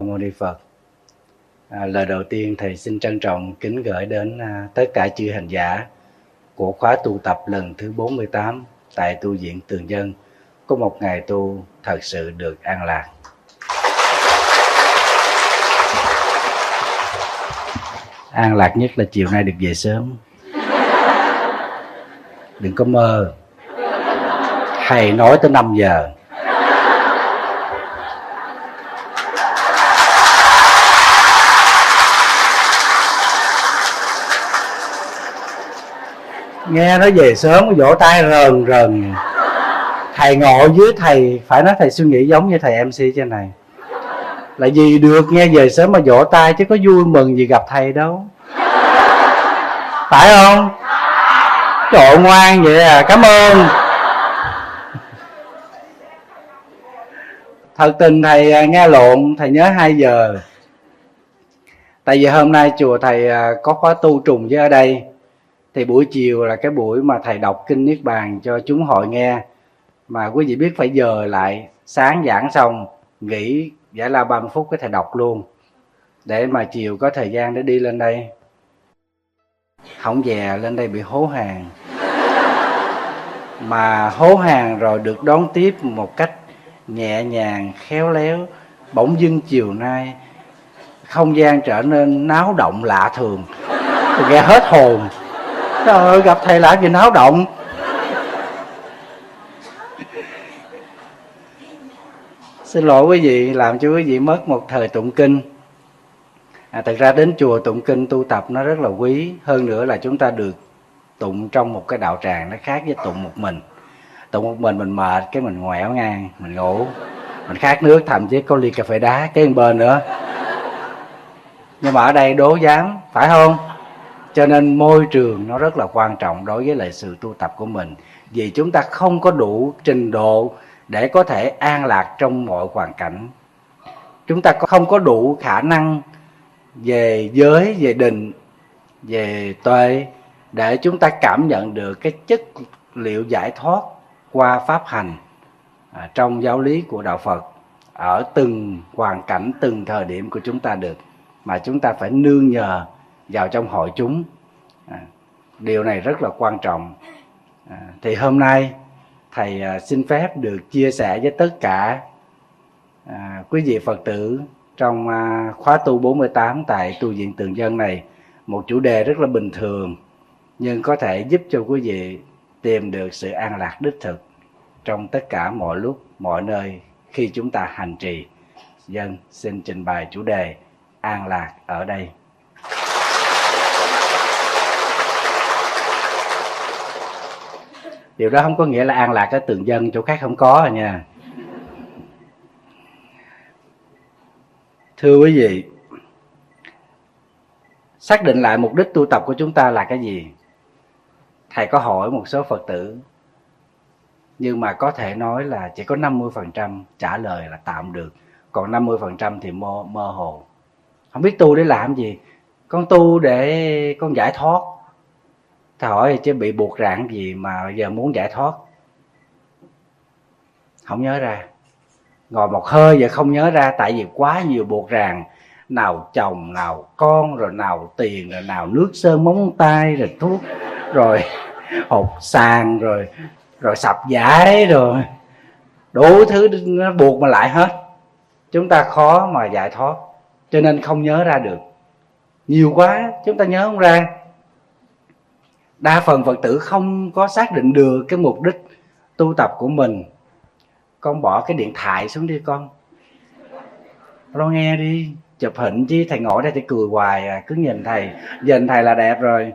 Mô Ni Phật. Lời đầu tiên thầy xin trân trọng kính gửi đến tất cả chư hành giả của khóa tu tập lần thứ 48 tại tu viện Tường Dân có một ngày tu thật sự được an lạc. An lạc nhất là chiều nay được về sớm. Đừng có mơ. Thầy nói tới 5 giờ. Nghe nó về sớm vỗ tay rờn rần. Thầy ngồi dưới thầy, phải nói thầy suy nghĩ giống như thầy MC trên này. Là gì được nghe về sớm mà vỗ tay, chứ có vui mừng gì gặp thầy đâu. Phải không? Trời ơi, ngoan vậy à, cảm ơn. Thật tình thầy nghe lộn, thầy nhớ 2 giờ. Tại vì hôm nay chùa thầy có khóa tu trùng với ở đây. Thì buổi chiều là cái buổi mà thầy đọc kinh Niết Bàn cho chúng hội nghe. Mà quý vị biết phải dời lại, sáng giảng xong, nghỉ giải lao 30 phút cái thầy đọc luôn. Để mà chiều có thời gian để đi lên đây. Không về lên đây bị hố hàng. Mà hố hàng rồi được đón tiếp một cách nhẹ nhàng, khéo léo. Bỗng dưng chiều nay không gian trở nên náo động lạ thường. Tôi nghe hết hồn. Trời ơi, gặp thầy lạ gì náo động. Xin lỗi quý vị, làm cho quý vị mất một thời tụng kinh. Thật ra đến chùa tụng kinh tu tập nó rất là quý. Hơn nữa là chúng ta được tụng trong một cái đạo tràng nó khác với tụng một mình. Tụng một mình mệt, cái mình ngoẻo ngang, mình ngủ, mình khát nước, thậm chí có ly cà phê đá cái bên nữa. Nhưng mà ở đây đố dám, phải không? Cho nên môi trường nó rất là quan trọng đối với lại sự tu tập của mình. Vì chúng ta không có đủ trình độ để có thể an lạc trong mọi hoàn cảnh. Chúng ta không có đủ khả năng về giới, về định, về tuệ để chúng ta cảm nhận được cái chất liệu giải thoát qua pháp hành trong giáo lý của Đạo Phật ở từng hoàn cảnh, từng thời điểm của chúng ta được. Mà chúng ta phải nương nhờ vào trong hội chúng. Điều này rất là quan trọng. Thì hôm nay thầy xin phép được chia sẻ với tất cả quý vị Phật tử trong khóa tu 48 tại tu viện Tường Dân này một chủ đề rất là bình thường, nhưng có thể giúp cho quý vị tìm được sự an lạc đích thực trong tất cả mọi lúc, mọi nơi khi chúng ta hành trì. Dân xin trình bày chủ đề an lạc ở đây. Điều đó không có nghĩa là an lạc ở Tường Dân, chỗ khác không có rồi nha. Thưa quý vị, xác định lại mục đích tu tập của chúng ta là cái gì? Thầy có hỏi một số Phật tử, nhưng mà có thể nói là chỉ có 50% trả lời là tạm được, còn 50% thì mơ hồ. Không biết tu để làm gì. Con tu để con giải thoát. Thầy hỏi chứ bị buộc ràng gì mà giờ muốn giải thoát? Không nhớ ra. Ngồi một hơi giờ không nhớ ra, tại vì quá nhiều buộc ràng. Nào chồng, nào con, rồi nào tiền, rồi nào nước sơn móng tay, rồi thuốc, rồi hột sàn, rồi sập giải, rồi đủ thứ nó buộc mà lại hết. Chúng ta khó mà giải thoát, cho nên không nhớ ra được. Nhiều quá chúng ta nhớ không ra. Đa phần Phật tử không có xác định được cái mục đích tu tập của mình. Con bỏ cái điện thoại xuống đi con. Lo nghe đi, chụp hình chứ thầy ngồi đây thầy cười hoài à. Cứ nhìn thầy là đẹp rồi.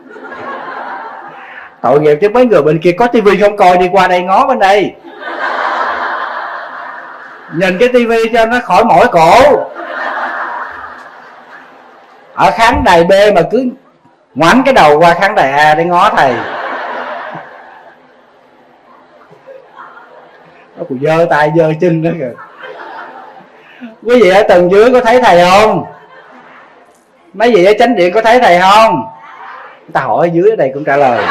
Tội nghiệp chứ mấy người bên kia có tivi không coi, đi qua đây ngó bên đây. Nhìn cái tivi cho nó khỏi mỏi cổ. Ở khán đài B mà cứ ngoảnh cái đầu qua khán đài A để ngó thầy. Nó còn giơ tay giơ chân nữa kìa. Quý vị ở tầng dưới có thấy thầy không? Mấy vị ở chánh điện có thấy thầy không? Người ta hỏi ở dưới ở đây cũng trả lời.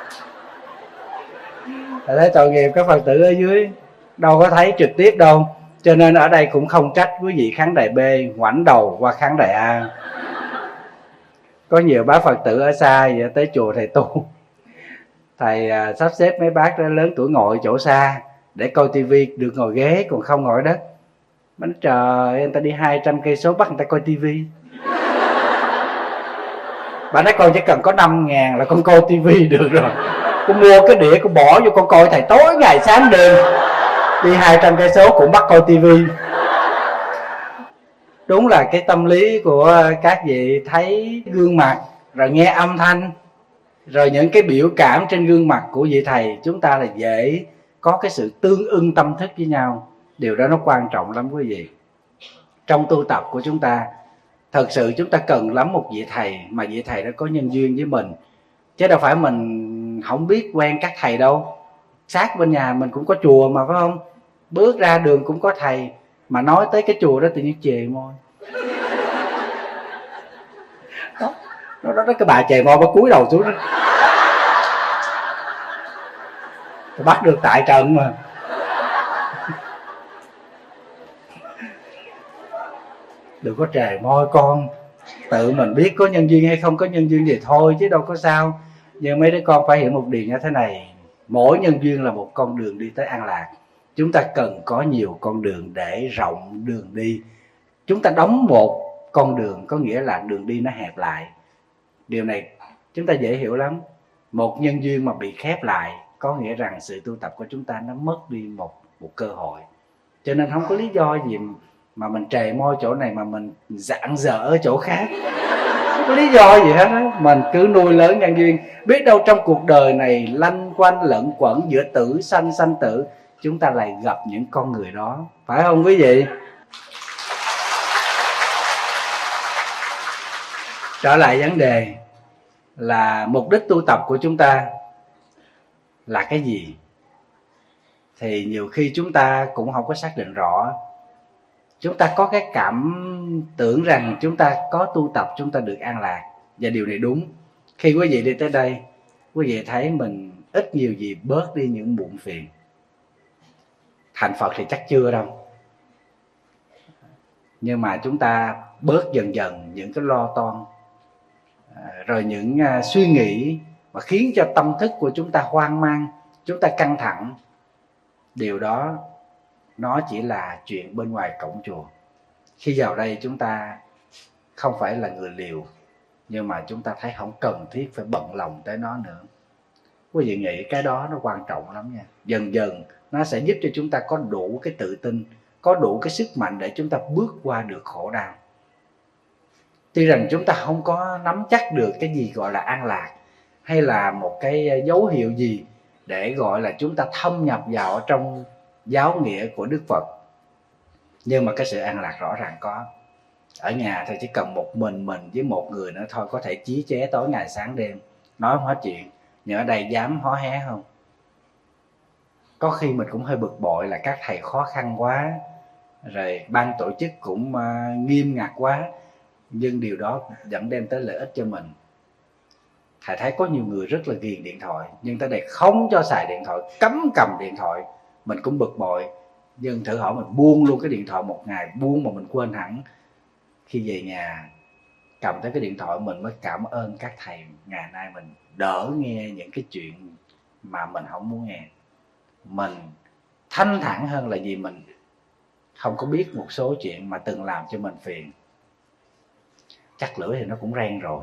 Thầy thấy tội nghiệp các Phật tử ở dưới đâu có thấy trực tiếp đâu. Cho nên ở đây cũng không trách quý vị khán đài B ngoảnh đầu qua khán đài A. Có nhiều bác Phật tử ở xa vậy tới chùa thầy tu, thầy sắp xếp mấy bác đó lớn tuổi ngồi chỗ xa để coi tivi, được ngồi ghế còn không ngồi đất. Bánh trời, người ta đi 200 cây số bắt người ta coi tivi. Bà nói con chỉ cần có 5.000 là con coi tivi được rồi. Con mua cái đĩa con bỏ vô con coi thầy tối ngày sáng đêm. Đi 200 cây số cũng bắt coi tivi. Đúng là cái tâm lý của các vị thấy gương mặt, rồi nghe âm thanh, rồi những cái biểu cảm trên gương mặt của vị thầy, chúng ta là dễ có cái sự tương ưng tâm thức với nhau. Điều đó nó quan trọng lắm quý vị. Trong tu tập của chúng ta, thật sự chúng ta cần lắm một vị thầy mà vị thầy đó có nhân duyên với mình. Chứ đâu phải mình không biết quen các thầy đâu. Sát bên nhà mình cũng có chùa mà, phải không? Bước ra đường cũng có thầy, mà nói tới cái chùa đó tự nhiên chề môi. Đó cái bà chề môi, bà cúi đầu xuống đó. Bắt được tại trận mà. Đừng có trề môi con. Tự mình biết có nhân duyên hay không có nhân duyên gì thôi chứ đâu có sao. Nhưng mấy đứa con phải hiểu một điều như thế này. Mỗi nhân duyên là một con đường đi tới an lạc. Chúng ta cần có nhiều con đường để rộng đường đi. Chúng ta đóng một con đường có nghĩa là đường đi nó hẹp lại. Điều này chúng ta dễ hiểu lắm. Một nhân duyên mà bị khép lại có nghĩa rằng sự tu tập của chúng ta nó mất đi một cơ hội. Cho nên không có lý do gì mà mình trề môi chỗ này mà mình rạng rỡ ở chỗ khác. Không có lý do gì hết á. Mình cứ nuôi lớn nhân duyên. Biết đâu trong cuộc đời này lanh quanh lẫn quẩn giữa tử sanh sanh tử, chúng ta lại gặp những con người đó. Phải không quý vị? Trở lại vấn đề là mục đích tu tập của chúng ta là cái gì? Thì nhiều khi chúng ta cũng không có xác định rõ. Chúng ta có cái cảm tưởng rằng chúng ta có tu tập chúng ta được an lạc. Và điều này đúng. Khi quý vị đi tới đây, quý vị thấy mình ít nhiều gì bớt đi những muộn phiền. Thành Phật thì chắc chưa đâu. Nhưng mà chúng ta bớt dần dần những cái lo toan, rồi những suy nghĩ mà khiến cho tâm thức của chúng ta hoang mang, chúng ta căng thẳng. Điều đó nó chỉ là chuyện bên ngoài cổng chùa. Khi vào đây chúng ta không phải là người liều, nhưng mà chúng ta thấy không cần thiết phải bận lòng tới nó nữa. Quý vị nghĩ cái đó nó quan trọng lắm nha. Dần dần nó sẽ giúp cho chúng ta có đủ cái tự tin, có đủ cái sức mạnh để chúng ta bước qua được khổ đau. Tuy rằng chúng ta không có nắm chắc được cái gì gọi là an lạc, hay là một cái dấu hiệu gì để gọi là chúng ta thâm nhập vào trong giáo nghĩa của Đức Phật, nhưng mà cái sự an lạc rõ ràng có. Ở nhà thì chỉ cần một mình với một người nữa thôi có thể chí chế tối ngày sáng đêm, nói không hết chuyện. Nhưng ở đây dám hó hé không? Có khi mình cũng hơi bực bội là các thầy khó khăn quá, rồi ban tổ chức cũng nghiêm ngặt quá, nhưng điều đó vẫn đem tới lợi ích cho mình. Thầy thấy có nhiều người rất là ghiền điện thoại, nhưng tới đây không cho xài điện thoại, cấm cầm điện thoại. Mình cũng bực bội. Nhưng thử hỏi mình buông luôn cái điện thoại một ngày, buông mà mình quên hẳn. Khi về nhà cầm tới cái điện thoại mình mới cảm ơn các thầy. Ngày nay mình đỡ nghe những cái chuyện mà mình không muốn nghe. Mình thanh thản hơn là vì mình không có biết một số chuyện mà từng làm cho mình phiền. Chắc lưỡi thì nó cũng ren rồi.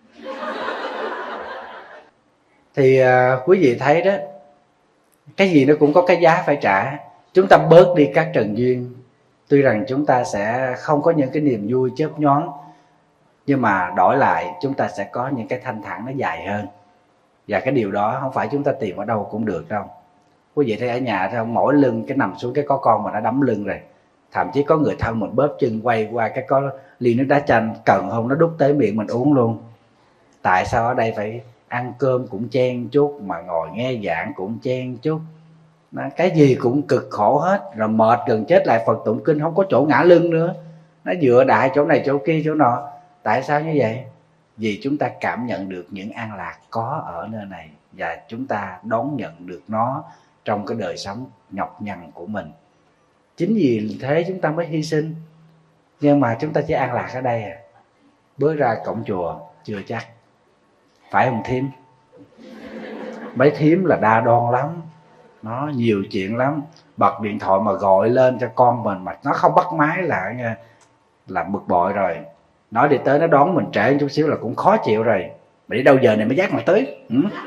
Thì quý vị thấy đó, cái gì nó cũng có cái giá phải trả. Chúng ta bớt đi các trần duyên, tuy rằng chúng ta sẽ không có những cái niềm vui chớp nhoáng, nhưng mà đổi lại chúng ta sẽ có những cái thanh thản nó dài hơn. Và cái điều đó không phải chúng ta tìm ở đâu cũng được đâu. Quý vị thấy ở nhà thấy không, mỗi lưng cái nằm xuống cái có con mà nó đấm lưng rồi. Thậm chí có người thân mình bóp chân quay qua cái có ly nước đá chanh, cần không nó đút tới miệng mình uống luôn. Tại sao ở đây phải ăn cơm cũng chen chút, mà ngồi nghe giảng cũng chen chút? Cái gì cũng cực khổ hết, rồi mệt gần chết lại Phật tụng kinh không có chỗ ngã lưng nữa. Nó dựa đại chỗ này chỗ kia chỗ nọ. Tại sao như vậy? Vì chúng ta cảm nhận được những an lạc có ở nơi này, và chúng ta đón nhận được nó trong cái đời sống nhọc nhằn của mình. Chính vì thế chúng ta mới hy sinh. Nhưng mà chúng ta chỉ an lạc ở đây à. Bước ra cổng chùa chưa chắc. Phải không thím? Mấy thím là đa đoan lắm, nó nhiều chuyện lắm. Bật điện thoại mà gọi lên cho con mình mà nó không bắt máy là bực bội rồi. Nói đi tới nó đón mình trễ chút xíu là cũng khó chịu rồi. Mà đi đâu giờ này mới dắt mặt tới.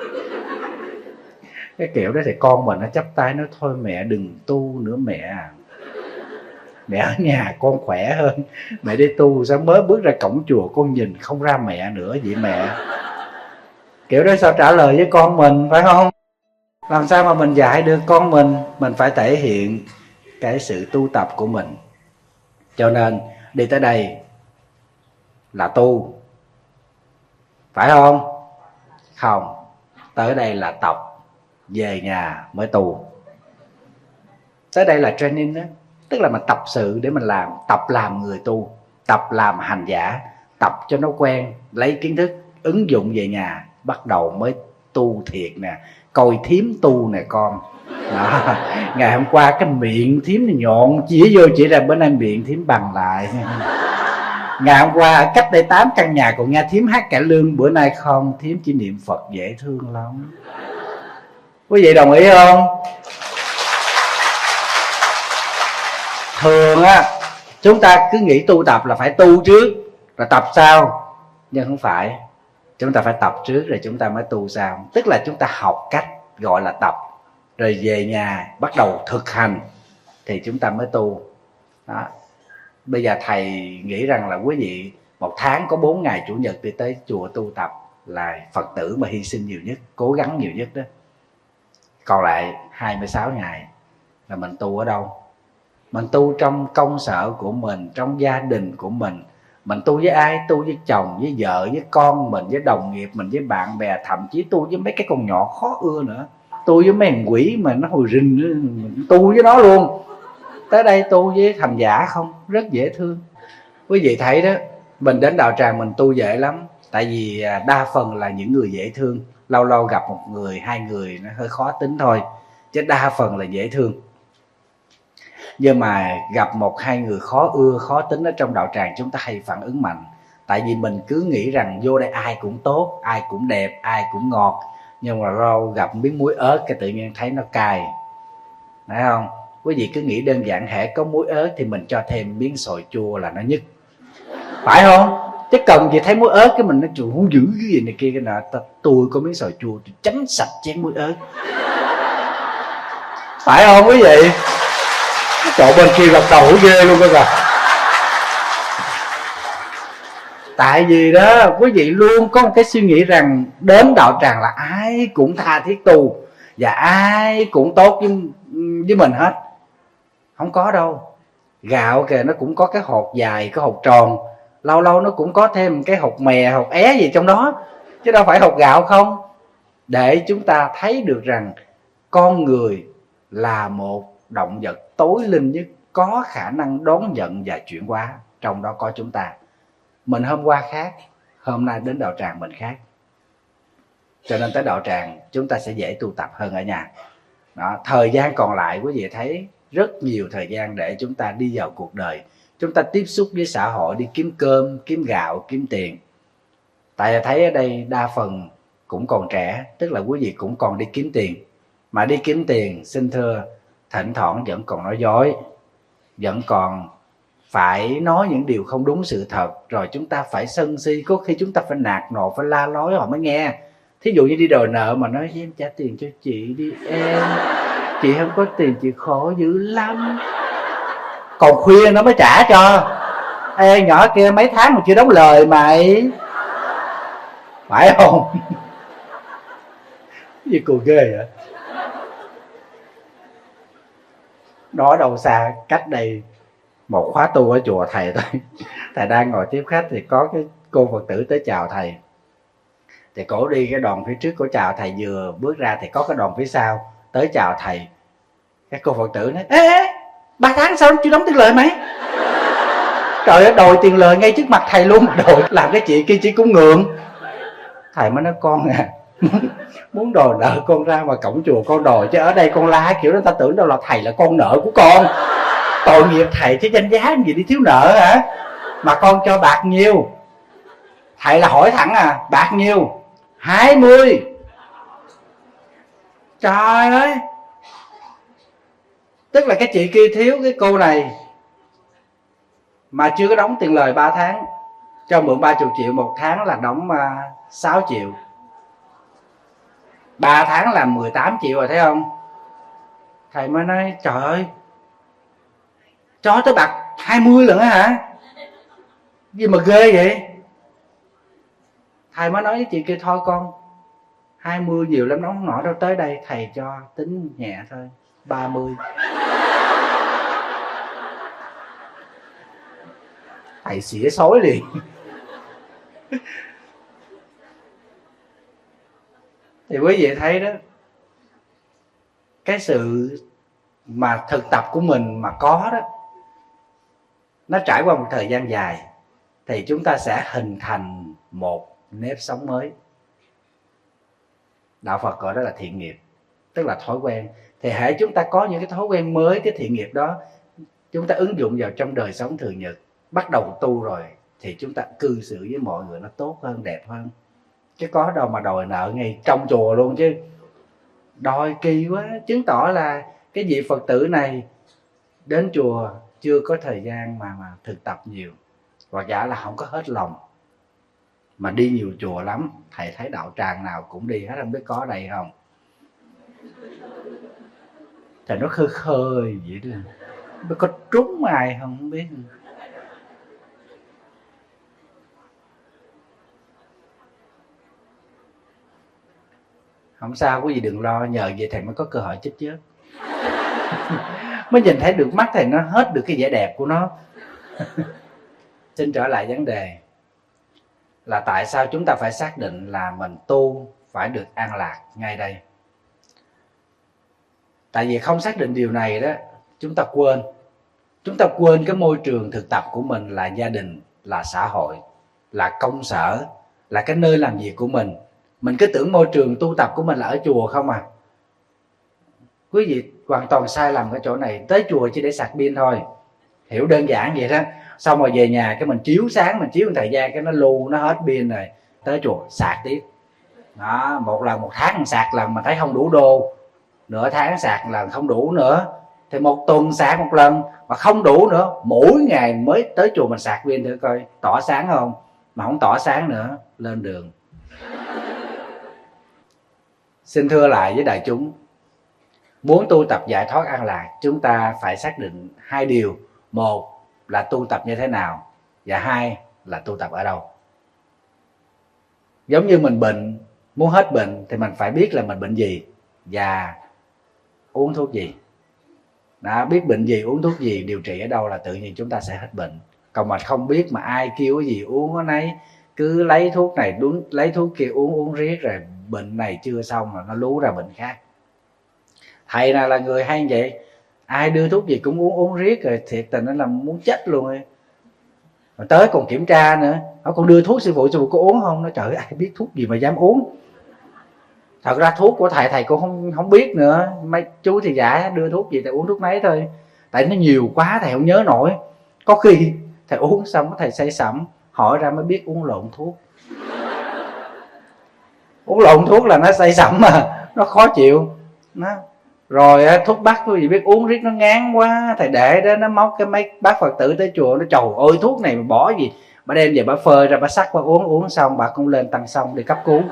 Cái kiểu đó thì con mình nó chắp tay nói thôi mẹ đừng tu nữa mẹ. Mẹ ở nhà con khỏe hơn. Mẹ đi tu sao mới bước ra cổng chùa con nhìn không ra mẹ nữa vậy mẹ. Kiểu đó sao trả lời với con mình, phải không? Làm sao mà mình dạy được con mình? Mình phải thể hiện cái sự tu tập của mình. Cho nên đi tới đây là tu, phải không? Không, tới đây là tập, về nhà mới tu. Tới đây là training đó. Tức là mình tập sự để mình làm. Tập làm người tu, tập làm hành giả, tập cho nó quen, lấy kiến thức ứng dụng về nhà, bắt đầu mới tu thiệt nè. Coi thím tu nè con đó. Ngày hôm qua cái miệng thím nhọn chỉ vô chỉ ra bữa nay miệng thím bằng lại. Ngày hôm qua cách đây 8 căn nhà còn nghe thím hát cải lương, bữa nay không, thím chỉ niệm Phật dễ thương lắm. Quý vị đồng ý không? Thường á chúng ta cứ nghĩ tu tập là phải tu trước rồi tập sau, nhưng không phải. Chúng ta phải tập trước rồi chúng ta mới tu sau. Tức là chúng ta học cách gọi là tập, rồi về nhà bắt đầu thực hành thì chúng ta mới tu đó. Bây giờ thầy nghĩ rằng là quý vị một tháng có 4 ngày chủ nhật đi tới chùa tu tập là Phật tử mà hy sinh nhiều nhất, cố gắng nhiều nhất đó. Còn lại 26 ngày là mình tu ở đâu? Mình tu trong công sở của mình, trong gia đình của mình. Mình tu với ai? Tu với chồng, với vợ, với con mình, với đồng nghiệp mình, với bạn bè. Thậm chí tu với mấy cái con nhỏ khó ưa nữa. Tu với mấy thằng quỷ mà nó hồi rình, mình tu với nó luôn. Tới đây tu với hành giả không, rất dễ thương. Quý vị thấy đó, mình đến đạo tràng mình tu dễ lắm. Tại vì đa phần là những người dễ thương. Lâu lâu gặp một người, 2 người nó hơi khó tính thôi, chứ đa phần là dễ thương. Nhưng mà gặp 1-2 người khó ưa, khó tính ở trong đạo tràng, chúng ta hay phản ứng mạnh. Tại vì mình cứ nghĩ rằng vô đây ai cũng tốt, ai cũng đẹp, ai cũng ngọt. Nhưng mà lâu gặp miếng muối ớt cái tự nhiên thấy nó cay, phải không? Quý vị cứ nghĩ đơn giản, hễ có muối ớt thì mình cho thêm miếng xoài chua là nó nhức, phải không? Chứ cần gì thấy muối ớt cái mình nói trời không dữ cái gì này kia cái nọ. Tôi có miếng xoài chua tôi chấm sạch chén muối ớt, phải không quý vị? Chỗ bên kia gật đầu ghê luôn cơ kìa. Tại vì đó quý vị luôn có một cái suy nghĩ rằng đến đạo tràng là ai cũng tha thiết tu và ai cũng tốt với mình hết. Không có đâu. Gạo kìa nó cũng có cái hột dài, cái hột tròn, lâu lâu nó cũng có thêm cái hột mè, hột é gì trong đó, chứ đâu phải hột gạo không. Để chúng ta thấy được rằng con người là một động vật tối linh nhất, có khả năng đón nhận và chuyển hóa. Trong đó có chúng ta. Mình hôm qua khác, hôm nay đến đạo tràng mình khác. Cho nên tới đạo tràng chúng ta sẽ dễ tu tập hơn ở nhà đó. Thời gian còn lại quý vị thấy rất nhiều thời gian để chúng ta đi vào cuộc đời. Chúng ta tiếp xúc với xã hội, đi kiếm cơm, kiếm gạo, kiếm tiền. Tại thấy ở đây đa phần cũng còn trẻ, tức là quý vị cũng còn đi kiếm tiền. Mà đi kiếm tiền, xin thưa, thỉnh thoảng vẫn còn nói dối, vẫn còn phải nói những điều không đúng sự thật. Rồi chúng ta phải sân si, có khi chúng ta phải nạt nộ, phải la lối họ mới nghe. Thí dụ như đi đòi nợ mà nói em trả tiền cho chị đi em, chị không có tiền chị khổ dữ lắm. Còn khuya nó mới trả cho. Ê nhỏ kia mấy tháng mà chưa đóng lời mày, phải không? Gì cô ghê vậy. Đó đâu xa, cách đây một khóa tu ở chùa thầy thôi. Thầy đang ngồi tiếp khách thì có cái cô Phật tử tới chào thầy. Thì cổ đi cái đoàn phía trước cổ chào thầy, vừa bước ra thì có cái đoàn phía sau tới chào thầy. Cái cô Phật tử nói ê 3 tháng sao chưa đóng tiền lời mày? Trời ơi, đòi tiền lời ngay trước mặt thầy luôn. Đòi làm cái chị kia chỉ cũng ngượng. Thầy mới nói con à, muốn đòi nợ con ra mà cổng chùa con đòi, chứ ở đây con la kiểu đó ta tưởng đâu là thầy là con nợ của con. tội nghiệp thầy chứ danh giá gì đi thiếu nợ hả, mà con cho bạc nhiêu. Thầy là hỏi thẳng à, bạc nhiêu? 20. Trời ơi, tức là cái chị kia thiếu cái cô này mà chưa có đóng tiền lời 3 tháng, cho mượn 30 triệu một tháng là đóng 6 triệu, 3 tháng là 18 triệu rồi, thấy không? Thầy mới nói trời ơi, cho tới bạc 20 lần á hả, gì mà ghê vậy. Thầy mới nói với chị kia thôi con, 20 nhiều lắm, nó không nổi đâu, tới đây thầy cho tính nhẹ thôi, 30. Thầy xỉa xối liền. Thì quý vị thấy đó, cái sự mà thực tập của mình mà có đó, nó trải qua một thời gian dài thì chúng ta sẽ hình thành một nếp sống mới. Đạo Phật gọi đó là thiện nghiệp, tức là thói quen. Thì hễ chúng ta có những cái thói quen mới, cái thiện nghiệp đó chúng ta ứng dụng vào trong đời sống thường nhật, bắt đầu tu rồi thì chúng ta cư xử với mọi người nó tốt hơn, đẹp hơn. Chứ có đâu mà đòi nợ ngay trong chùa luôn chứ. Đòi kỳ quá, chứng tỏ là cái vị Phật tử này đến chùa chưa có thời gian mà thực tập nhiều, hoặc giả là không có hết lòng. Mà đi nhiều chùa lắm, thầy thấy đạo tràng nào cũng đi hết, không biết có ở đây không. Thầy nó khơi khơi vậy đó, biết có trúng ai không biết. Không sao, quý vị đừng lo, nhờ vậy thầy mới có cơ hội chích chớp. Mới nhìn thấy được mắt thầy nó hết được cái vẻ đẹp của nó. Xin trở lại vấn đề là tại sao chúng ta phải xác định là mình tu phải được an lạc ngay đây. Tại vì không xác định điều này đó, chúng ta quên cái môi trường thực tập của mình là gia đình, là xã hội, là công sở, là cái nơi làm việc của mình. Mình cứ tưởng môi trường tu tập của mình là ở chùa không à. Quý vị hoàn toàn sai lầm cái chỗ này. Tới chùa chỉ để sạc pin thôi, hiểu đơn giản vậy đó. Xong rồi về nhà cái mình chiếu sáng, mình chiếu một thời gian cái nó lưu, nó hết pin rồi, tới chùa sạc tiếp đó. Một lần một tháng sạc lần mà thấy không đủ đô, nửa tháng sạc lần không đủ nữa, thì một tuần sạc một lần mà không đủ nữa, mỗi ngày mới tới chùa mình sạc pin thử coi tỏ sáng không. Mà không tỏ sáng nữa, lên đường. Xin thưa lại với đại chúng, muốn tu tập giải thoát an lạc, chúng ta phải xác định hai điều. Một là tu tập như thế nào, và hai là tu tập ở đâu. Giống như mình bệnh, muốn hết bệnh thì mình phải biết là mình bệnh gì và uống thuốc gì. Đã biết bệnh gì, uống thuốc gì, điều trị ở đâu là tự nhiên chúng ta sẽ hết bệnh. Còn mà không biết mà ai kêu cái gì uống cái nấy, cứ lấy thuốc này đúng, lấy thuốc kia uống riết rồi bệnh này chưa xong là nó lú ra bệnh khác. Thầy nào là người hay vậy, ai đưa thuốc gì cũng uống riết rồi thiệt tình nó là muốn chết luôn ấy. Rồi tới còn kiểm tra nữa, họ còn đưa thuốc sư phụ có uống không? Nó trời ơi, ai biết thuốc gì mà dám uống. Thật ra thuốc của thầy cũng không biết nữa. Mấy chú thì giả đưa thuốc gì thầy uống thuốc nấy thôi, tại nó nhiều quá thầy không nhớ nổi. Có khi thầy uống xong thầy say sẩm, hỏi ra mới biết uống lộn thuốc. Uống lộn thuốc là nó say sẩm mà, nó khó chịu nó. Rồi thuốc bắc quý vị biết uống riết nó ngán quá, thầy để đó nó móc cái mấy bác Phật tử tới chùa, nó trời ơi thuốc này mà bỏ gì, bà đem về bà phơi ra bà sắc bà uống xong bà cũng lên Tăng Sông đi cấp cứu.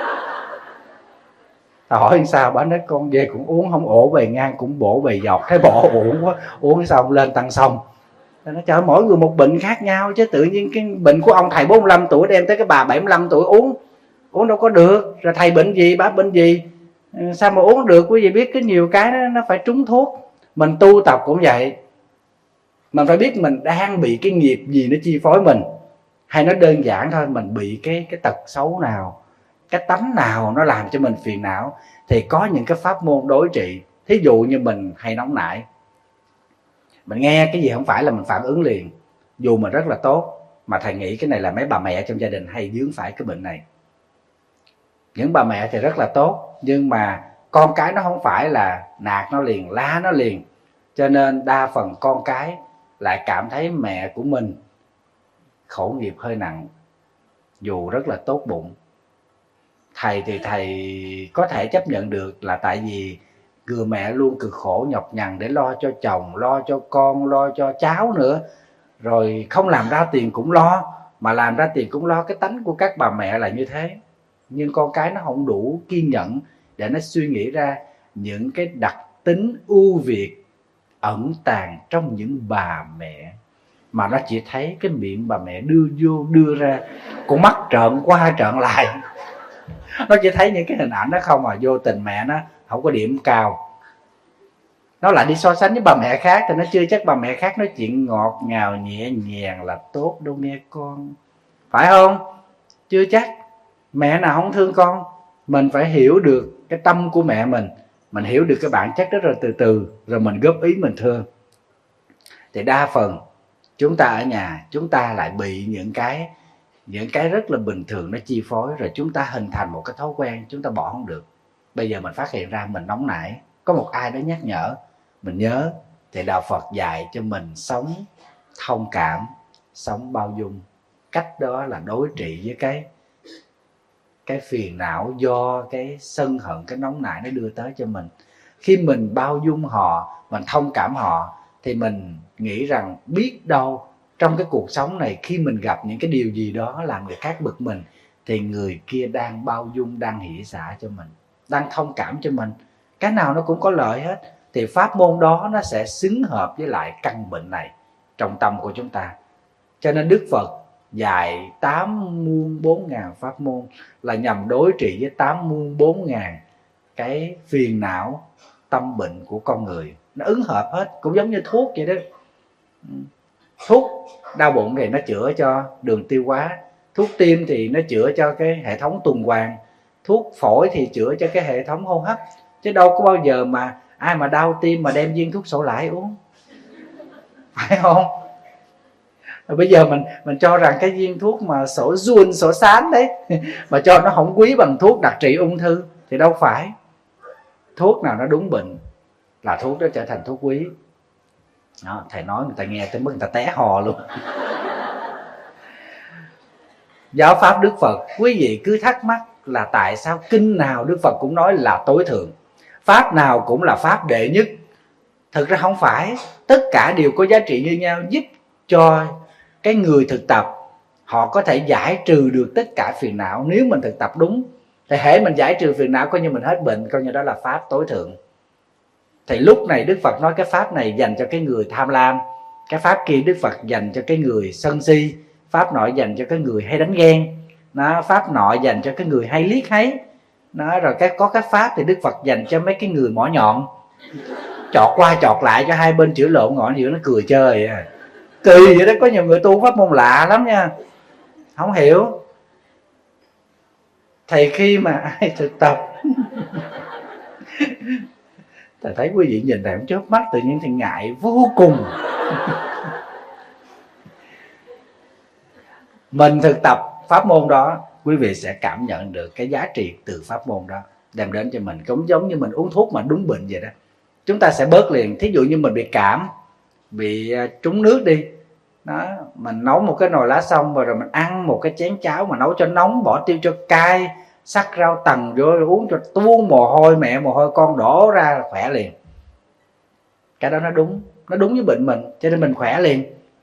Thầy hỏi sao, bà nói con về cũng uống không ổ về ngang cũng bổ về dọc, thấy bỏ uổng quá, uống xong lên Tăng Sông. Nó trời, mỗi người một bệnh khác nhau chứ tự nhiên cái bệnh của ông thầy 45 tuổi đem tới cái bà 75 tuổi uống đâu có được. Rồi thầy bệnh gì, bà bệnh gì, sao mà uống được? Quý vị biết cái nhiều cái nó phải trúng thuốc. Mình tu tập cũng vậy, mình phải biết mình đang bị cái nghiệp gì nó chi phối mình, hay nó đơn giản thôi, mình bị cái tật xấu nào, cái tánh nào nó làm cho mình phiền não, thì có những cái pháp môn đối trị. Thí dụ như mình hay nóng nảy, mình nghe cái gì không phải là mình phản ứng liền, dù mình rất là tốt, mà thầy nghĩ cái này là mấy bà mẹ trong gia đình hay vướng phải cái bệnh này. Những bà mẹ thì rất là tốt, nhưng mà con cái nó không phải là nạt nó liền, la nó liền, Cho nên đa phần con cái lại cảm thấy mẹ của mình khẩu nghiệp hơi nặng, dù rất là tốt bụng. Thầy thì thầy có thể chấp nhận được là tại vì người mẹ luôn cực khổ nhọc nhằn để lo cho chồng, lo cho con, lo cho cháu nữa, rồi không làm ra tiền cũng lo, mà làm ra tiền cũng lo. Cái tánh của các bà mẹ là như thế. Nhưng con cái nó không đủ kiên nhẫn để nó suy nghĩ ra những cái đặc tính ưu việt ẩn tàng trong những bà mẹ, mà nó chỉ thấy cái miệng bà mẹ đưa vô đưa ra, con mắt trợn qua trợn lại, nó chỉ thấy những cái hình ảnh đó không. Mà vô tình mẹ nó không có điểm cao, nó lại đi so sánh với bà mẹ khác, thì nó chưa chắc bà mẹ khác nói chuyện ngọt ngào nhẹ nhàng là tốt đâu nghe con, phải không? Chưa chắc. Mẹ nào không thương con. Mình phải hiểu được cái tâm của mẹ mình hiểu được cái bản chất đó, rồi từ từ rồi mình góp ý mình thương. Thì đa phần chúng ta ở nhà, chúng ta lại bị những cái rất là bình thường nó chi phối, rồi chúng ta hình thành một cái thói quen chúng ta bỏ không được. Bây giờ mình phát hiện ra mình nóng nảy, có một ai đó nhắc nhở mình nhớ, thì đạo Phật dạy cho mình sống thông cảm, sống bao dung. Cách đó là đối trị với cái phiền não do cái sân hận, cái nóng nảy nó đưa tới cho mình. Khi mình bao dung họ, mình thông cảm họ, thì mình nghĩ rằng biết đâu trong cái cuộc sống này, khi mình gặp những cái điều gì đó làm người khác bực mình, thì người kia đang bao dung, đang hỷ xả cho mình, đang thông cảm cho mình. Cái nào nó cũng có lợi hết. Thì pháp môn đó nó sẽ xứng hợp với lại căn bệnh này trong tâm của chúng ta. Cho nên Đức Phật dạy 8 muôn 4 ngàn pháp môn là nhằm đối trị với 8 muôn 4 ngàn cái phiền não tâm bệnh của con người. Nó ứng hợp hết, cũng giống như thuốc vậy đó. Thuốc đau bụng thì nó chữa cho đường tiêu hóa, thuốc tim thì nó chữa cho cái hệ thống tuần hoàn, thuốc phổi thì chữa cho cái hệ thống hô hấp. Chứ đâu có bao giờ mà ai mà đau tim mà đem viên thuốc sổ lãi uống, phải không? Bây giờ mình cho rằng cái viên thuốc mà sổ giun, sổ sán đấy mà cho nó không quý bằng thuốc đặc trị ung thư thì đâu phải. Thuốc nào nó đúng bệnh là thuốc đó trở thành thuốc quý đó. Thầy nói người ta nghe tới mức người ta té hò luôn. Giáo pháp Đức Phật, quý vị cứ thắc mắc là tại sao kinh nào Đức Phật cũng nói là tối thượng, pháp nào cũng là pháp đệ nhất. Thực ra không phải, tất cả đều có giá trị như nhau, giúp cho cái người thực tập họ có thể giải trừ được tất cả phiền não. Nếu mình thực tập đúng thì hễ mình giải trừ phiền não coi như mình hết bệnh, coi như đó là pháp tối thượng. Thì lúc này Đức Phật nói cái pháp này dành cho cái người tham lam, cái pháp kia Đức Phật dành cho cái người sân si, pháp nọ dành cho cái người hay đánh ghen đó, pháp nọ dành cho cái người hay liếc thấy đó. Rồi có cái pháp thì Đức Phật dành cho mấy cái người mỏ nhọn, chọt qua chọt lại cho hai bên chữa lộn, ngọn giữa nó cười chơi à. Kỳ vậy đó. Có nhiều người tu pháp môn lạ lắm nha, không hiểu. Thì khi mà ai thực tập thầy thấy quý vị nhìn thầy không chớp mắt, tự nhiên thì ngại vô cùng. Mình thực tập pháp môn đó, quý vị sẽ cảm nhận được cái giá trị từ pháp môn đó đem đến cho mình. Cũng giống như mình uống thuốc mà đúng bệnh vậy đó, chúng ta sẽ bớt liền. Thí dụ như mình bị cảm, bị trúng nước đi đó, mình nấu một cái nồi lá xong rồi mình ăn một cái chén cháo mà nấu cho nóng, bỏ tiêu cho cay, sắc rau tầng vô uống cho tuôn mồ hôi mẹ mồ hôi con đổ ra là khỏe liền. Cái đó nó đúng với bệnh mình, cho nên mình khỏe liền.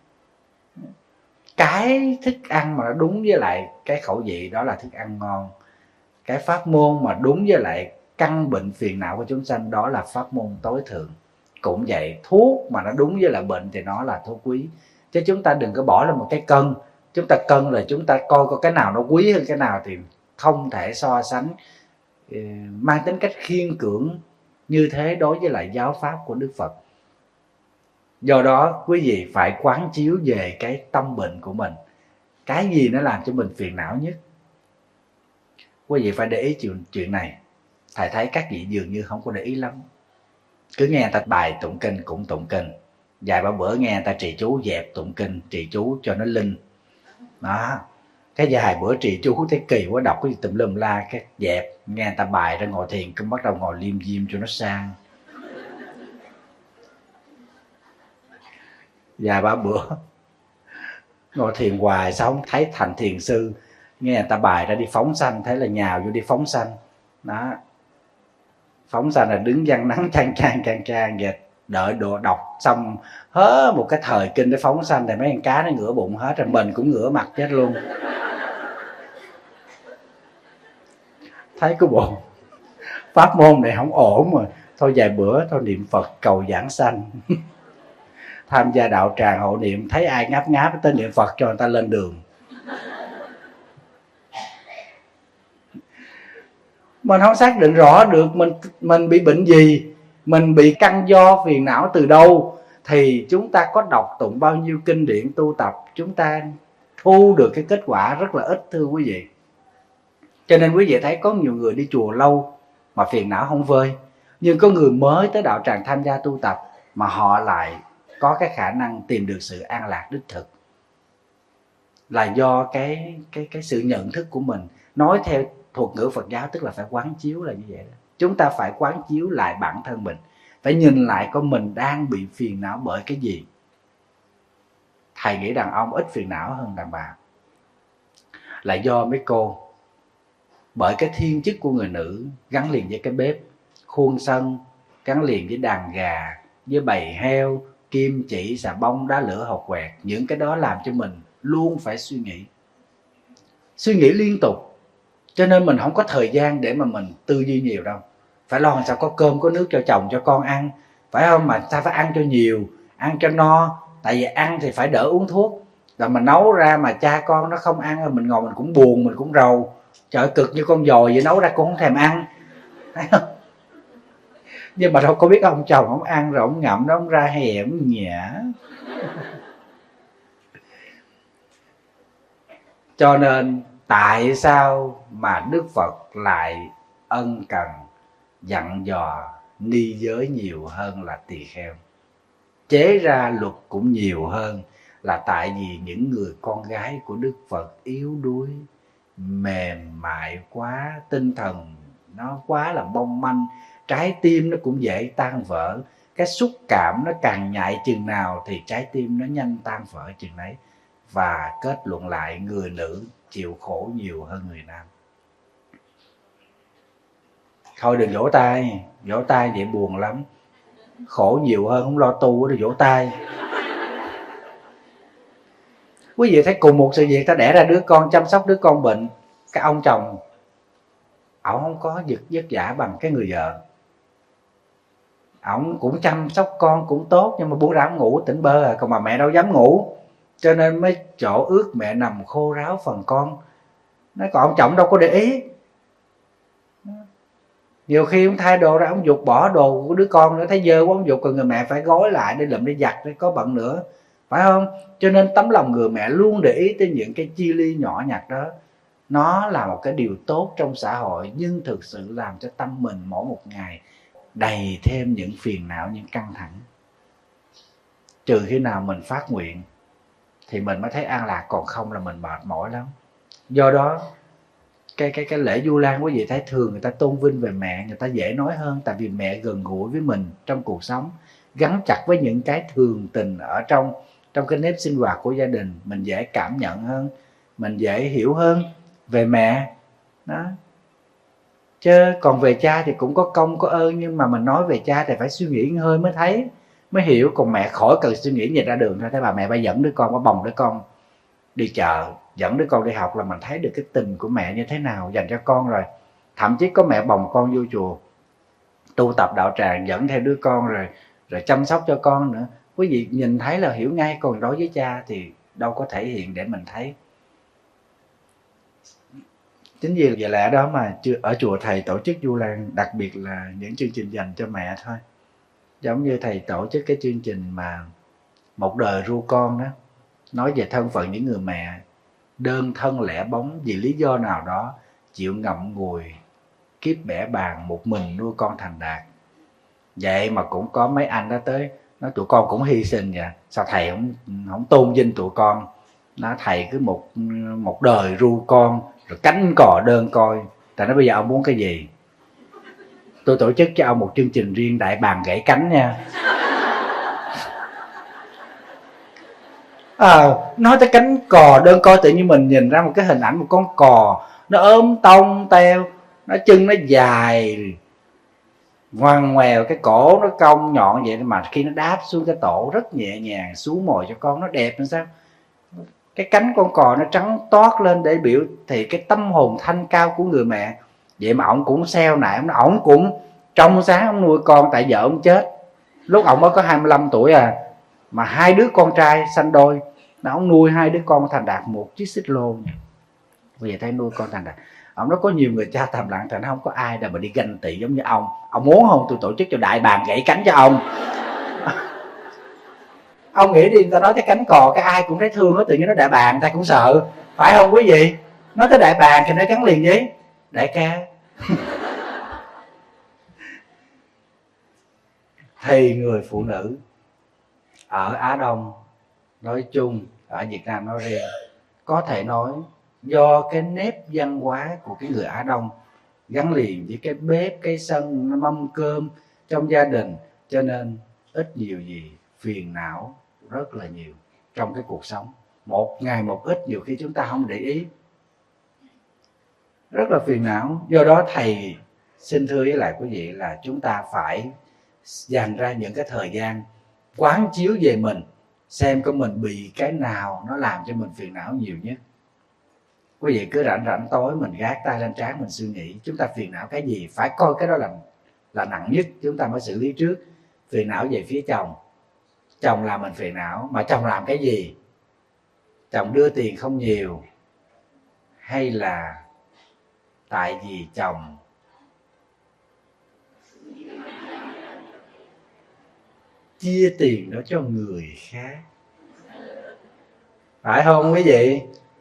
Cái thức ăn mà nó đúng với lại cái khẩu vị đó là thức ăn ngon. Cái pháp môn mà đúng với lại căn bệnh phiền não của chúng sanh đó là pháp môn tối thượng. Cũng vậy, thuốc mà nó đúng với lại bệnh thì nó là thuốc quý. Chứ chúng ta đừng có bỏ lên một cái cân, chúng ta cân là chúng ta coi cái nào nó quý hơn cái nào, thì không thể so sánh mang tính cách khiên cưỡng như thế đối với lại giáo pháp của Đức Phật. Do đó quý vị phải quán chiếu về cái tâm bệnh của mình, cái gì nó làm cho mình phiền não nhất. Quý vị phải để ý chuyện này. Thầy thấy các vị dường như không có để ý lắm, cứ nghe người ta bài tụng kinh cũng tụng kinh, vài ba bữa nghe người ta trì chú dẹp tụng kinh, trì chú cho nó linh đó. Cái vài bữa trì chú thấy kỳ quá, đọc cái gì tùm lum la, cái dẹp, nghe người ta bài ra ngồi thiền, cứ bắt đầu ngồi liêm diêm cho nó sang. vài ba bữa ngồi thiền hoài sao không thấy thành thiền sư, nghe người ta bài ra đi phóng sanh, thế là nhào vô đi phóng sanh. Đó, phóng sanh là đứng văn nắng chang chang vậy, đợi đồ đọc xong hớ một cái thời kinh để phóng sanh thì mấy con cá nó ngửa bụng hết rồi, mình cũng ngửa mặt chết luôn. Thấy cái bộ pháp môn này không ổn mà, thôi vài bữa thôi niệm Phật cầu giảng sanh. Tham gia đạo tràng hộ niệm, thấy ai ngáp ngáp tới niệm Phật cho người ta lên đường. Mình không xác định rõ được mình bị bệnh gì, mình bị căn do phiền não từ đâu, thì chúng ta có đọc tụng bao nhiêu kinh điển tu tập, chúng ta thu được cái kết quả rất là ít, thưa quý vị. Cho nên quý vị thấy có nhiều người đi chùa lâu mà phiền não không vơi, nhưng có người mới tới đạo tràng tham gia tu tập mà họ lại có cái khả năng tìm được sự an lạc đích thực, là do cái sự nhận thức của mình. Nói theo thuật ngữ Phật giáo tức là phải quán chiếu là như vậy đó. Chúng ta phải quán chiếu lại bản thân mình, phải nhìn lại coi mình đang bị phiền não bởi cái gì. Thầy nghĩ đàn ông ít phiền não hơn đàn bà là do mấy cô, bởi cái thiên chức của người nữ gắn liền với cái bếp, khuôn sân, gắn liền với đàn gà, với bầy heo, kim chỉ, xà bông, đá lửa, hột quẹt. Những cái đó làm cho mình luôn phải suy nghĩ liên tục. Cho nên mình không có thời gian để mà mình tư duy nhiều đâu. Phải lo làm sao có cơm có nước cho chồng cho con ăn, phải không? Mà sao phải ăn cho nhiều, ăn cho no. Tại vì ăn thì phải đỡ uống thuốc. Rồi mình nấu ra mà cha con nó không ăn, rồi mình ngồi mình cũng buồn, mình cũng rầu. Trời, cực như con dồi vậy, nấu ra cũng không thèm ăn, thấy không? Nhưng mà đâu có biết ông chồng ông ăn rồi ông ngậm đó, ông ra hẻm nhả. Cho nên tại sao mà Đức Phật lại ân cần dặn dò ni giới nhiều hơn là tỳ kheo, chế ra luật cũng nhiều hơn, là tại vì những người con gái của Đức Phật yếu đuối, mềm mại quá, tinh thần nó quá là mong manh, trái tim nó cũng dễ tan vỡ. Cái xúc cảm nó càng nhạy chừng nào thì trái tim nó nhanh tan vỡ chừng ấy. Và kết luận lại, người nữ chịu khổ nhiều hơn người nam. Thôi đừng vỗ tay vậy buồn lắm. Khổ nhiều hơn không lo tu đó, vỗ tay. Quý vị thấy cùng một sự việc, ta đẻ ra đứa con, chăm sóc đứa con bệnh, cái ông chồng ổng không có vất vả bằng cái người vợ. Ổng cũng chăm sóc con cũng tốt, nhưng mà buổi ra ổng ngủ tỉnh bơ à, còn mà mẹ đâu dám ngủ, cho nên mấy chỗ ướt mẹ nằm khô ráo phần con. Nói còn ông chồng đâu có để ý. Nhiều khi ông thay đồ ra, ông giục bỏ đồ của đứa con nữa, thấy dơ quá ông giục, còn người mẹ phải gói lại để lụm để giặt để có bận nữa, phải không? Cho nên tấm lòng người mẹ luôn để ý tới những cái chi ly nhỏ nhặt đó. Nó là một cái điều tốt trong xã hội, nhưng thực sự làm cho tâm mình mỗi một ngày đầy thêm những phiền não, những căng thẳng. Trừ khi nào mình phát nguyện thì mình mới thấy an lạc, còn không là mình mệt mỏi lắm. Do đó cái lễ Vu Lan quý vị thấy thường người ta tôn vinh về mẹ, người ta dễ nói hơn, tại vì mẹ gần gũi với mình trong cuộc sống, gắn chặt với những cái thường tình ở trong cái nếp sinh hoạt của gia đình, mình dễ cảm nhận hơn, mình dễ hiểu hơn về mẹ đó. Chứ còn về cha thì cũng có công có ơn, nhưng mà mình nói về cha thì phải suy nghĩ hơi mới thấy, mới hiểu. Còn mẹ khỏi cần suy nghĩ, nhìn ra đường thôi, thấy bà mẹ dẫn đứa con, bà bồng đứa con đi chợ, dẫn đứa con đi học là mình thấy được cái tình của mẹ như thế nào dành cho con rồi. Thậm chí có mẹ bồng con vô chùa tu tập đạo tràng, dẫn theo đứa con rồi chăm sóc cho con nữa. Quý vị nhìn thấy là hiểu ngay. Còn đối với cha thì đâu có thể hiện để mình thấy. Chính vì vậy lẽ đó mà ở chùa thầy tổ chức Vu Lan, đặc biệt là những chương trình dành cho mẹ thôi. Giống như thầy tổ chức cái chương trình mà một đời ru con đó, nói về thân phận những người mẹ đơn thân lẻ bóng, vì lý do nào đó chịu ngậm ngùi kiếp bẻ bàng một mình nuôi con thành đạt. Vậy mà cũng có mấy anh đó tới nói tụi con cũng hy sinh vậy, sao thầy không tôn vinh tụi con? Nó thầy cứ một đời ru con rồi cánh cò đơn coi. Tại nó bây giờ ông muốn cái gì? Tôi tổ chức cho ông một chương trình riêng, đại bàng gãy cánh nha. Nói tới cánh cò đơn coi tự nhiên mình nhìn ra một cái hình ảnh một con cò, nó ốm tông teo, nó chân nó dài ngoằn ngoèo, cái cổ nó cong nhọn vậy, mà khi nó đáp xuống cái tổ rất nhẹ nhàng, xuống mồi cho con, nó đẹp làm sao. Cái cánh con cò nó trắng toát lên để biểu thị cái tâm hồn thanh cao của người mẹ. Vậy mà ổng cũng xeo nại, ổng cũng trong sáng ổng nuôi con, tại vợ ổng chết lúc ổng mới có 25 tuổi à, mà 2 đứa con trai sanh đôi, ổng nuôi 2 đứa con thành đạt một chiếc xích lô. Bây giờ thấy nuôi con thành đạt, ông nói có nhiều người cha thầm lặng, thành không có ai đâu mà đi ganh tị giống như ông muốn không tôi tổ chức cho đại bàng gãy cánh cho ông. Ông nghĩ đi, người ta nói cái cánh cò cái ai cũng thấy thương hết, tự nhiên nó đại bàng ta cũng sợ, phải không quý vị? Nói tới đại bàng thì nó gắn liền với đại ca. Thì người phụ nữ ở Á Đông nói chung, ở Việt Nam nói riêng, có thể nói do cái nếp văn hóa của cái người Á Đông gắn liền với cái bếp, cái sân, mâm cơm trong gia đình, cho nên ít nhiều gì phiền não rất là nhiều trong cái cuộc sống. Một ngày một ít, nhiều khi chúng ta không để ý, rất là phiền não. Do đó thầy xin thưa với lại quý vị là chúng ta phải dành ra những cái thời gian quán chiếu về mình, xem có mình bị cái nào nó làm cho mình phiền não nhiều nhất. Quý vị cứ rảnh rảnh tối mình gác tay lên trán mình suy nghĩ chúng ta phiền não cái gì, phải coi cái đó là nặng nhất, chúng ta mới xử lý trước. Phiền não về phía chồng, chồng làm mình phiền não, mà chồng làm cái gì? Chồng đưa tiền không nhiều, hay là tại vì chồng chia tiền đó cho người khác, phải không quý vị?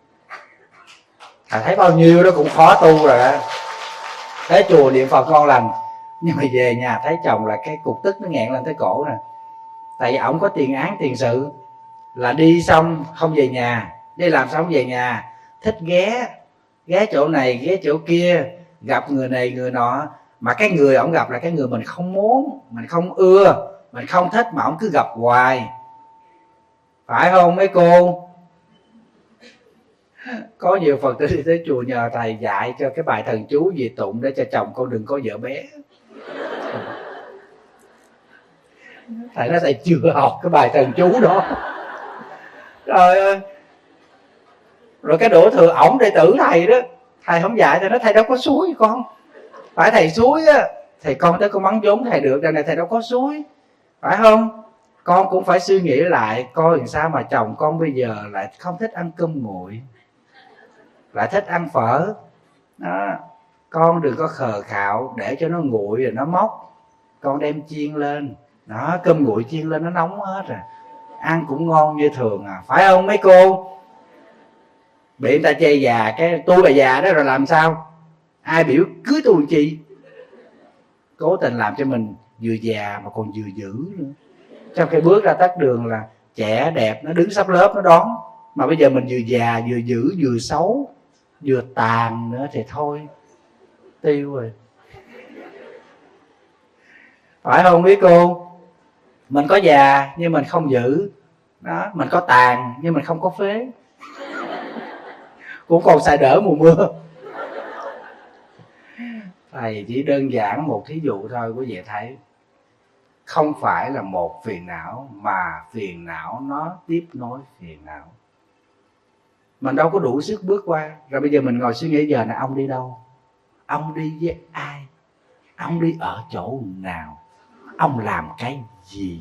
Thấy bao nhiêu đó cũng khó tu rồi đó. Tới chùa niệm Phật ngon lành, nhưng mà về nhà thấy chồng là cái cục tức nó nghẹn lên tới cổ nè. Tại vì ổng có tiền án tiền sự, là đi xong không về nhà, đi làm xong không về nhà, thích ghé chỗ này ghé chỗ kia, gặp người này người nọ, mà cái người ổng gặp là cái người mình không muốn, mình không ưa, mình không thích, mà ổng cứ gặp hoài, phải không mấy cô? Có nhiều Phật tử đi tới chùa nhờ thầy dạy cho cái bài thần chú gì tụng để cho chồng con đừng có vợ bé. Thầy nói thầy chưa học cái bài thần chú đó. Trời ơi. Rồi cái đổ thừa ổng đệ tử thầy đó, thầy không dạy, thầy nói thầy đâu có suối con, phải thầy suối á thì con tới con bắn vốn thầy được, đằng này thầy đâu có suối, phải không? Con cũng phải suy nghĩ lại coi làm sao mà chồng con bây giờ lại không thích ăn cơm nguội, lại thích ăn phở đó. Con đừng có khờ khạo để cho nó nguội rồi nó mốc, con đem chiên lên đó, cơm nguội chiên lên nó nóng hết rồi, ăn cũng ngon như thường à, phải không mấy cô? Bị người ta chê già, cái tôi là già đó rồi làm sao? Ai biểu cưới tôi làm chi? Cố tình làm cho mình vừa già mà còn vừa dữ nữa. Trong khi bước ra tắt đường là trẻ đẹp, nó đứng sắp lớp nó đón, mà bây giờ mình vừa già vừa dữ vừa xấu vừa tàn nữa thì thôi tiêu rồi, phải không biết cô? Mình có già nhưng mình không dữ đó, mình có tàn nhưng mình không có phế, cũng còn xài đỡ mùa mưa. Thầy chỉ đơn giản một thí dụ thôi, quý vị thấy không phải là một phiền não, mà phiền não nó tiếp nối phiền não. Mình đâu có đủ sức bước qua. Rồi bây giờ mình ngồi suy nghĩ giờ này ông đi đâu, ông đi với ai, ông đi ở chỗ nào, ông làm cái gì,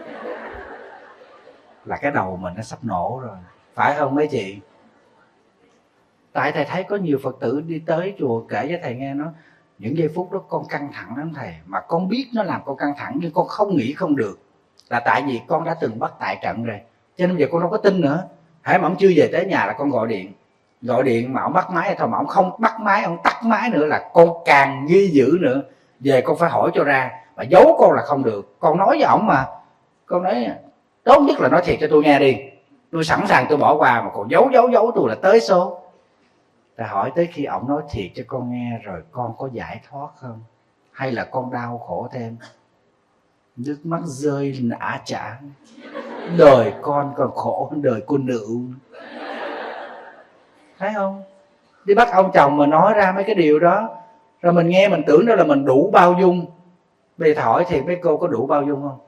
là cái đầu mình nó sắp nổ rồi, phải không mấy chị? Tại thầy thấy có nhiều Phật tử đi tới chùa kể với thầy nghe, nó những giây phút đó con căng thẳng lắm thầy, mà con biết nó làm con căng thẳng nhưng con không nghĩ không được, là tại vì con đã từng bắt tại trận rồi, cho nên giờ con đâu có tin nữa. Hễ mà ông chưa về tới nhà là con gọi điện mà ông bắt máy thôi, mà ông không bắt máy, ông tắt máy nữa là con càng nghi dữ nữa. Về con phải hỏi cho ra, mà giấu con là không được. Con nói với ổng mà, con nói tốt nhất là nói thiệt cho tôi nghe đi, tôi sẵn sàng tôi bỏ qua, mà còn giấu tôi là tới số. Ta hỏi tới khi ổng nói thiệt cho con nghe rồi con có giải thoát không, hay là con đau khổ thêm, nước mắt rơi nã chả. Đời con còn khổ hơn đời cô nữ. Thấy không? Đi bắt ông chồng mà nói ra mấy cái điều đó, rồi mình nghe mình tưởng đó là mình đủ bao dung. Bây giờ hỏi thì mấy cô có đủ bao dung không?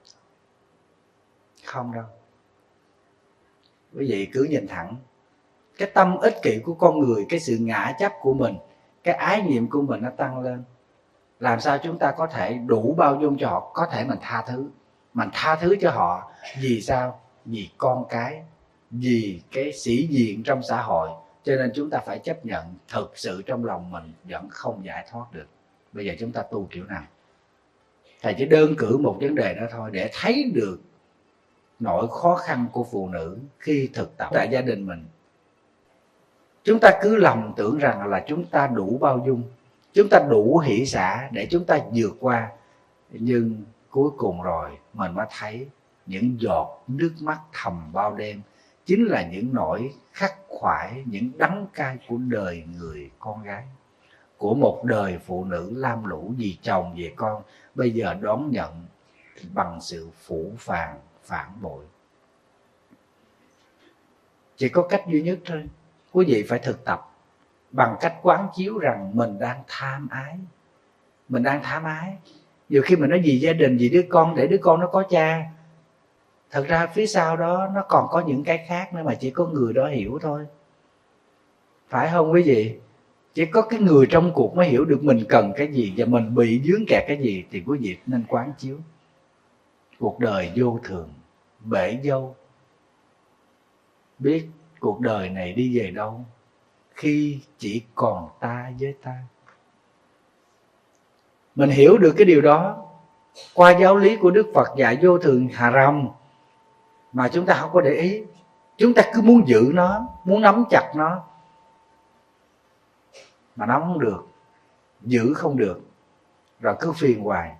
Không đâu. Quý vị cứ nhìn thẳng cái tâm ích kỷ của con người, cái sự ngã chấp của mình, cái ái nhiệm của mình nó tăng lên. Làm sao chúng ta có thể đủ bao dung cho họ? Có thể mình tha thứ. Mình tha thứ cho họ. Vì sao? Vì con cái, vì cái sĩ diện trong xã hội. Cho nên chúng ta phải chấp nhận thực sự trong lòng mình vẫn không giải thoát được. Bây giờ chúng ta tu kiểu nào? Thầy chỉ đơn cử một vấn đề đó thôi, để thấy được nỗi khó khăn của phụ nữ khi thực tập tại gia đình mình. Chúng ta cứ lầm tưởng rằng là chúng ta đủ bao dung, chúng ta đủ hỷ xả để chúng ta vượt qua. Nhưng cuối cùng rồi mình mới thấy những giọt nước mắt thầm bao đêm chính là những nỗi khắc khoải, những đắng cay của đời người con gái, của một đời phụ nữ lam lũ vì chồng vì con, bây giờ đón nhận bằng sự phũ phàng phản bội. Chỉ có cách duy nhất thôi, quý vị phải thực tập bằng cách quán chiếu rằng mình đang tham ái. Mình đang tham ái. Nhiều khi mình nói vì gia đình, vì đứa con, để đứa con nó có cha. Thật ra phía sau đó nó còn có những cái khác nữa mà chỉ có người đó hiểu thôi. Phải không quý vị? Chỉ có cái người trong cuộc mới hiểu được mình cần cái gì và mình bị vướng kẹt cái gì. Thì quý vị nên quán chiếu. Cuộc đời vô thường, bể dâu. Biết cuộc đời này đi về đâu khi chỉ còn ta với ta. Mình hiểu được cái điều đó qua giáo lý của Đức Phật dạy vô thường hà rầm, mà chúng ta không có để ý. Chúng ta cứ muốn giữ nó, muốn nắm chặt nó, mà nắm không được, giữ không được, rồi cứ phiền hoài.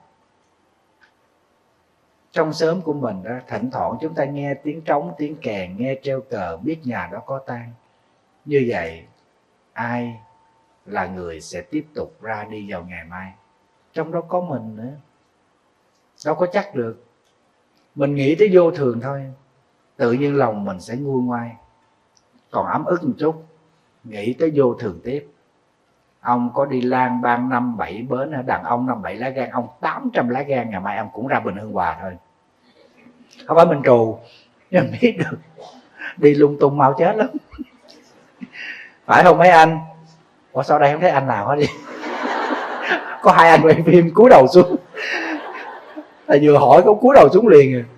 Trong xóm của mình đó, thỉnh thoảng chúng ta nghe tiếng trống, tiếng kèn, nghe treo cờ, biết nhà đó có tang. Như vậy ai là người sẽ tiếp tục ra đi vào ngày mai? Trong đó có mình nữa, đâu có chắc được. Mình nghĩ tới vô thường thôi, tự nhiên lòng mình sẽ nguôi ngoai. Còn ấm ức một chút, nghĩ tới vô thường tiếp. Ông có đi lang bang 5-7 bến, đàn ông 5-7 lá gan, ông 800 lá gan, ngày mai ông cũng ra Bình Hưng Hòa thôi. Không phải mình trù, nhưng mà biết được đi lung tung mau chết lắm. Phải không mấy anh? Ủa sao đây không thấy anh nào hết đi? Có 2 anh quay phim cúi đầu xuống. Thầy vừa hỏi có cúi đầu xuống liền rồi.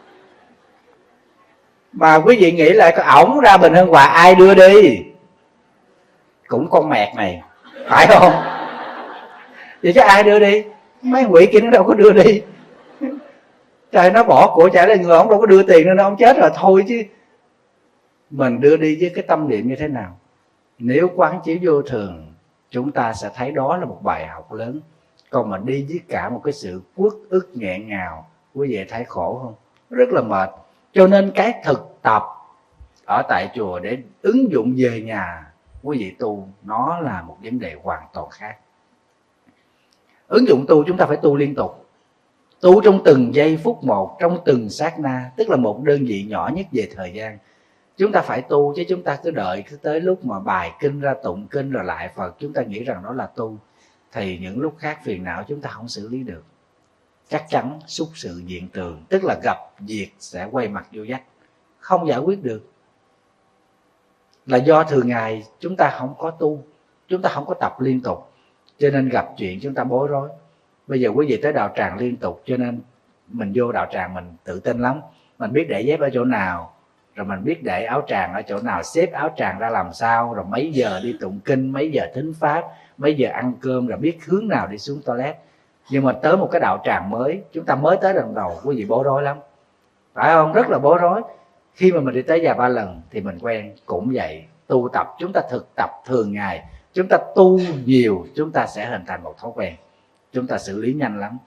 Mà quý vị nghĩ lại, ổng ra Bình Hưng Hòa ai đưa đi? Cũng con mẹt này, phải không? Vậy chứ ai đưa đi? Mấy quỷ kia nó đâu có đưa đi. Trời, nó bỏ của trả lại người, ổng đâu có đưa tiền nên ông chết rồi thôi chứ. Mình đưa đi với cái tâm niệm như thế nào? Nếu quán chiếu vô thường, chúng ta sẽ thấy đó là một bài học lớn. Còn mình đi với cả một cái sự uất ức nghẹn ngào, quý vị thấy khổ không? Rất là mệt. Cho nên cái thực tập ở tại chùa để ứng dụng về nhà quý vị tu, nó là một vấn đề hoàn toàn khác. Ứng dụng tu chúng ta phải tu liên tục, tu trong từng giây phút một, trong từng sát na, tức là một đơn vị nhỏ nhất về thời gian. Chúng ta phải tu, chứ chúng ta cứ đợi cứ tới lúc mà bài kinh ra tụng kinh rồi lại Phật, chúng ta nghĩ rằng đó là tu, thì những lúc khác phiền não chúng ta không xử lý được. Chắc chắn xúc sự diện tường, tức là gặp việc sẽ quay mặt vô vách, không giải quyết được. Là do thường ngày chúng ta không có tu, chúng ta không có tập liên tục, cho nên gặp chuyện chúng ta bối rối. Bây giờ quý vị tới đạo tràng liên tục, cho nên mình vô đạo tràng mình tự tin lắm. Mình biết để dép ở chỗ nào, rồi mình biết để áo tràng ở chỗ nào, xếp áo tràng ra làm sao, rồi mấy giờ đi tụng kinh, mấy giờ thính pháp, mấy giờ ăn cơm, rồi biết hướng nào đi xuống toilet. Nhưng mà tới một cái đạo tràng mới, chúng ta mới tới lần đầu, quý vị bối rối lắm, phải không? Rất là bối rối. Khi mà mình đi tới vài ba lần thì mình quen. Cũng vậy, tu tập chúng ta thực tập thường ngày, chúng ta tu nhiều, chúng ta sẽ hình thành một thói quen, chúng ta xử lý nhanh lắm.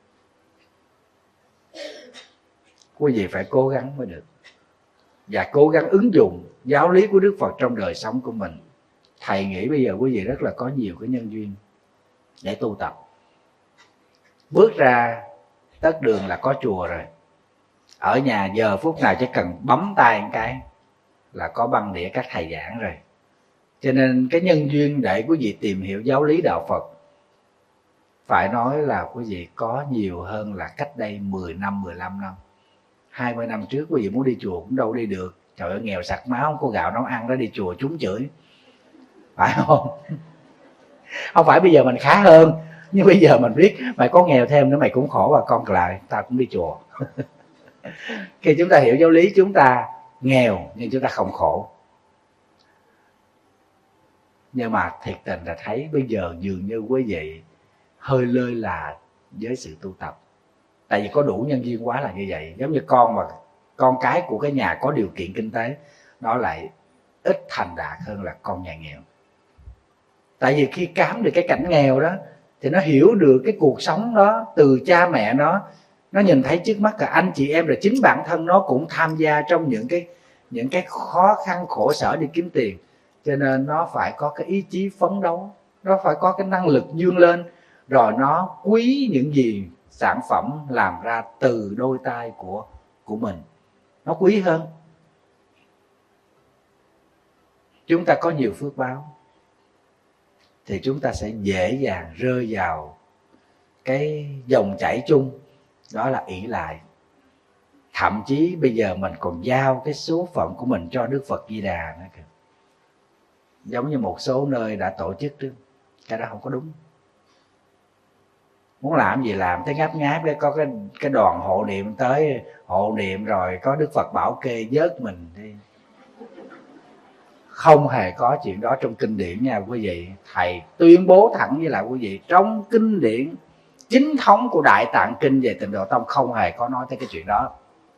Quý vị phải cố gắng mới được, và cố gắng ứng dụng giáo lý của Đức Phật trong đời sống của mình. Thầy nghĩ bây giờ quý vị rất là có nhiều cái nhân duyên để tu tập. Bước ra tất đường là có chùa rồi. Ở nhà giờ phút nào chỉ cần bấm tay một cái là có băng đĩa các thầy giảng rồi. Cho nên cái nhân duyên để quý vị tìm hiểu giáo lý đạo Phật phải nói là quý vị có nhiều hơn là cách đây 10 năm, 15 năm. 20 năm trước quý vị muốn đi chùa cũng đâu đi được. Trời ơi, nghèo sặc máu, không có gạo nấu ăn, đó đi chùa trúng chửi. Phải không? Không phải bây giờ mình khá hơn, nhưng bây giờ mình biết mày có nghèo thêm nữa mày cũng khổ, và con lại ta cũng đi chùa. Khi chúng ta hiểu giáo lý, chúng ta nghèo nhưng chúng ta không khổ. Nhưng mà thiệt tình là thấy bây giờ dường như quý vị hơi lơi là với sự tu tập. Tại vì có đủ nhân duyên quá là như vậy. Giống như con cái của cái nhà có điều kiện kinh tế, nó lại ít thành đạt hơn là con nhà nghèo. Tại vì khi cám được cái cảnh nghèo đó thì nó hiểu được cái cuộc sống đó từ cha mẹ nó nhìn thấy trước mắt cả anh chị em, rồi chính bản thân nó cũng tham gia trong những cái khó khăn khổ sở đi kiếm tiền. Cho nên nó phải có cái ý chí phấn đấu, nó phải có cái năng lực vươn lên, rồi nó quý những gì sản phẩm làm ra từ đôi tay của mình, nó quý hơn. Chúng ta có nhiều phước báo thì chúng ta sẽ dễ dàng rơi vào cái dòng chảy chung, đó là ỷ lại. Thậm chí bây giờ mình còn giao cái số phận của mình cho Đức Phật Di Đà nữa kìa. Giống như một số nơi đã tổ chức đó, cái đó không có đúng. Muốn làm gì làm, tới ngáp ngáp để có cái đoàn hộ niệm tới hộ niệm rồi có Đức Phật bảo kê vớt mình đi. Không hề có chuyện đó trong kinh điển nha quý vị. Thầy tuyên bố thẳng với lại quý vị, trong kinh điển chính thống của Đại Tạng Kinh về Tịnh Độ Tông không hề có nói tới cái chuyện đó.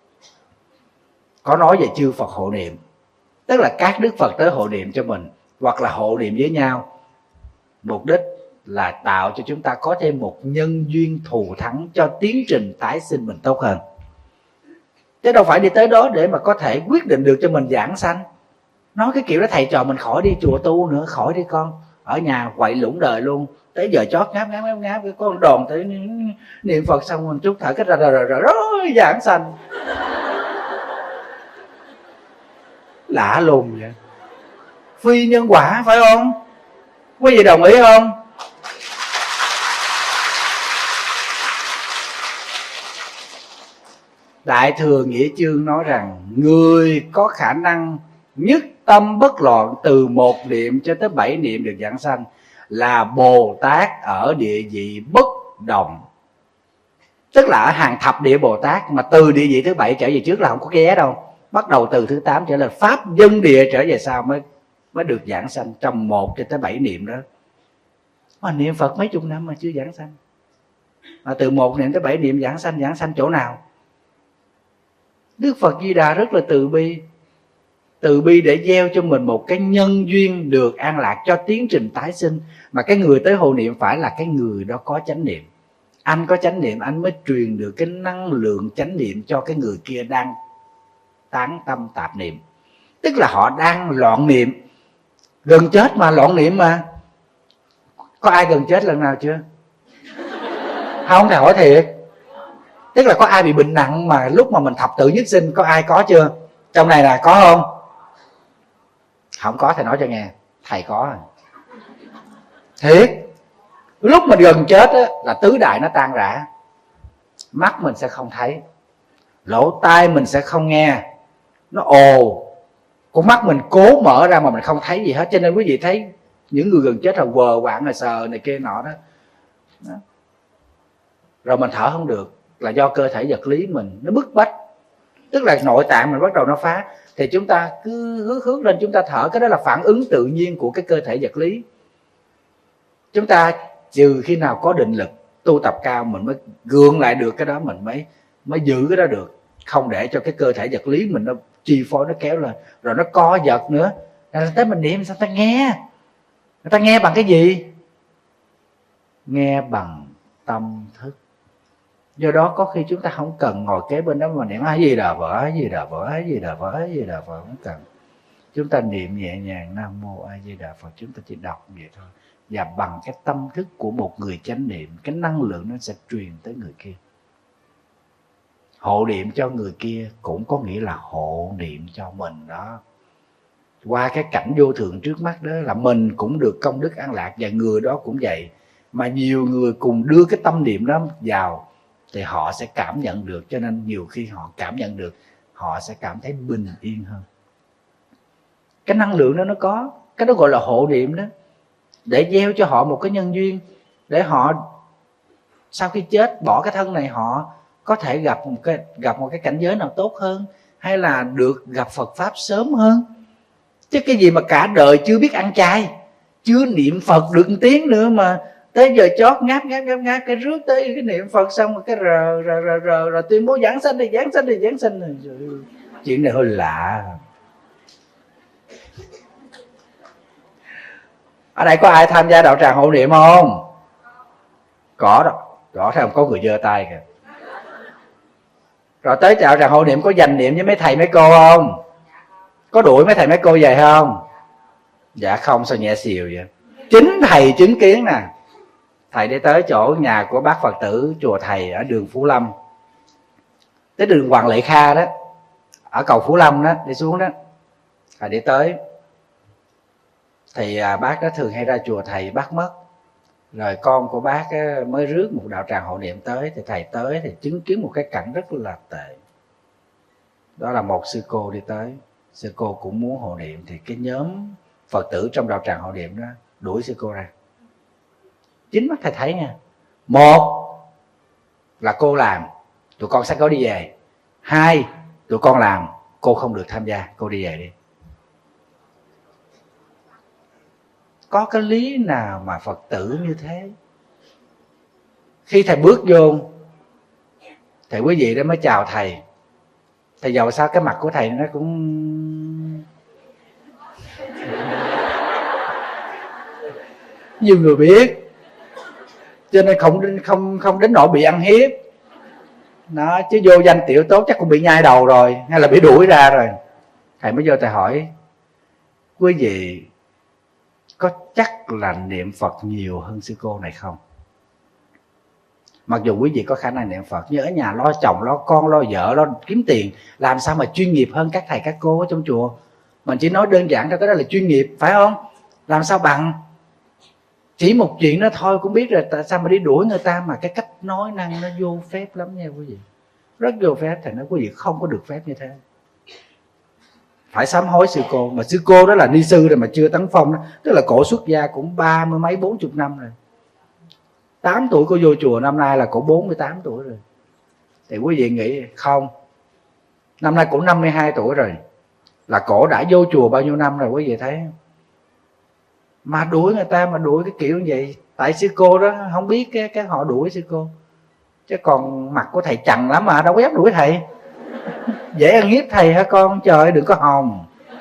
Có nói về chư Phật hộ niệm, tức là các Đức Phật tới hộ niệm cho mình, hoặc là hộ niệm với nhau. Mục đích là tạo cho chúng ta có thêm một nhân duyên thù thắng cho tiến trình tái sinh mình tốt hơn. Chứ đâu phải đi tới đó để mà có thể quyết định được cho mình giảng sanh. Nói cái kiểu đó thầy trò mình khỏi đi chùa tu nữa, khỏi đi con, ở nhà quậy lũng đời luôn. Tới giờ chót ngáp con đòn tới niệm Phật xong mình chút thở cái rồi giảng sanh. Lạ lùng vậy. Phi nhân quả phải không? Quý vị đồng ý không? Đại Thừa Nghĩa Chương nói rằng người có khả năng nhất tâm bất loạn từ 1 niệm cho tới 7 niệm được giảng sanh là Bồ Tát ở địa vị bất đồng. Tức là ở hàng thập địa Bồ Tát, mà từ địa vị thứ 7 trở về trước là không có ghé đâu. Bắt đầu từ thứ 8 trở lên Pháp dân địa trở về sau mới được giảng sanh trong 1 cho tới 7 niệm đó. Mà niệm Phật mấy chục năm mà chưa giảng sanh. Mà từ 1 niệm tới 7 niệm giảng sanh chỗ nào? Đức Phật Di Đà rất là từ bi để gieo cho mình một cái nhân duyên được an lạc cho tiến trình tái sinh. Mà cái người tới hộ niệm phải là cái người đó có chánh niệm. Anh có chánh niệm, anh mới truyền được cái năng lượng chánh niệm cho cái người kia đang tán tâm tạp niệm. Tức là họ đang loạn niệm, gần chết mà loạn niệm mà. Có ai gần chết lần nào chưa? Không, thầy hỏi thiệt. Tức là có ai bị bệnh nặng mà lúc mà mình thập tự nhất sinh, có ai có chưa? Trong này là có không? Không có thầy nói cho nghe. Thầy có rồi. Thiệt. Lúc mình gần chết á, là tứ đại nó tan rã. Mắt mình sẽ không thấy, lỗ tai mình sẽ không nghe, nó ồ. Con mắt mình cố mở ra mà mình không thấy gì hết. Cho nên quý vị thấy những người gần chết là vờ quạng là sờ này kia nọ đó. Rồi mình thở không được là do cơ thể vật lý mình nó bức bách. Tức là nội tạng mình bắt đầu nó phá, thì chúng ta cứ hướng lên chúng ta thở. Cái đó là phản ứng tự nhiên của cái cơ thể vật lý. Chúng ta trừ khi nào có định lực tu tập cao mình mới gượng lại được cái đó, mình mới giữ cái đó được. Không để cho cái cơ thể vật lý mình nó chi phối, nó kéo lên. Rồi nó co giật nữa. Rồi tới mình niệm sao ta nghe? Người ta nghe bằng cái gì? Nghe bằng tâm thức. Do đó có khi chúng ta không cần ngồi kế bên đó mà niệm A Di Đà Phật, A Di Đà Phật, A Di Đà Phật, A Di Đà Phật, không cần. Chúng ta niệm nhẹ nhàng Nam Mô A Di Đà Phật, chúng ta chỉ đọc vậy thôi. Và bằng cái tâm thức của một người chánh niệm, cái năng lượng nó sẽ truyền tới người kia. Hộ niệm cho người kia cũng có nghĩa là hộ niệm cho mình đó. Qua cái cảnh vô thường trước mắt đó là mình cũng được công đức an lạc, và người đó cũng vậy. Mà nhiều người cùng đưa cái tâm niệm đó vào thì họ sẽ cảm nhận được. Cho nên nhiều khi họ cảm nhận được, họ sẽ cảm thấy bình yên hơn. Cái năng lượng đó nó có, cái đó gọi là hộ niệm đó, để gieo cho họ một cái nhân duyên, để họ sau khi chết bỏ cái thân này, họ có thể gặp một cái cảnh giới nào tốt hơn, hay là được gặp Phật pháp sớm hơn. Chứ cái gì mà cả đời chưa biết ăn chay, chưa niệm Phật được một tiếng nữa mà tới giờ chót ngáp cái rước tới cái niệm Phật xong rồi cái rồi tuyên bố giảng sanh đi. Chuyện này hơi lạ. Ở đây có ai tham gia đạo tràng hộ niệm không? Có đó, rõ ràng có người giơ tay kìa. Rồi tới đạo tràng hộ niệm có dành niệm với mấy thầy mấy cô không? Có đuổi mấy thầy mấy cô về không? Dạ không, sao nhẹ xìu vậy? Chính thầy chứng kiến nè. Thầy đi tới chỗ nhà của bác Phật tử chùa thầy ở đường Phú Lâm, tới đường Hoàng Lệ Kha đó, ở cầu Phú Lâm đó, đi xuống đó. Thầy đi tới thì bác đó thường hay ra chùa thầy, bác mất. Rồi con của bác mới rước một đạo tràng hộ niệm tới, thì thầy tới thì chứng kiến một cái cảnh rất là tệ. Đó là một sư cô đi tới, sư cô cũng muốn hộ niệm, thì cái nhóm Phật tử trong đạo tràng hộ niệm đó đuổi sư cô ra. Chính mắt thầy thấy nha. Một là cô làm, tụi con sẽ có đi về. Hai, tụi con làm, cô không được tham gia, cô đi về đi. Có cái lý nào mà Phật tử như thế? Khi thầy bước vô, thầy quý vị đó mới chào thầy. Thầy dầu sao cái mặt của thầy nó cũng nhiều người biết, cho nên không đến nỗi bị ăn hiếp. Nó chứ vô danh tiểu tốt chắc cũng bị nhai đầu rồi, hay là bị đuổi ra rồi. Thầy mới vô thầy hỏi: quý vị có chắc là niệm Phật nhiều hơn sư cô này không? Mặc dù quý vị có khả năng niệm Phật, nhưng ở nhà lo chồng, lo con, lo vợ, lo kiếm tiền, làm sao mà chuyên nghiệp hơn các thầy các cô ở trong chùa? Mình chỉ nói đơn giản thôi, cái đó là chuyên nghiệp, phải không? Làm sao bằng? Chỉ một chuyện đó thôi cũng biết rồi, tại sao mà đi đuổi người ta? Mà cái cách nói năng nó vô phép lắm nha quý vị, rất vô phép. Thầy nói quý vị không có được phép như thế, phải sám hối sư cô. Mà sư cô đó là ni sư rồi mà chưa tấn phong đó, tức là cổ xuất gia cũng 30 mấy 40 năm rồi. 8 tuổi cô vô chùa, năm nay là cổ 48 tuổi rồi. Thì quý vị nghĩ không, năm nay cổ 52 tuổi rồi, là cổ đã vô chùa bao nhiêu năm rồi quý vị thấy không? Mà đuổi người ta, mà đuổi cái kiểu như vậy. Tại sư cô đó không biết cái họ đuổi sư cô, chứ còn mặt của thầy chằn lắm mà đâu có dám đuổi thầy. Dễ ăn hiếp thầy hả con? Trời, đừng có hòng.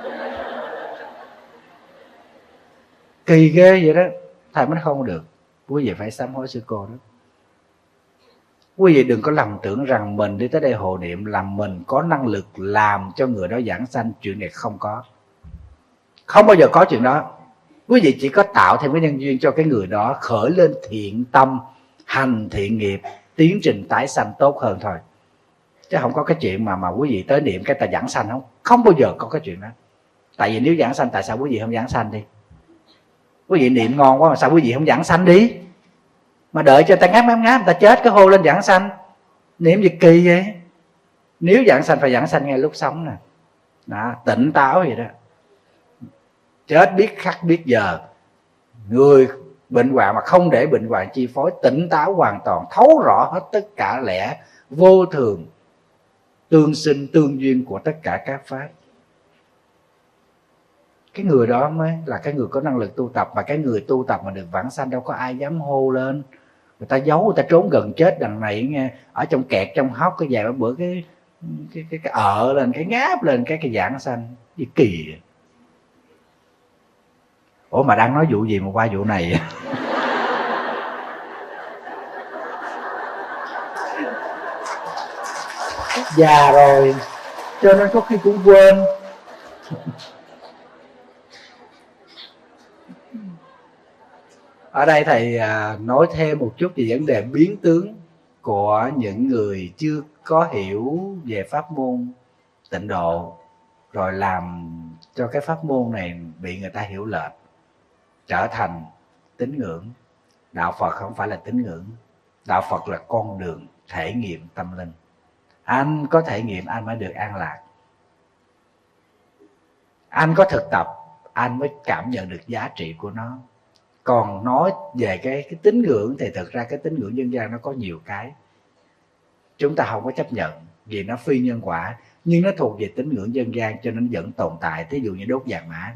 Kỳ ghê vậy đó. Thầy mới không được. Quý vị phải sám hối sư cô đó. Quý vị đừng có lầm tưởng rằng mình đi tới đây hộ niệm là mình có năng lực làm cho người đó giảng sanh. Chuyện này không có, không bao giờ có chuyện đó. Quý vị chỉ có tạo thêm cái nhân duyên cho cái người đó khởi lên thiện tâm, hành thiện nghiệp, tiến trình tái sanh tốt hơn thôi. Chứ không có cái chuyện mà quý vị tới niệm cái ta giảng sanh, không bao giờ có cái chuyện đó. Tại vì nếu giảng sanh, tại sao quý vị không giảng sanh đi? Quý vị niệm ngon quá mà sao quý vị không giảng sanh đi? Mà đợi cho người ta ngáp người ta chết cái hô lên giảng sanh. Niệm gì kỳ vậy? Nếu giảng sanh phải giảng sanh ngay lúc sống nè. Đó, tỉnh táo vậy đó. Chết biết khắc biết giờ. Người bệnh hoạn mà không để bệnh hoạn chi phối, tỉnh táo hoàn toàn, thấu rõ hết tất cả lẽ vô thường, tương sinh tương duyên của tất cả các pháp. Cái người đó mới là cái người có năng lực tu tập. Mà cái người tu tập mà được vãng sanh đâu có ai dám hô lên. Người ta giấu, người ta trốn gần chết đằng này nghe, ở trong kẹt trong hốc cái vài bữa cái lên, cái ngáp lên cái giảng sanh. Gì kỳ vậy? Ủa mà đang nói vụ gì mà qua vụ này? Già rồi cho nên có khi cũng quên. Ở đây thầy nói thêm một chút về vấn đề biến tướng của những người chưa có hiểu về pháp môn tịnh độ, rồi làm cho cái pháp môn này bị người ta hiểu lệch, trở thành tín ngưỡng. Đạo Phật không phải là tín ngưỡng. Đạo Phật là con đường thể nghiệm tâm linh. Anh có thể nghiệm anh mới được an lạc. Anh có thực tập anh mới cảm nhận được giá trị của nó. Còn nói về cái tín ngưỡng thì thực ra cái tín ngưỡng dân gian nó có nhiều cái chúng ta không có chấp nhận vì nó phi nhân quả, nhưng nó thuộc về tín ngưỡng dân gian cho nên vẫn tồn tại. Thí dụ như đốt vàng mã,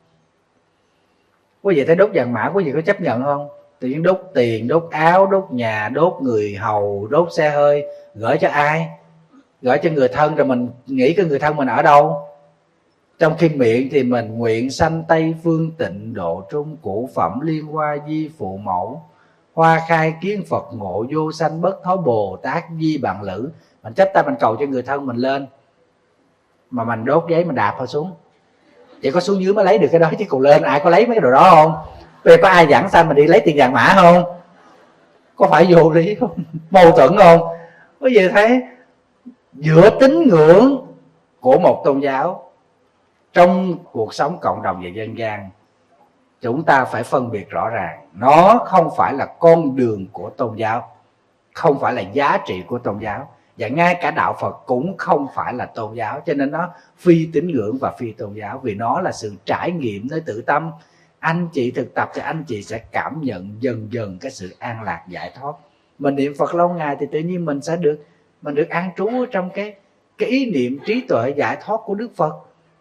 quý vị thấy đốt vàng mã quý vị có chấp nhận không? Tự nhiên đốt tiền, đốt áo, đốt nhà, đốt người hầu, đốt xe hơi, gửi cho ai? Gửi cho người thân, rồi mình nghĩ cái người thân mình ở đâu? Trong khi miệng thì mình nguyện sanh Tây phương tịnh độ trung, củ phẩm liên hoa di phụ mẫu, hoa khai kiến Phật ngộ vô sanh bất thối Bồ Tát di bạn lữ. Mình chắp tay mình cầu cho người thân mình lên, mà mình đốt giấy mình đạp họ xuống. Chỉ có xuống dưới mới lấy được cái đó, chứ còn lên ai có lấy mấy cái đồ đó không? Bây giờ có ai giảng sanh mà đi lấy tiền vàng mã không? Có phải vô lý không? Mâu thuẫn không? Có gì thấy giữa tín ngưỡng của một tôn giáo trong cuộc sống cộng đồng và dân gian, chúng ta phải phân biệt rõ ràng. Nó không phải là con đường của tôn giáo, không phải là giá trị của tôn giáo, và ngay cả đạo Phật cũng không phải là tôn giáo. Cho nên nó phi tín ngưỡng và phi tôn giáo, vì nó là sự trải nghiệm nơi tự tâm. Anh chị thực tập thì anh chị sẽ cảm nhận dần dần cái sự an lạc giải thoát. Mình niệm Phật lâu ngày thì tự nhiên mình sẽ được an trú ở trong cái ý niệm trí tuệ giải thoát của Đức Phật.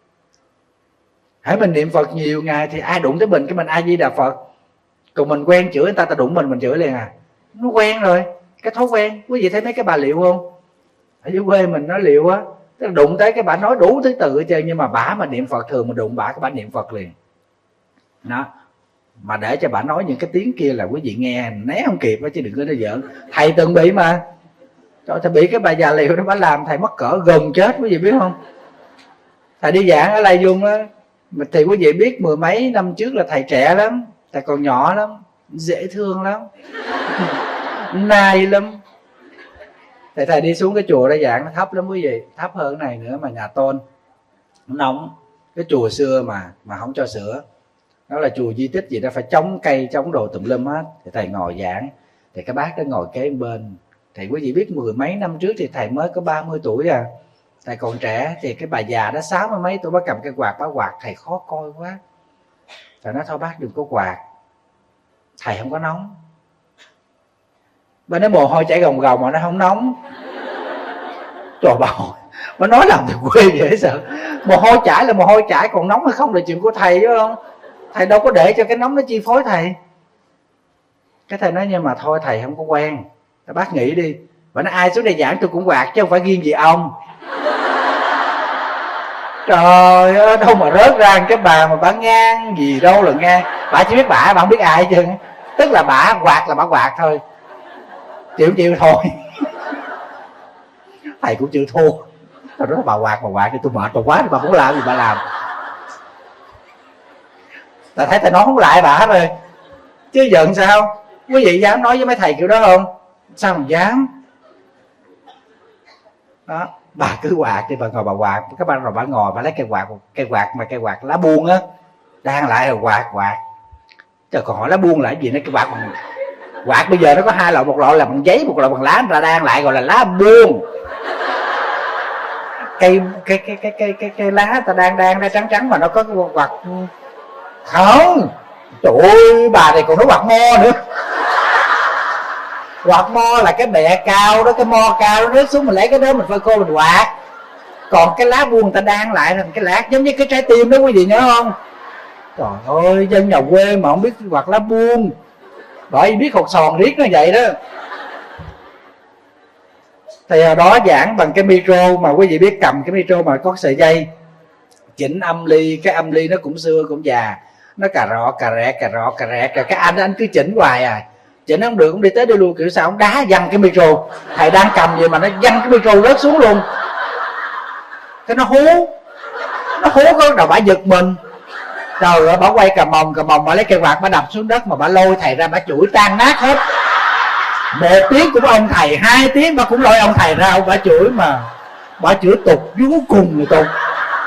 Hãy mình niệm Phật nhiều ngày thì ai đụng tới mình cái mình A Di Đà Phật. Còn mình quen chửi người ta đụng mình chửi liền à. Nó quen rồi, cái thói quen. Quý vị thấy mấy cái bà liệu không? Ở dưới quê mình nói liệu á, tức là đụng tới cái bà nói đủ thứ từ hết trơn, nhưng mà bả mà niệm Phật thường mà đụng bả cái bả niệm Phật liền. Đó. Mà để cho bả nói những cái tiếng kia là quý vị nghe né không kịp đó, chứ đừng có nói giỡn. Thầy từng bị mà. Trời, thầy bị cái bà già liệu đó, bả làm thầy mắc cỡ gần chết, quý vị biết không? Thầy đi giảng ở Lai Dung á, thì quý vị biết mười mấy năm trước là thầy trẻ lắm, thầy còn nhỏ lắm, dễ thương lắm, nai lắm. Thầy đi xuống cái chùa đó giảng nó thấp lắm quý vị, thấp hơn cái này nữa mà nhà tôn nóng. Cái chùa xưa mà không cho sửa, đó là chùa di tích gì đó, phải chống cây chống đồ tùm lum hết. Thì thầy ngồi giảng, thì cái bác đó ngồi kế bên. Thì quý vị biết mười mấy năm trước thì thầy mới có 30 tuổi à, thầy còn trẻ. Thì cái bà già đó 60 mấy tuổi, bác cầm cái quạt, bác quạt thầy khó coi quá. Thầy nói thôi bác đừng có quạt, thầy không có nóng. Bà nói mồ hôi chảy gồng gồng mà nó không nóng. Trời bà nói làm từ quê dễ sợ. Mồ hôi chảy là mồ hôi chảy, còn nóng hay không là chuyện của thầy chứ không. Thầy đâu có để cho cái nóng nó chi phối thầy. Cái thầy nói nhưng mà thôi thầy không có quen, bác nghĩ đi. Bà nói ai xuống đây giảng tôi cũng quạt chứ không phải riêng gì ông. Trời ơi, đâu mà rớt ra cái bà mà bà ngang gì đâu là ngang. Bà chỉ biết bà không biết ai hết trơn. Tức là bà quạt là bà quạt thôi, chịu thôi. Thầy cũng chịu thua. Rồi đó bà quạt thì tôi mệt bà quá thì bà muốn làm gì bà làm. Ta thấy thầy nói không lại bà hết rồi, chứ giận sao? Quý vị dám nói với mấy thầy kiểu đó không? Sao mà dám. Đó, bà cứ quạt đi, bà ngồi bà quạt. Các bạn rồi bà ngồi bà lấy cây quạt lá buông á, đang lại rồi quạt. Trời, còn hỏi lá buông là cái gì? Nó cái quạt bây giờ nó có hai loại, một loại là bằng giấy, một loại bằng lá, ra đang lại gọi là lá buông. Cây lá ta đang ra trắng mà nó có quạt không. Trời ơi, bà này còn nói quạt mo nữa. Quạt mo là cái bẹ cao đó, cái mo cao đó, rớt xuống mình lấy cái đó mình phơi khô mình quạt. Còn cái lá buông ta đang lại thành cái lá giống như cái trái tim đó, quý vị nhớ không? Trời ơi, dân nhà quê mà không biết quạt lá buông, bởi vì biết hột sòn riết nó vậy đó. Thì hồi đó giảng bằng cái micro, mà quý vị biết cầm cái micro mà có sợi dây chỉnh âm ly. Cái âm ly nó cũng xưa cũng già, nó cà rọ, rồi cái anh cứ chỉnh hoài à. Chỉnh không được, cũng đi tới đi luôn, kiểu sao ông đá văng cái micro. Thầy đang cầm vậy mà nó văng cái micro rớt xuống luôn. Cái nó hú có đầu bả giật mình. Trời ơi, bả quay cà mồng bả lấy cây quạt bả đập xuống đất, mà bả lôi thầy ra bả chửi tan nát hết. 1 tiếng cũng ông thầy, 2 tiếng bà cũng lôi ông thầy ra, bà chửi mà bà chửi tục vô cùng người tục,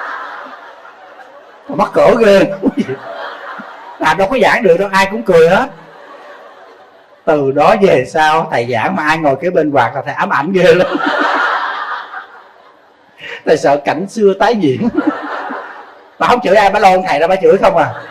mà mắc cỡ ghê. Làm đâu có giảng được đâu, ai cũng cười hết. Từ đó về sau thầy giảng mà ai ngồi kế bên quạt là thầy ám ảnh ghê lắm. Thầy sợ cảnh xưa tái diễn. Bà không chửi ai, bà lôi ông thầy ra bà chửi không à.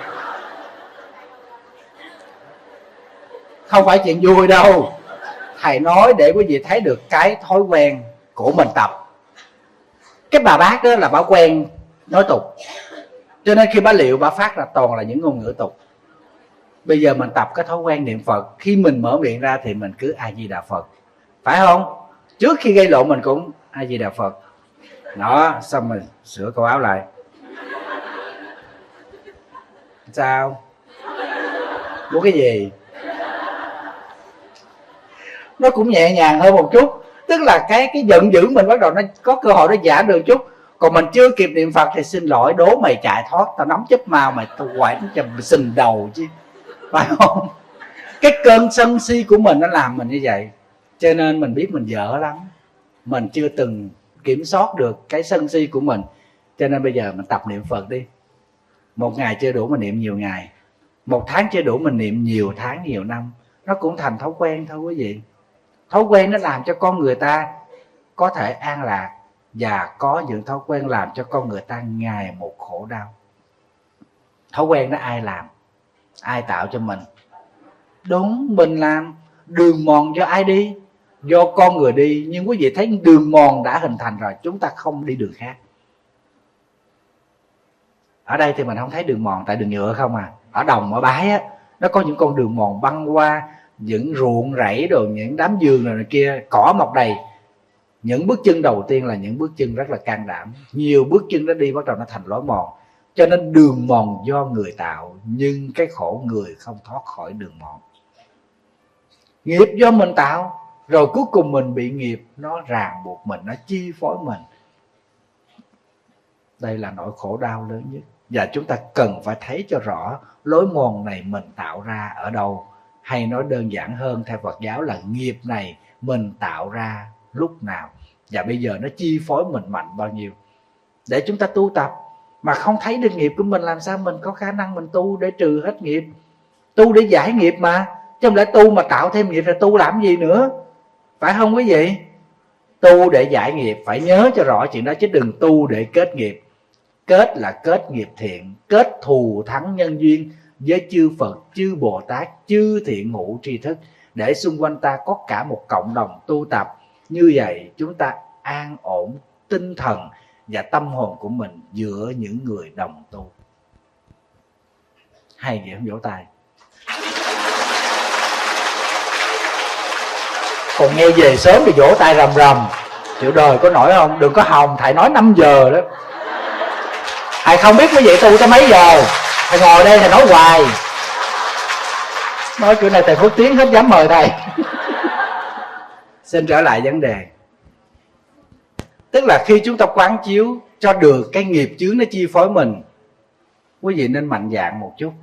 Không phải chuyện vui đâu. Thầy nói để quý vị thấy được cái thói quen của mình tập. Cái bà bác đó là bà quen nói tục, cho nên khi bà liệu bà phát ra toàn là những ngôn ngữ tục. Bây giờ mình tập cái thói quen niệm Phật, khi mình mở miệng ra thì mình cứ A Di Đà Phật, phải không? Trước khi gây lộn mình cũng A Di Đà Phật. Đó, xong mình sửa câu áo lại. Sao? Muốn cái gì? Nó cũng nhẹ nhàng hơn một chút. Tức là cái giận dữ mình bắt đầu nó có cơ hội nó giảm được chút. Còn mình chưa kịp niệm Phật thì xin lỗi, đố mày chạy thoát, tao nắm chớp mao mày, tao quảng cho mày sình đầu chứ, phải không? Cái cơn sân si của mình nó làm mình như vậy. Cho nên mình biết mình dở lắm, mình chưa từng kiểm soát được cái sân si của mình. Cho nên bây giờ mình tập niệm Phật đi. 1 ngày chưa đủ mình niệm nhiều ngày, 1 tháng chưa đủ mình niệm nhiều tháng nhiều năm. Nó cũng thành thói quen thôi quý vị. Thói quen nó làm cho con người ta có thể an lạc, và có những thói quen làm cho con người ta ngày một khổ đau. Thói quen đó ai làm? Ai tạo cho mình? Đúng, mình làm. Đường mòn do ai đi? Do con người đi. Nhưng quý vị thấy đường mòn đã hình thành rồi, chúng ta không đi đường khác. Ở đây thì mình không thấy đường mòn, tại đường nhựa không à. Ở Đồng, ở Bái á, nó có những con đường mòn băng qua những ruộng rẫy rồi những đám vườn rồi này kia, cỏ mọc đầy. Những bước chân đầu tiên là những bước chân rất là can đảm. Nhiều bước chân đó đi bắt đầu nó thành lối mòn. Cho nên đường mòn do người tạo, nhưng cái khổ người không thoát khỏi đường mòn. Nghiệp do mình tạo, rồi cuối cùng mình bị nghiệp nó ràng buộc mình, nó chi phối mình. Đây là nỗi khổ đau lớn nhất. Và chúng ta cần phải thấy cho rõ lối mòn này mình tạo ra ở đâu. Hay nói đơn giản hơn theo Phật giáo là nghiệp này mình tạo ra lúc nào, và bây giờ nó chi phối mình mạnh bao nhiêu. Để chúng ta tu tập mà không thấy được nghiệp của mình, làm sao mình có khả năng mình tu để trừ hết nghiệp? Tu để giải nghiệp mà, chứ không lẽ tu mà tạo thêm nghiệp là tu làm gì nữa, phải không quý vị? Tu để giải nghiệp, phải nhớ cho rõ chuyện đó, chứ đừng tu để kết nghiệp. Kết là kết nghiệp thiện, kết thù thắng nhân duyên với chư Phật, chư Bồ Tát, chư thiện hữu tri thức, để xung quanh ta có cả một cộng đồng tu tập. Như vậy chúng ta an ổn tinh thần và tâm hồn của mình giữa những người đồng tu. Hay vậy không? Vỗ tay. Còn nghe về sớm thì vỗ tay rầm rầm. Chịu đời có nổi không? Đừng có hòng thầy nói 5 giờ đó. Thầy không biết quý vị tu tới mấy giờ, thầy ngồi đây thầy nói hoài. Nói chuyện này thầy Phước Tiến hết dám mời thầy. Xin trở lại vấn đề. Tức là khi chúng ta quán chiếu cho được cái nghiệp chướng nó chi phối mình, quý vị nên mạnh dạn một chút.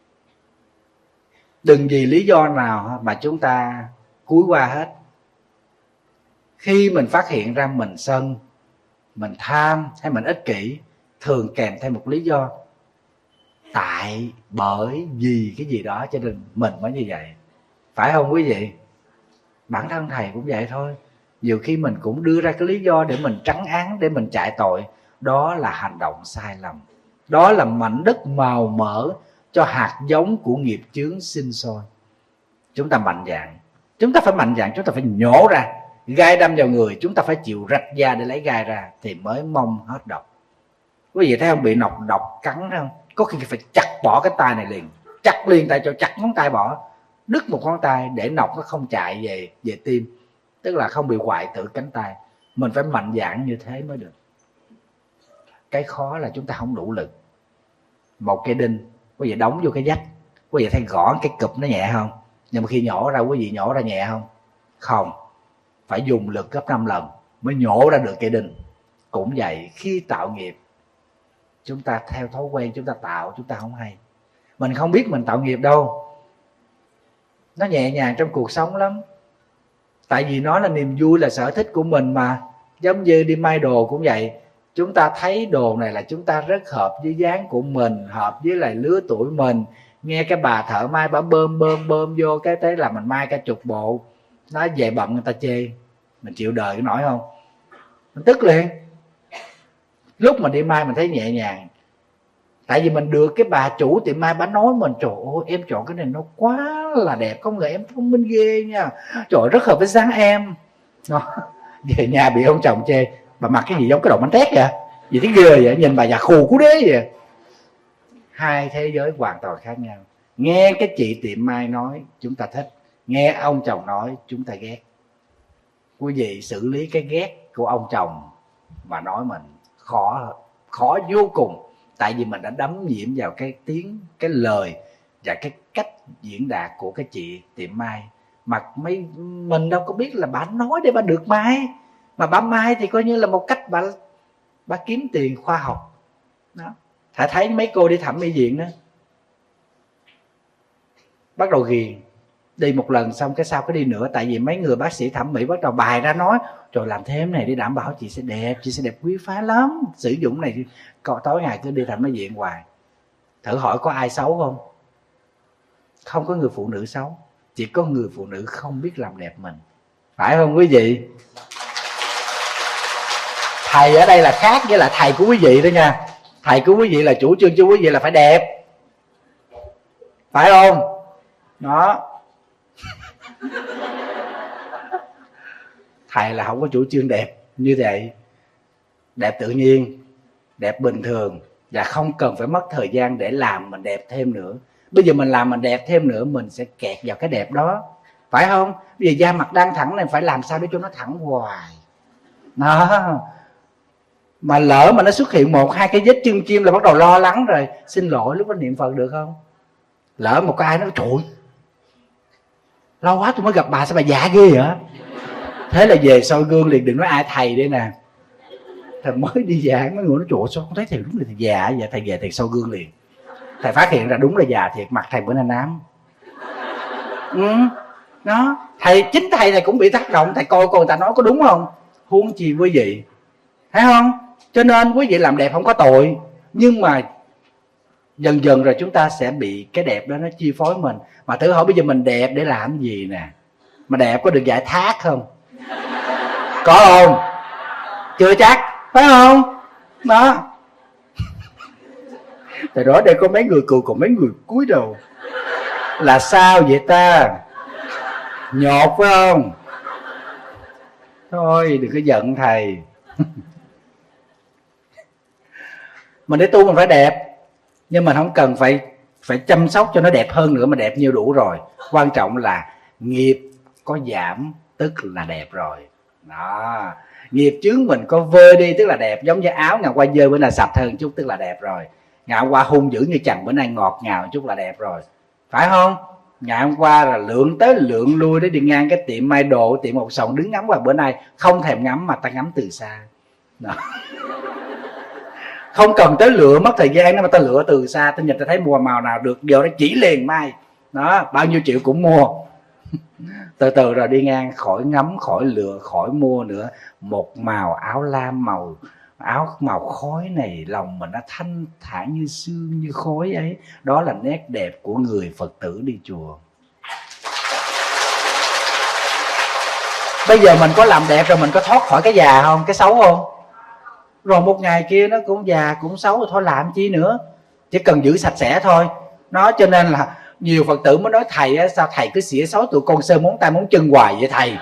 Đừng vì lý do nào mà chúng ta cúi qua hết. Khi mình phát hiện ra mình sân, mình tham hay mình ích kỷ, thường kèm theo một lý do. Tại bởi vì cái gì đó cho nên mình mới như vậy, phải không quý vị? Bản thân thầy cũng vậy thôi. Nhiều khi mình cũng đưa ra cái lý do để mình trắng án, để mình chạy tội. Đó là hành động sai lầm. Đó là mảnh đất màu mỡ cho hạt giống của nghiệp chướng sinh sôi. Chúng ta mạnh dạn. Chúng ta phải mạnh dạn, chúng ta phải nhổ ra. Gai đâm vào người, chúng ta phải chịu rạch da để lấy gai ra, thì mới mong hết độc. Quý vị thấy không? Bị nọc độc cắn không? Có khi phải chặt bỏ cái tay này liền. Chặt liền, tại cho chặt ngón tay bỏ, đứt một ngón tay để nọc nó không chạy về tim. Tức là không bị hoại tử cánh tay. Mình phải mạnh dạn như thế mới được. Cái khó là chúng ta không đủ lực. Một cây đinh quý vị đóng vô cái vách, quý vị thấy gõ cái cụp nó nhẹ không? Nhưng mà khi nhổ ra, quý vị nhổ ra nhẹ không? Không. Phải dùng lực gấp 5 lần mới nhổ ra được cây đinh. Cũng vậy, khi tạo nghiệp, chúng ta theo thói quen chúng ta tạo, chúng ta không hay. Mình không biết mình tạo nghiệp đâu. Nó nhẹ nhàng trong cuộc sống lắm. Tại vì nó là niềm vui, là sở thích của mình mà. Giống như đi may đồ cũng vậy, chúng ta thấy đồ này là chúng ta rất hợp với dáng của mình, hợp với lại lứa tuổi mình. Nghe cái bà thợ may bà bơm vô cái thế là mình may cả chục bộ, nó về bận người ta chê, mình chịu đời cái nổi không? Mình tức liền. Lúc mà đi may mình thấy nhẹ nhàng, tại vì mình được cái bà chủ tiệm may bà nói mình, trời ơi em chọn cái này nó quá là đẹp, không ngờ em thông minh ghê nha, trời ơi, rất hợp với dáng em. Đó. Về nhà bị ông chồng chê, bà mặc cái gì giống cái đầu bánh tét vậy, gì thấy ghê vậy, nhìn bà già khù cú đế vậy. Hai thế giới hoàn toàn khác nhau. Nghe cái chị tiệm may nói chúng ta thích, nghe ông chồng nói chúng ta ghét. Quý vị xử lý cái ghét của ông chồng mà nói mình khó vô cùng. Tại vì mình đã đắm nhiễm vào cái tiếng, cái lời và cái cách diễn đạt của cái chị tiệm may. Mà mình đâu có biết là bà nói để bà được may, mà bà may thì coi như là một cách bà kiếm tiền khoa học đó. Thà thấy mấy cô đi thẩm mỹ viện đó bắt đầu ghiền, đi một lần xong cái sau cái đi nữa. Tại vì mấy người bác sĩ thẩm mỹ bắt đầu bài ra nói, rồi làm thêm này để đảm bảo chị sẽ đẹp, chị sẽ đẹp quý phái lắm, sử dụng này. Tối ngày cứ đi thẩm mỹ viện hoài. Thử hỏi có ai xấu không? Không có người phụ nữ xấu, chỉ có người phụ nữ không biết làm đẹp mình, phải không quý vị? Thầy ở đây là khác với là thầy của quý vị đó nha. Thầy của quý vị là chủ trương cho quý vị là phải đẹp, phải không? Đó. Thầy là không có chủ trương đẹp như vậy. Đẹp tự nhiên, đẹp bình thường, và không cần phải mất thời gian để làm mình đẹp thêm nữa. Bây giờ mình làm mình đẹp thêm nữa, mình sẽ kẹt vào cái đẹp đó, phải không? Bây giờ da mặt đang thẳng này phải làm sao để cho nó thẳng hoài đó. Mà lỡ mà nó xuất hiện một hai cái vết chân chim là bắt đầu lo lắng rồi. Xin lỗi, lúc đó niệm Phật được không? Lỡ một cái ai nói trời, lâu quá tôi mới gặp bà, sao bà già ghê vậy? Thế là về soi gương liền, đừng nói ai thầy đây nè. Thầy mới đi giảng, mấy người nói trời sao không thấy thầy đúng là thầy già vậy. Thầy về thầy soi gương liền, thầy phát hiện ra đúng là già thiệt, mặt thầy bữa nay nám. Đó, chính thầy cũng bị tác động. Thầy coi người ta nói có đúng không, huống chi quý vị, thấy không? Cho nên quý vị làm đẹp không có tội, nhưng mà dần dần rồi chúng ta sẽ bị cái đẹp đó nó chi phối mình. Mà thử hỏi bây giờ mình đẹp để làm gì nè? Mà đẹp có được giải thác không? Có không? Chưa chắc, phải không? Đó. Tại đó đây có mấy người cười, còn mấy người cúi đầu. Là sao vậy ta? Nhột phải không? Thôi đừng có giận thầy. Mình để tu mình phải đẹp, nhưng mình không cần phải chăm sóc cho nó đẹp hơn nữa, mà đẹp nhiêu đủ rồi. Quan trọng là nghiệp có giảm tức là đẹp rồi đó. Nghiệp chướng mình có vơi đi tức là đẹp. Giống như áo ngày qua dơ bữa nay sạch hơn chút tức là đẹp rồi. Ngày hôm qua hung dữ như chằn bữa nay ngọt ngào chút là đẹp rồi, phải không? Ngày hôm qua là lượn tới lượn lui để đi ngang cái tiệm may đồ, tiệm một sòng đứng ngắm, qua bữa nay không thèm ngắm mà ta ngắm từ xa đó. Không cần tới lựa mất thời gian nữa, mà ta lựa từ xa, ta nhìn ta thấy mua màu nào được giờ nó chỉ liền may đó, bao nhiêu triệu cũng mua. Từ từ rồi đi ngang, khỏi ngắm, khỏi lựa, khỏi mua nữa. Một màu áo lam, màu khói này, lòng mình nó thanh thản như sương như khói ấy. Đó là nét đẹp của người Phật tử đi chùa. Bây giờ mình có làm đẹp rồi mình có thoát khỏi cái già không, cái xấu không? Rồi một ngày kia nó cũng già cũng xấu rồi, thôi làm chi nữa, chỉ cần giữ sạch sẽ thôi. Nó cho nên là nhiều Phật tử mới nói thầy á, sao thầy cứ xỉa xói tụi con sơn móng tay móng chân hoài vậy thầy?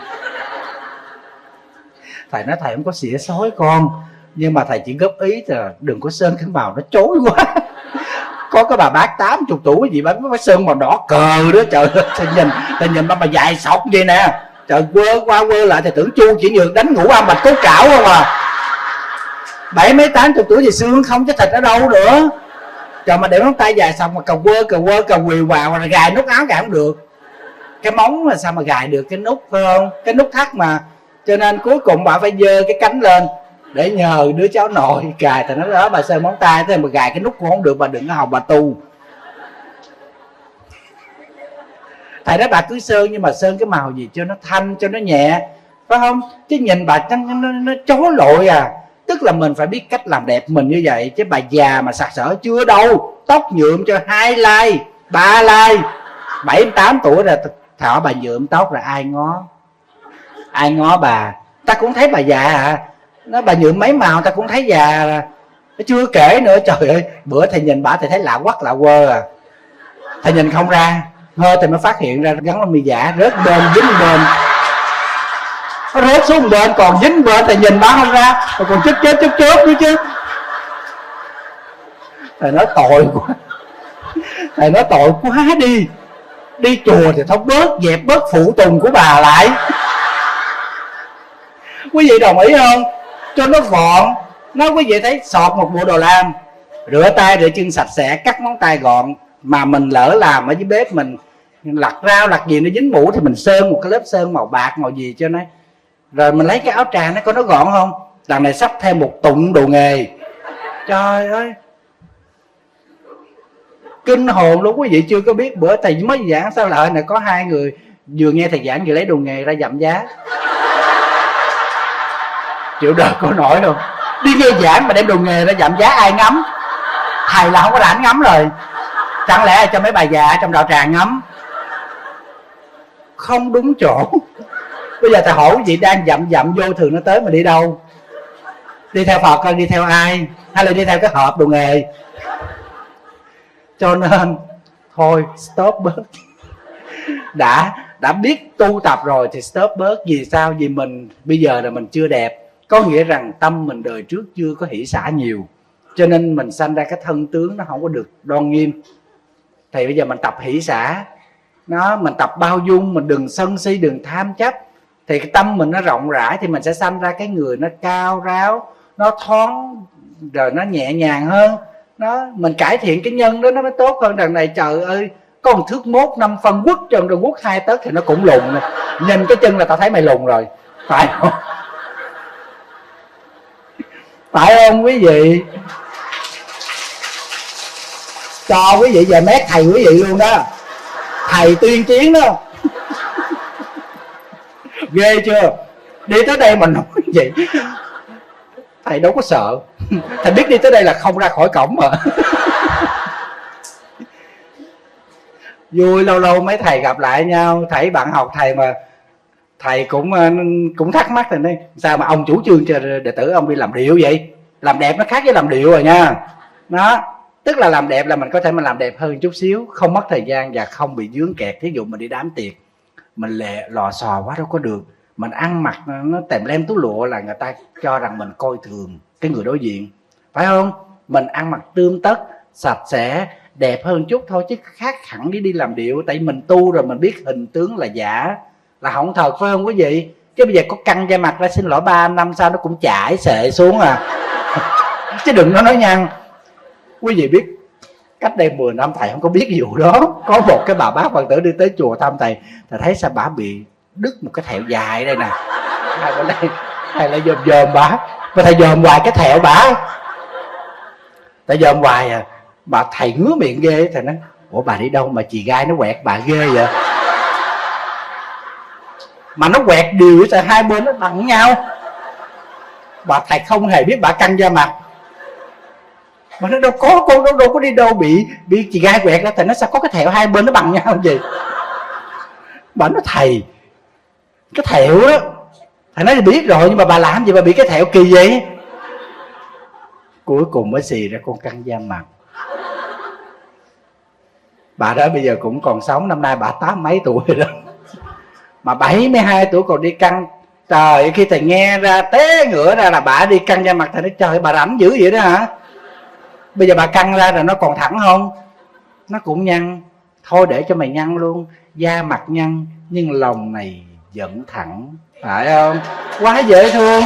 Thầy nói thầy không có xỉa xói con, nhưng mà thầy chỉ góp ý là đừng có sơn cái màu nó chói quá. Có cái bà bác 80 tuổi gì bà mới sơn màu đỏ cờ đó, trời ơi, thầy nhìn mà dài sọc vậy nè, trời, quơ qua quơ lại thì tưởng Chu Chỉ Nhược đánh ngũ am bạch cốt trảo không à. 70 mấy 80 tuổi thì xương không chứ thịt ở đâu nữa. Trời, mà để ngón tay dài xong mà cào quỳ vào rồi gài nút áo gài không được. Cái móng là sao mà gài được cái nút, phải không? Cái nút thắt mà. Cho nên cuối cùng bà phải giơ cái cánh lên để nhờ đứa cháu nội gài. Thì nó đó bà sơn móng tay, thế mà gài cái nút cũng không được, bà đừng có hòng bà tu. Thầy nói bà cứ sơn, nhưng mà sơn cái màu gì cho nó thanh, cho nó nhẹ, phải không? Chứ nhìn bà nó chói lội à. Tức là mình phải biết cách làm đẹp mình như vậy. Chứ bà già mà sặc sỡ chưa đâu, tóc nhuộm cho 2 lai 3 lai, 7-8 tuổi rồi thọ bà nhuộm tóc rồi ai ngó bà. Ta cũng thấy bà già à. Nó bà nhuộm mấy màu ta cũng thấy già à. Nó chưa kể nữa, trời ơi, bữa thầy nhìn bà thầy thấy lạ quắc lạ quơ à. Thầy nhìn không ra, hơi thầy mới phát hiện ra gắn lông mi giả rớt bên, dính bên. Nó rớt xuống bên còn dính bên, thầy nhìn bà không ra, rồi còn chớp nữa chứ. Thầy nói tội quá. Thầy nói tội quá đi. Đi chùa thì thông bớt, dẹp bớt phụ tùng của bà lại. Quý vị đồng ý không? Cho nó gọn. Nói quý vị thấy sọt một bộ đồ lam, rửa tay rửa chân sạch sẽ, cắt móng tay gọn. Mà mình lỡ làm ở dưới bếp, mình lặt rau lặt gì nó dính mũ thì mình sơn một cái lớp sơn màu bạc màu gì cho nó. Rồi mình lấy cái áo tràng nó coi nó gọn không. Đằng này sắp thêm một tụng đồ nghề. Trời ơi, kinh hồn luôn. Quý vị chưa có biết bữa thầy mới giảng sao lại này có 2 người vừa nghe thầy giảng vừa lấy đồ nghề ra dặm giá. Chịu đời có nổi không? Đi nghe giảng mà đem đồ nghề ra dặm giá ai ngắm? Thầy là không có rảnh ngắm rồi. Chẳng lẽ cho mấy bà già trong đạo tràng ngắm? Không đúng chỗ. Bây giờ thầy hỏi quý vị đang dặm vô thường nó tới mà đi đâu? Đi theo Phật hay đi theo ai? Hay là đi theo cái hộp đồ nghề? Cho nên thôi stop bớt. Đã biết tu tập rồi thì stop bớt. Vì sao? Vì mình bây giờ là mình chưa đẹp. Có nghĩa rằng tâm mình đời trước chưa có hỷ xả nhiều, cho nên mình sanh ra cái thân tướng nó không có được đoan nghiêm. Thì bây giờ mình tập hỷ xả, mình tập bao dung, mình đừng sân si, đừng tham chấp. Thì cái tâm mình nó rộng rãi thì mình sẽ sanh ra cái người nó cao ráo, nó thoáng, rồi nó nhẹ nhàng hơn. Mình cải thiện cái nhân đó nó mới tốt hơn. Đằng này trời ơi, có một thước mốt 5 phân quất chân rồi quất 2 tấc thì nó cũng lùn. Nhìn cái chân là tao thấy mày lùn rồi, phải không? Phải không quý vị? Cho quý vị về mét thầy quý vị luôn đó. Thầy tuyên chiến đó. Ghê chưa? Đi tới đây mà nói vậy, thầy đâu có sợ. Thầy biết đi tới đây là không ra khỏi cổng mà. Vui, lâu lâu mấy thầy gặp lại nhau. Thấy bạn học thầy mà thầy cũng thắc mắc. Thầy nói sao mà ông chủ trương cho đệ tử ông đi làm điệu vậy? Làm đẹp nó khác với làm điệu rồi nha. Tức là làm đẹp là mình có thể mình làm đẹp hơn chút xíu, không mất thời gian và không bị vướng kẹt. Thí dụ mình đi đám tiệc, mình lò xò quá đâu có được. Mình ăn mặc nó tèm lem tú lụa là người ta cho rằng mình coi thường cái người đối diện, phải không? Mình ăn mặc tươm tất, sạch sẽ, đẹp hơn chút thôi, chứ khác hẳn đi làm điệu. Tại mình tu rồi mình biết hình tướng là giả, là không thật, phải không quý vị? Chứ bây giờ có căng da mặt ra, xin lỗi 3 năm sau nó cũng chảy xệ xuống à. Chứ đừng nói nhăn. Quý vị biết cách đây 10 năm thầy không có biết vụ đó. Có một cái bà bác Phật tử đi tới chùa thăm thầy thấy sao bà bị đứt một cái thẹo dài đây nè. Thầy lại dòm bà, mà thầy dòm hoài cái thẹo bà. Thầy dòm hoài à. Bà thầy ngứa miệng ghê. Thầy nói ủa bà đi đâu mà chị gai nó quẹt bà ghê vậy? Mà nó quẹt đều tại 2 bên nó bằng nhau. Bà thầy không hề biết bà căng da mặt. Mà nó đâu có, con đâu có đi đâu bị chị gai quẹt ra. Thầy nói sao có cái thẹo 2 bên nó bằng nhau gì? Bà nói thầy, cái thẹo đó. Thầy nói thì biết rồi, nhưng mà bà làm gì bà bị cái thẹo kỳ vậy? Cuối cùng mới xì ra con căng da mặt. Bà đó bây giờ cũng còn sống, năm nay bà 80 mấy tuổi rồi đó. Mà 72 tuổi còn đi căng. Trời, khi thầy nghe ra té ngửa ra là bà đi căng da mặt, thầy nói trời bà rảnh dữ vậy đó hả? Bây giờ bà căng ra rồi nó còn thẳng không? Nó cũng nhăn. Thôi để cho mày nhăn luôn. Da mặt nhăn nhưng lòng này vẫn thẳng, phải không? Quá dễ thương.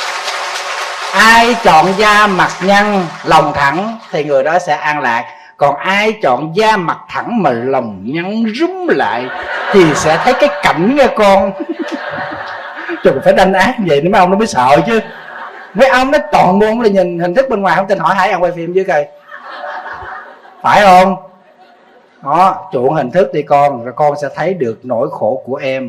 Ai chọn da mặt nhăn lòng thẳng thì người đó sẽ an lạc. Còn ai chọn da mặt thẳng mà lòng nhăn rúm lại thì sẽ thấy cái cảnh nghe con. Trời, phải đanh ác vậy nữa mấy ông nó mới sợ chứ. Mấy ông nó toàn buông là nhìn hình thức bên ngoài không tin hỏi Hải ăn quay phim dưới coi, phải không? Đó, chuộng hình thức đi con, rồi con sẽ thấy được nỗi khổ của em.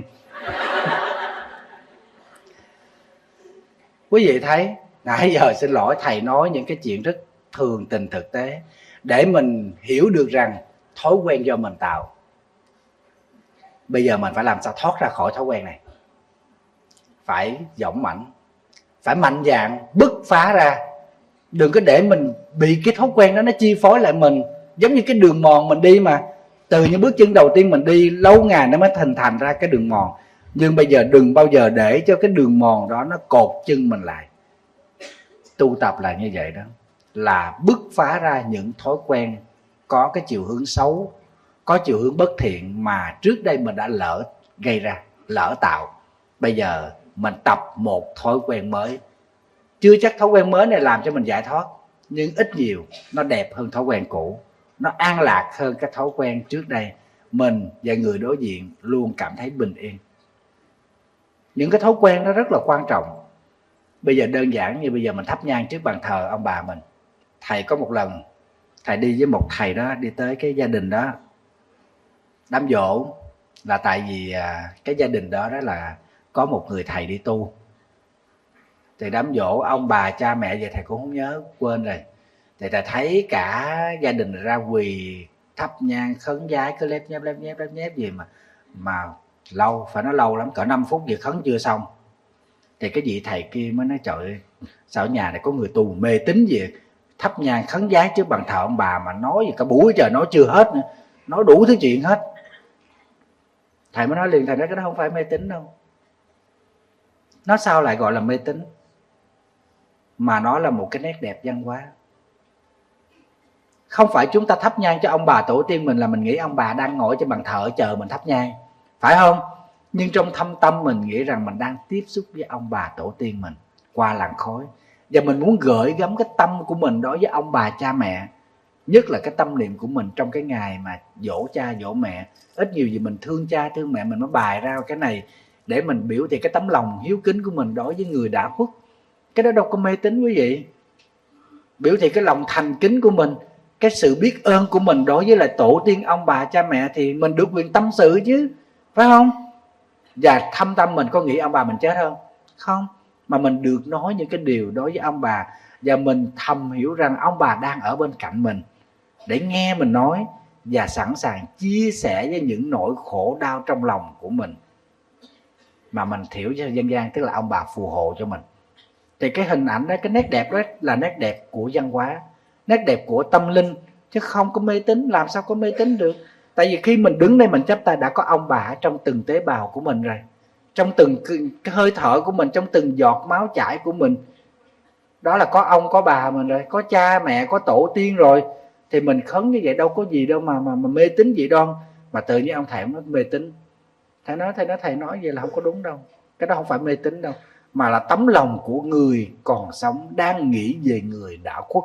Quý vị thấy, nãy giờ xin lỗi thầy nói những cái chuyện rất thường tình thực tế để mình hiểu được rằng thói quen do mình tạo. Bây giờ mình phải làm sao thoát ra khỏi thói quen này. Phải dũng mãnh, phải mạnh dạn bứt phá ra. Đừng có để mình bị cái thói quen đó nó chi phối lại mình. Giống như cái đường mòn mình đi mà, từ những bước chân đầu tiên mình đi lâu ngày nó mới hình thành ra cái đường mòn. Nhưng bây giờ đừng bao giờ để cho cái đường mòn đó nó cột chân mình lại. Tu tập là như vậy đó, là bứt phá ra những thói quen có cái chiều hướng xấu, có chiều hướng bất thiện mà trước đây mình đã lỡ gây ra, lỡ tạo. Bây giờ mình tập một thói quen mới. Chưa chắc thói quen mới này làm cho mình giải thoát, nhưng ít nhiều nó đẹp hơn thói quen cũ, nó an lạc hơn cái thói quen trước đây. Mình và người đối diện luôn cảm thấy bình yên. Những cái thói quen đó rất là quan trọng. Bây giờ đơn giản như bây giờ mình thắp nhang trước bàn thờ ông bà mình. Thầy có một lần thầy đi với một thầy đó, đi tới cái gia đình đó đám giỗ, là tại vì cái gia đình đó là có một người thầy đi tu. Thì đám giỗ ông bà cha mẹ vậy thầy cũng không nhớ, quên rồi. Thì thầy thấy cả gia đình ra quỳ thắp nhang khấn vái, cứ lép nhép gì mà lâu, phải nói lâu lắm, cỡ 5 phút gì khấn chưa xong. Thì cái vị thầy kia mới nói trời ơi, sao ở nhà này có người tu mê tín gì, thắp nhang khấn vái trước bàn thờ ông bà mà nói gì cả buổi trời nói chưa hết nữa, nói đủ thứ chuyện hết. Thầy mới nói liền, thầy nói cái đó không phải mê tín đâu. Nó sao lại gọi là mê tín, mà nó là một cái nét đẹp văn hóa. Không phải chúng ta thắp nhang cho ông bà tổ tiên mình là mình nghĩ ông bà đang ngồi trên bàn thờ chờ mình thắp nhang, phải không? Nhưng trong thâm tâm mình nghĩ rằng mình đang tiếp xúc với ông bà tổ tiên mình qua làn khói. Và mình muốn gửi gắm cái tâm của mình đối với ông bà cha mẹ, nhất là cái tâm niệm của mình trong cái ngày mà dỗ cha dỗ mẹ. Ít nhiều gì mình thương cha thương mẹ, mình mới bài ra cái này để mình biểu thị cái tấm lòng hiếu kính của mình đối với người đã khuất. Cái đó đâu có mê tín quý vị. Biểu thị cái lòng thành kính của mình, cái sự biết ơn của mình đối với lại tổ tiên ông bà cha mẹ, thì mình được quyền tâm sự chứ, phải không? Và thâm tâm mình có nghĩ ông bà mình chết không? Không. Mà mình được nói những cái điều đối với ông bà, và mình thầm hiểu rằng ông bà đang ở bên cạnh mình để nghe mình nói, và sẵn sàng chia sẻ với những nỗi khổ đau trong lòng của mình mà mình thiểu cho dân gian, tức là ông bà phù hộ cho mình. Thì cái hình ảnh đó, cái nét đẹp đó là nét đẹp của văn hóa, nét đẹp của tâm linh, chứ không có mê tín. Làm sao có mê tín được? Tại vì khi mình đứng đây mình chắp tay đã có ông bà ở trong từng tế bào của mình rồi, trong từng cái hơi thở của mình, trong từng giọt máu chảy của mình. Đó là có ông có bà mình rồi, có cha mẹ, có tổ tiên rồi. Thì mình khấn như vậy đâu có gì đâu mà mê tín dị đoan. Mà tự nhiên ông thầy nói mê tín. Thầy nói vậy là không có đúng đâu. Cái đó không phải mê tín đâu, mà là tấm lòng của người còn sống đang nghĩ về người đã khuất.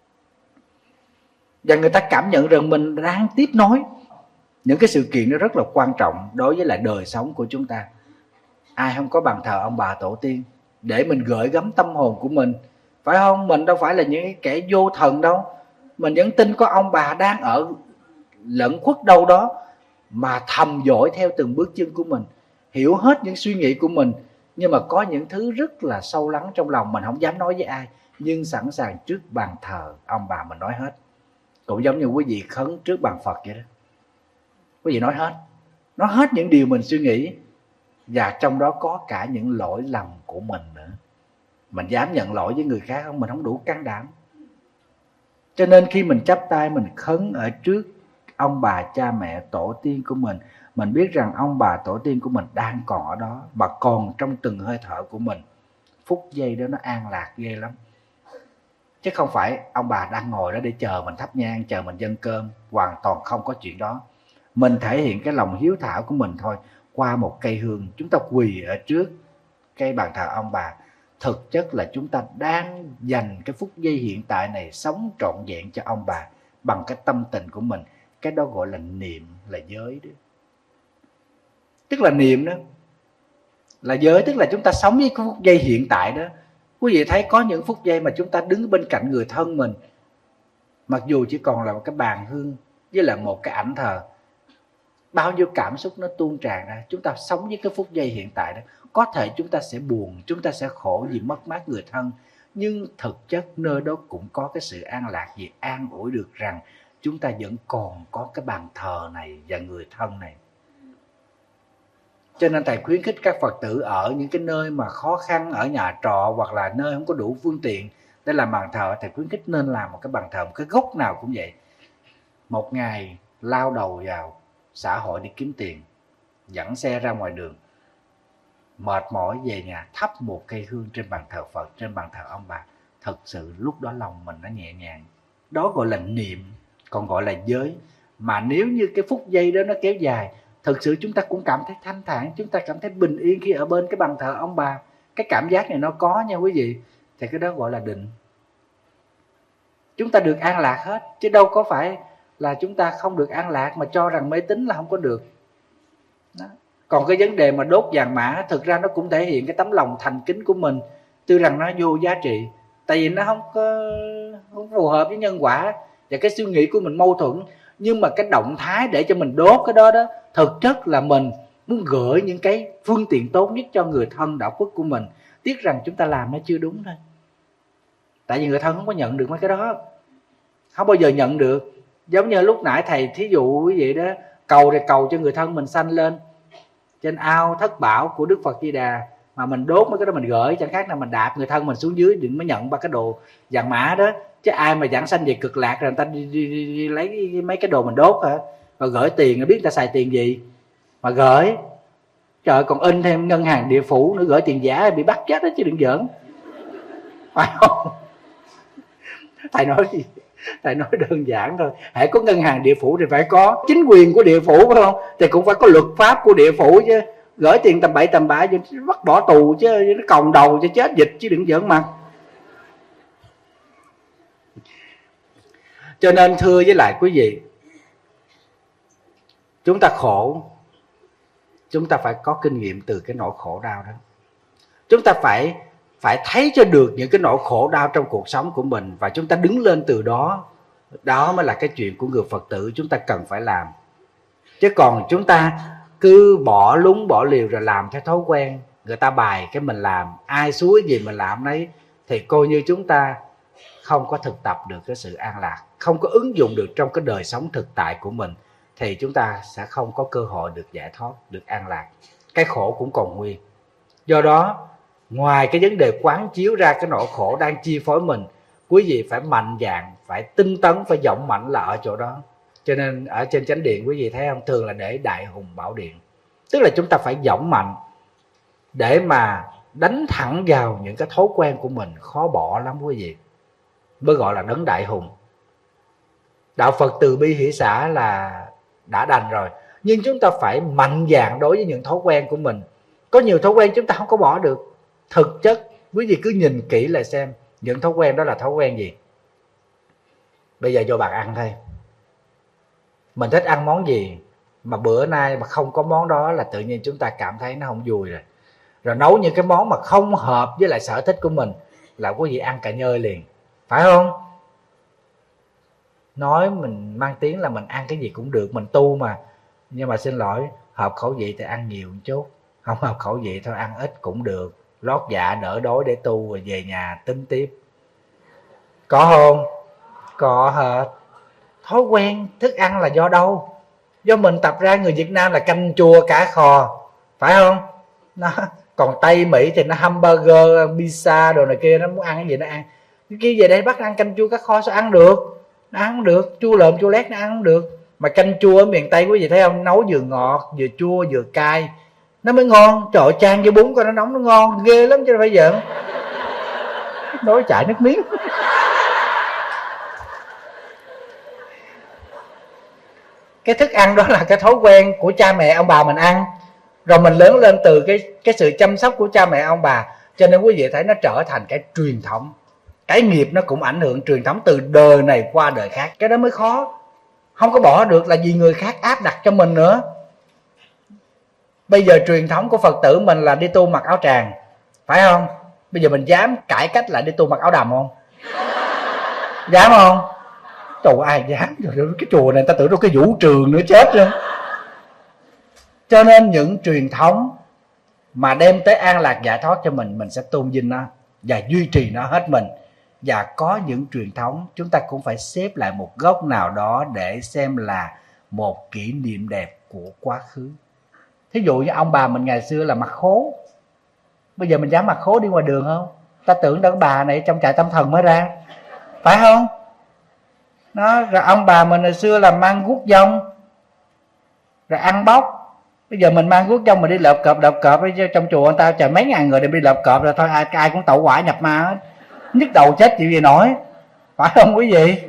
Và người ta cảm nhận rằng mình đang tiếp nối những cái sự kiện đó rất là quan trọng đối với lại đời sống của chúng ta. Ai không có bàn thờ ông bà tổ tiên để mình gửi gắm tâm hồn của mình, phải không? Mình đâu phải là những kẻ vô thần đâu. Mình vẫn tin có ông bà đang ở lẫn khuất đâu đó, mà thầm dõi theo từng bước chân của mình, hiểu hết những suy nghĩ của mình. Nhưng mà có những thứ rất là sâu lắng trong lòng mình không dám nói với ai, nhưng sẵn sàng trước bàn thờ ông bà mình nói hết. Cũng giống như quý vị khấn trước bàn Phật vậy đó. Quý vị nói hết những điều mình suy nghĩ, và trong đó có cả những lỗi lầm của mình nữa. Mình dám nhận lỗi với người khác không? Mình không đủ can đảm. Cho nên khi mình chắp tay mình khấn ở trước ông bà cha mẹ tổ tiên của mình biết rằng ông bà tổ tiên của mình đang còn ở đó, mà còn trong từng hơi thở của mình. Phút giây đó nó an lạc ghê lắm. Chứ không phải ông bà đang ngồi đó để chờ mình thắp nhang, chờ mình dâng cơm. Hoàn toàn không có chuyện đó. Mình thể hiện cái lòng hiếu thảo của mình thôi qua một cây hương. Chúng ta quỳ ở trước cái bàn thờ ông bà, thực chất là chúng ta đang dành cái phút giây hiện tại này sống trọn vẹn cho ông bà bằng cái tâm tình của mình. Cái đó gọi là niệm, là giới đó. Tức là niệm đó là giới, tức là chúng ta sống với cái phút giây hiện tại đó. Quý vị thấy có những phút giây mà chúng ta đứng bên cạnh người thân mình, mặc dù chỉ còn là một cái bàn hương, với lại một cái ảnh thờ, bao nhiêu cảm xúc nó tuôn tràn ra. Chúng ta sống với cái phút giây hiện tại đó. Có thể chúng ta sẽ buồn, chúng ta sẽ khổ vì mất mát người thân, nhưng thực chất nơi đó cũng có cái sự an lạc, vì an ủi được rằng chúng ta vẫn còn có cái bàn thờ này và người thân này. Cho nên thầy khuyến khích các Phật tử ở những cái nơi mà khó khăn, ở nhà trọ hoặc là nơi không có đủ phương tiện để làm bàn thờ, thầy khuyến khích nên làm một cái bàn thờ, một cái gốc nào cũng vậy. Một ngày lao đầu vào xã hội đi kiếm tiền, dẫn xe ra ngoài đường, mệt mỏi về nhà thắp một cây hương trên bàn thờ Phật, trên bàn thờ ông bà. Thật sự lúc đó lòng mình nó nhẹ nhàng. Đó gọi là niệm, còn gọi là giới. Mà nếu như cái phút giây đó nó kéo dài, thực sự chúng ta cũng cảm thấy thanh thản, chúng ta cảm thấy bình yên khi ở bên cái bàn thờ ông bà. Cái cảm giác này nó có nha quý vị. Thì cái đó gọi là định. Chúng ta được an lạc hết, chứ đâu có phải là chúng ta không được an lạc mà cho rằng mê tín là không có được đó. Còn cái vấn đề mà đốt vàng mã, thực ra nó cũng thể hiện cái tấm lòng thành kính của mình. Tuy rằng nó vô giá trị, tại vì nó không phù hợp với nhân quả, và cái suy nghĩ của mình mâu thuẫn. Nhưng mà cái động thái để cho mình đốt cái đó đó, thực chất là mình muốn gửi những cái phương tiện tốt nhất cho người thân đạo quốc của mình. Tiếc rằng chúng ta làm nó chưa đúng thôi. Tại vì người thân không có nhận được mấy cái đó, không bao giờ nhận được. Giống như lúc nãy thầy thí dụ quý vị đó, cầu thì cầu cho người thân mình sanh lên trên ao thất bảo của Đức Phật Di Đà, mà mình đốt mấy cái đó mình gửi, chẳng khác nào mình đạp người thân mình xuống dưới định mới nhận ba cái đồ vàng mã đó. Chứ ai mà giảng sanh về cực lạc rồi người ta đi lấy mấy cái đồ mình đốt hả, rồi gửi tiền, rồi biết người ta xài tiền gì mà gửi. Trời, còn in thêm ngân hàng địa phủ nữa, gửi tiền giả bị bắt chết đó chứ đừng giỡn, phải không? Thầy nói gì? Thầy nói đơn giản thôi, hãy có ngân hàng địa phủ thì phải có chính quyền của địa phủ, phải không? Thì cũng phải có luật pháp của địa phủ chứ. Gửi tiền tầm bậy tầm bạ bắt bỏ tù chứ, nó còng đầu cho chết dịch chứ đừng giỡn mặt. Cho nên thưa với lại quý vị, chúng ta khổ, chúng ta phải có kinh nghiệm từ cái nỗi khổ đau đó. Chúng ta phải thấy cho được những cái nỗi khổ đau trong cuộc sống của mình, và chúng ta đứng lên từ đó. Đó mới là cái chuyện của người Phật tử chúng ta cần phải làm. Chứ còn chúng ta cứ bỏ lúng bỏ liều rồi làm theo thói quen, người ta bài cái mình làm, ai xúi gì mình làm đấy, thì coi như chúng ta không có thực tập được cái sự an lạc, không có ứng dụng được trong cái đời sống thực tại của mình, thì chúng ta sẽ không có cơ hội được giải thoát, được an lạc. Cái khổ cũng còn nguyên. Do đó, ngoài cái vấn đề quán chiếu ra cái nỗi khổ đang chi phối mình, quý vị phải mạnh dạn, phải tinh tấn, phải dũng mạnh là ở chỗ đó. Cho nên ở trên chánh điện quý vị thấy không, thường là để Đại Hùng Bảo Điện. Tức là chúng ta phải dũng mạnh để mà đánh thẳng vào những cái thói quen của mình, khó bỏ lắm quý vị, mới gọi là đấng Đại Hùng. Đạo Phật từ bi hỷ xả là đã đành rồi, nhưng chúng ta phải mạnh dạn đối với những thói quen của mình. Có nhiều thói quen chúng ta không có bỏ được. Thực chất quý vị cứ nhìn kỹ lại xem những thói quen đó là thói quen gì. Bây giờ vô bàn ăn thôi, mình thích ăn món gì mà bữa nay mà không có món đó là tự nhiên chúng ta cảm thấy nó không vui rồi. Rồi nấu những cái món mà không hợp với lại sở thích của mình là quý vị ăn cả nhơi liền, phải không? Nói mình mang tiếng là mình ăn cái gì cũng được, mình tu mà. Nhưng mà xin lỗi, hợp khẩu vị thì ăn nhiều một chút, không hợp khẩu vị thôi ăn ít cũng được, lót dạ đỡ đói để tu rồi về nhà tính tiếp. Có không? Có hết. Thói quen thức ăn là do đâu? Do mình tập ra. Người Việt Nam là canh chua cá kho, phải không? Nó, còn Tây Mỹ thì nó hamburger, pizza đồ này kia, nó muốn ăn cái gì nó ăn. Cái kia về đây bắt ăn canh chua cá kho sao ăn được? Nó ăn không được. Chua lợm chua lét nó ăn không được. Mà canh chua ở miền Tây quý vị thấy không, nấu vừa ngọt vừa chua vừa cay nó mới ngon. Trời ơi, chan với bún coi nó nóng nó ngon ghê lắm chứ phải giỡn. Nói chảy nước miếng. Cái thức ăn đó là cái thói quen của cha mẹ ông bà mình ăn, rồi mình lớn lên từ cái sự chăm sóc của cha mẹ ông bà. Cho nên quý vị thấy nó trở thành cái truyền thống. Cái nghiệp nó cũng ảnh hưởng truyền thống từ đời này qua đời khác. Cái đó mới khó, không có bỏ được, là vì người khác áp đặt cho mình nữa. Bây giờ truyền thống của Phật tử mình là đi tu mặc áo tràng, phải không? Bây giờ mình dám cải cách lại đi tu mặc áo đầm không? Dám không? Trời, ai dám, cái chùa này ta tưởng đâu cái vũ trường nữa chết rồi. Cho nên những truyền thống mà đem tới an lạc giải thoát cho mình sẽ tôn vinh nó và duy trì nó hết mình. Và có những truyền thống chúng ta cũng phải xếp lại một góc nào đó để xem là một kỷ niệm đẹp của quá khứ. Thí dụ như ông bà mình ngày xưa là mặc khố, bây giờ mình dám mặc khố đi ngoài đường không? Ta tưởng đâu cái bà này trong trại tâm thần mới ra, phải không? Đó, rồi ông bà mình hồi xưa là mang guốc dông rồi ăn bóc. Bây giờ mình mang guốc dông mình đi lợp cọp trong chùa người ta chờ mấy ngàn người để đi lợp cọp rồi thôi, ai cũng tẩu hỏa nhập ma hết, nhức đầu chết chịu gì nổi, phải không quý vị?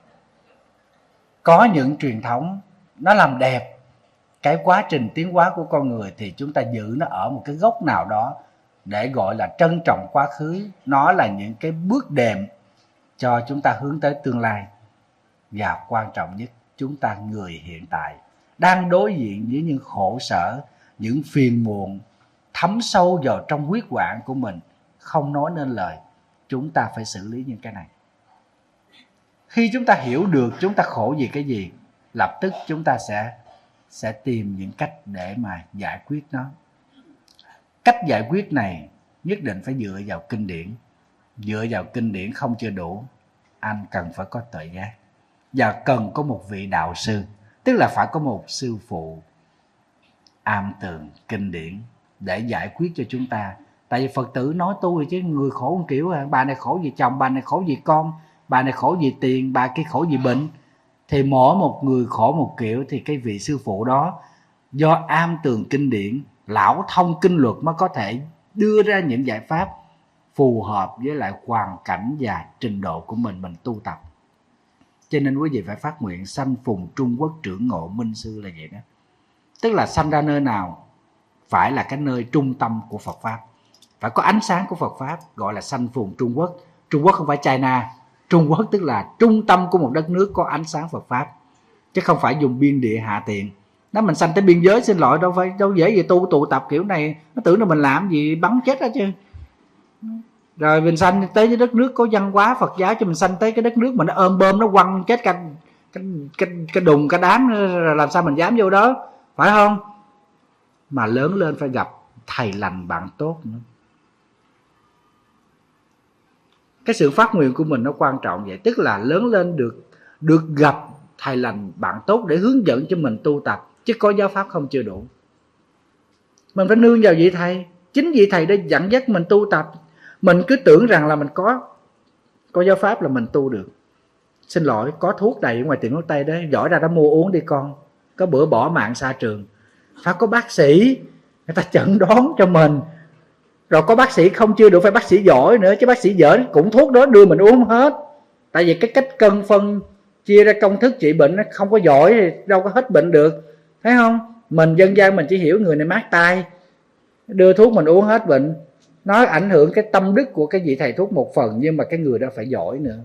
Có những truyền thống nó làm đẹp cái quá trình tiến hóa của con người thì chúng ta giữ nó ở một cái góc nào đó để gọi là trân trọng quá khứ. Nó là những cái bước đệm cho chúng ta hướng tới tương lai. Và quan trọng nhất, chúng ta người hiện tại đang đối diện với những khổ sở, những phiền muộn thấm sâu vào trong huyết quản của mình, không nói nên lời. Chúng ta phải xử lý những cái này. Khi chúng ta hiểu được chúng ta khổ vì cái gì, lập tức chúng ta sẽ tìm những cách để mà giải quyết nó. Cách giải quyết này nhất định phải dựa vào kinh điển. Dựa vào kinh điển không chưa đủ, anh cần phải có tuệ giác và cần có một vị đạo sư, tức là phải có một sư phụ am tường kinh điển để giải quyết cho chúng ta. Tại vì Phật tử nói tu rồi chứ người khổ một kiểu à. Bà này khổ vì chồng, bà này khổ vì con, bà này khổ vì tiền, bà kia khổ vì bệnh. Thì mỗi một người khổ một kiểu thì cái vị sư phụ đó do am tường kinh điển, lão thông kinh luật mới có thể đưa ra những giải pháp phù hợp với lại hoàn cảnh và trình độ của mình tu tập. Cho nên quý vị phải phát nguyện sanh phùng Trung Quốc trưởng ngộ minh sư là vậy đó. Tức là sanh ra nơi nào phải là cái nơi trung tâm của Phật Pháp, phải có ánh sáng của Phật Pháp, gọi là sanh phùng Trung Quốc. Trung Quốc không phải China, Trung Quốc tức là trung tâm của một đất nước có ánh sáng Phật Pháp, chứ không phải dùng biên địa hạ tiện. Đó, mình sanh tới biên giới xin lỗi, đâu dễ gì tụ tập kiểu này, nó tưởng là mình làm gì bắn chết đó chứ. Rồi mình sanh tới cái đất nước có văn hóa Phật giáo, cho mình sanh tới cái đất nước mà nó ôm bơm, nó quăng chết cái đùng cái đám, làm sao mình dám vô đó, phải không? Mà lớn lên phải gặp thầy lành bạn tốt nữa. Cái sự phát nguyện của mình nó quan trọng vậy, tức là lớn lên được gặp thầy lành bạn tốt để hướng dẫn cho mình tu tập, chứ có giáo pháp không chưa đủ. Mình phải nương vào vị thầy, chính vị thầy để dẫn dắt mình tu tập. Mình cứ tưởng rằng là mình có giáo pháp là mình tu được. Xin lỗi, có thuốc đầy ở ngoài tiệm thuốc Tây đấy, giỏi ra đó mua uống đi con. Có bữa bỏ mạng xa trường. Phải có bác sĩ người ta chẩn đoán cho mình. Rồi có bác sĩ không chưa đủ, phải bác sĩ giỏi nữa, chứ bác sĩ giỏi cũng thuốc đó đưa mình uống hết. Tại vì cái cách cân phân chia ra công thức trị bệnh nó không có giỏi thì đâu có hết bệnh được, phải không? Mình dân gian mình chỉ hiểu người này mát tai, đưa thuốc mình uống hết bệnh. Nó ảnh hưởng cái tâm đức của cái vị thầy thuốc một phần, nhưng mà cái người đó phải giỏi nữa.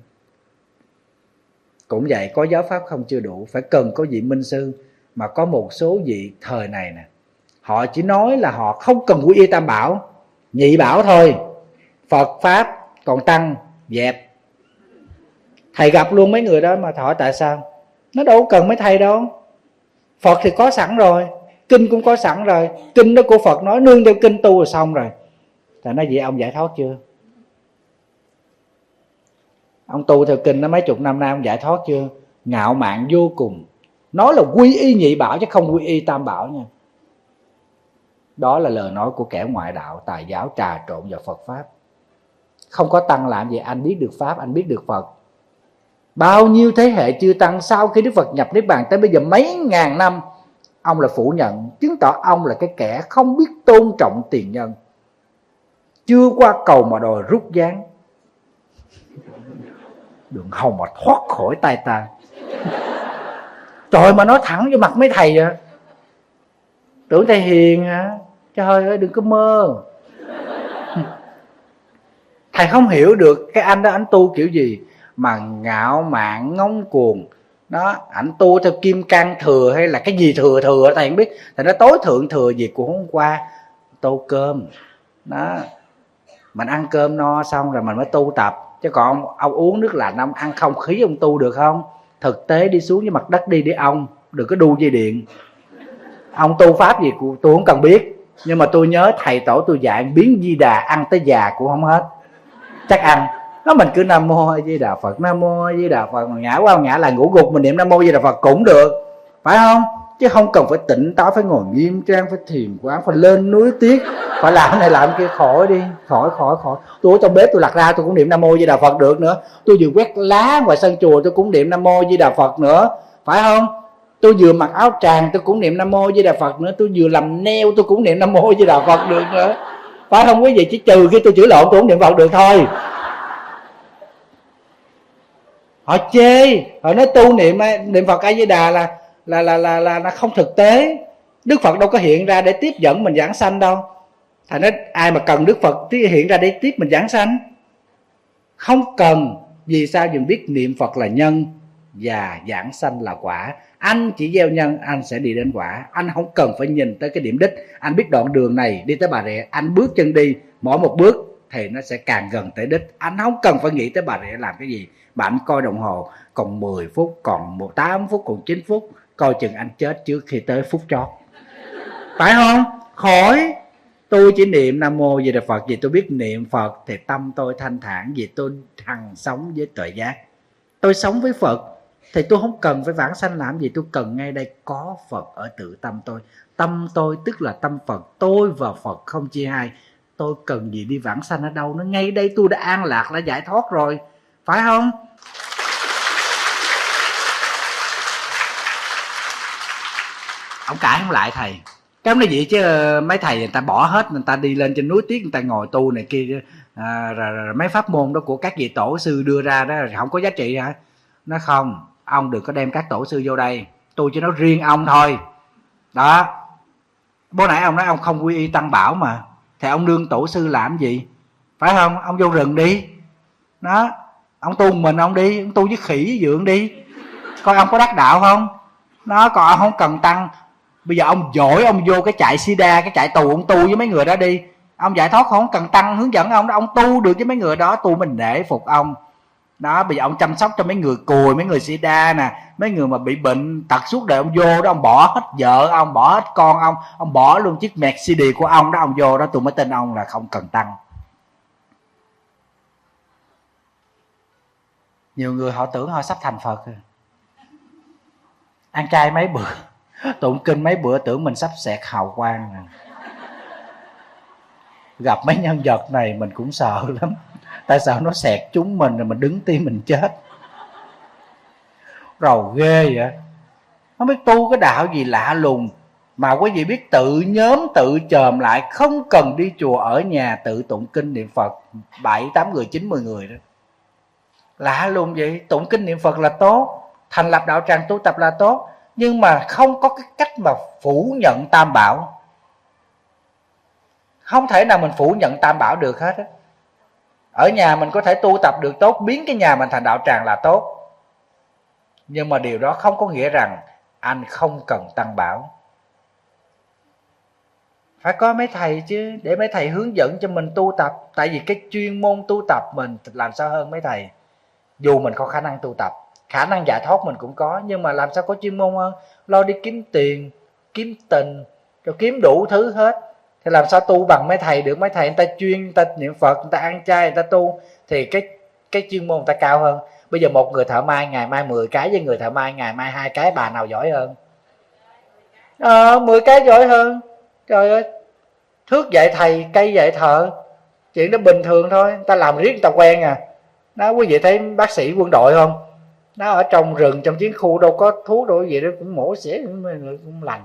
Cũng vậy, có giáo pháp không chưa đủ, phải cần có vị minh sư. Mà có một số vị thời này nè, họ chỉ nói là họ không cần quy y tam bảo, nhị bảo thôi, Phật Pháp còn tăng dẹp. Thầy gặp luôn mấy người đó mà hỏi tại sao, nó đâu cần mấy thầy đâu, Phật thì có sẵn rồi, kinh cũng có sẵn rồi, kinh đó của Phật nói nương theo kinh tu rồi xong rồi. Thầy nói vậy ông giải thoát chưa? Ông tu theo kinh nó mấy chục năm nay ông giải thoát chưa? Ngạo mạn vô cùng, nói là quy y nhị bảo chứ không quy y tam bảo nha. Đó là lời nói của kẻ ngoại đạo tà giáo trà trộn vào Phật Pháp. Không có tăng làm gì anh biết được Pháp, anh biết được Phật. Bao nhiêu thế hệ chư tăng sau khi Đức Phật nhập Niết Bàn tới bây giờ mấy ngàn năm, ông là phủ nhận, chứng tỏ ông là cái kẻ không biết tôn trọng tiền nhân, chưa qua cầu mà đòi rút gián. Đường hồng mà thoát khỏi tay ta. Trời, mà nói thẳng vô mặt mấy thầy vậy. Tưởng thầy hiền hả? Trời ơi, đừng có mơ. Thầy không hiểu được cái anh đó anh tu kiểu gì mà ngạo mạn ngông cuồng. Đó, ảnh tu theo kim cang thừa hay là cái gì thừa thầy không biết. Thầy nói tối thượng thừa gì của hôm qua tô cơm. Đó, mình ăn cơm no xong rồi mình mới tu tập. Chứ còn ông uống nước lạnh, ông ăn không khí ông tu được không? thực tế đi xuống với mặt đất đi ông, đừng có đu dây điện. Ông tu pháp gì tôi không cần biết, nhưng mà tôi nhớ thầy tổ tôi dạy biến Di Đà ăn tới già cũng không hết, chắc ăn. Nó mình cứ Nam Mô A Di Đà Phật, Nam Mô A Di Đà Phật, ngã qua ngã lại ngủ gục mình niệm Nam Mô A Di Đà Phật cũng được, phải không? Chứ không cần phải tỉnh táo, phải ngồi nghiêm trang, phải thiền quán, phải lên núi tiếc, phải làm này làm kia. Khỏi đi, khỏi. Tôi ở trong bếp tôi lặt ra tôi cũng niệm Nam Mô A Di Đà Phật được nữa. Tôi vừa quét lá ngoài sân chùa tôi cũng niệm Nam Mô A Di Đà Phật nữa, phải không? Tôi vừa mặc áo tràng tôi cũng niệm Nam Mô A Di Đà Phật nữa. Tôi vừa làm nail tôi cũng niệm Nam Mô A Di Đà Phật được nữa, phải không quý vị? Chỉ trừ khi tôi chửi lộn tôi không niệm Phật được thôi. Họ chê, họ nói tu niệm Phật A Di Đà là không thực tế. Đức Phật đâu có hiện ra để tiếp dẫn mình giảng sanh đâu. Thầy nói ai mà cần Đức Phật hiện ra để tiếp mình giảng sanh? Không cần. Vì sao? Vì biết niệm Phật là nhân và giảng sanh là quả. Anh chỉ gieo nhân, anh sẽ đi đến quả. Anh không cần phải nhìn tới cái điểm đích. Anh biết đoạn đường này đi tới Bà Rịa, anh bước chân đi mỗi một bước thì nó sẽ càng gần tới đích. Anh không cần phải nghĩ tới Bà Rịa làm cái gì, mà anh coi đồng hồ còn 10 phút, còn 8 phút, còn 9 phút, coi chừng anh chết trước khi tới phút chót, phải không? Khỏi. Tôi chỉ niệm Nam Mô A Di Đà Phật vì tôi biết niệm Phật thì tâm tôi thanh thản, vì tôi hằng sống với tuệ giác. Tôi sống với Phật thì tôi không cần phải vãng sanh làm gì. Tôi cần ngay đây có Phật ở tự tâm tôi. Tâm tôi tức là tâm Phật, tôi và Phật không chia hai. Tôi cần gì đi vãng sanh ở đâu? Nó ngay đây tôi đã an lạc, đã giải thoát rồi, phải không? Ông cãi không lại thầy. Cái nói vậy chứ mấy thầy người ta bỏ hết, người ta đi lên trên núi tiếc, người ta ngồi tu này kia, rồi mấy pháp môn đó của các vị tổ sư đưa ra đó không có giá trị hả? Nó không, ông đừng có đem các tổ sư vô đây, tôi chỉ nói riêng ông thôi. Đó, bữa nãy ông nói ông không quy y Tăng Bảo mà, thì ông đương tổ sư làm gì, phải không? Ông vô rừng đi, đó, ông tu mình ông đi, ông tu với khỉ với dượng đi, coi ông có đắc đạo không. Nó còn ông không cần tăng. Bây giờ ông giỏi, ông vô cái trại Sida, cái trại tù, ông tu với mấy người đó đi. Ông giải thoát không cần tăng hướng dẫn ông đó, ông tu được với mấy người đó, tu mình để phục ông. Đó, bây giờ ông chăm sóc cho mấy người cùi, mấy người Sida nè, mấy người mà bị bệnh tật suốt đời, ông vô đó ông bỏ hết vợ ông, bỏ hết con ông bỏ luôn chiếc Mercedes của ông đó, ông vô đó tôi mới tin ông là không cần tăng. Nhiều người họ tưởng họ sắp thành Phật rồi. Ăn chay mấy bữa, tụng kinh mấy bữa tưởng mình sắp xẹt hào quang rồi. Gặp mấy nhân vật này mình cũng sợ lắm. Tại sao nó xẹt chúng mình rồi mình đứng tim mình chết. Rầu ghê vậy. Không biết tu cái đạo gì lạ lùng mà quý vị biết tự nhóm tự chồm lại, không cần đi chùa, ở nhà tự tụng kinh niệm Phật 7-8 người 9-10 người đó. Lạ lùng vậy. Tụng kinh niệm Phật là tốt, thành lập đạo tràng tu tập là tốt, nhưng mà không có cái cách mà phủ nhận Tam Bảo. Không thể nào mình phủ nhận Tam Bảo được hết á. Ở nhà mình có thể tu tập được tốt, biến cái nhà mình thành đạo tràng là tốt, nhưng mà điều đó không có nghĩa rằng anh không cần Tam Bảo. Phải có mấy thầy chứ, để mấy thầy hướng dẫn cho mình tu tập. Tại vì cái chuyên môn tu tập mình làm sao hơn mấy thầy. Dù mình có khả năng tu tập, khả năng giải thoát mình cũng có, nhưng mà làm sao có chuyên môn hơn. Lo đi kiếm tiền, kiếm tình, rồi kiếm đủ thứ hết, thì làm sao tu bằng mấy thầy được. Mấy thầy người ta chuyên, người ta niệm Phật, người ta ăn chay, người ta tu, thì cái chuyên môn người ta cao hơn. Bây giờ một người thợ may ngày mai 10 cái, với người thợ may ngày mai 2 cái, bà nào giỏi hơn? 10 cái giỏi hơn. Trời ơi, thước dạy thầy, cây dạy thợ, chuyện đó bình thường thôi. Người ta làm riết người ta quen à. Đó, quý vị thấy bác sĩ quân đội không? Nó ở trong rừng, trong chiến khu đâu có thuốc đâu, gì đó cũng mổ xẻ cũng lành.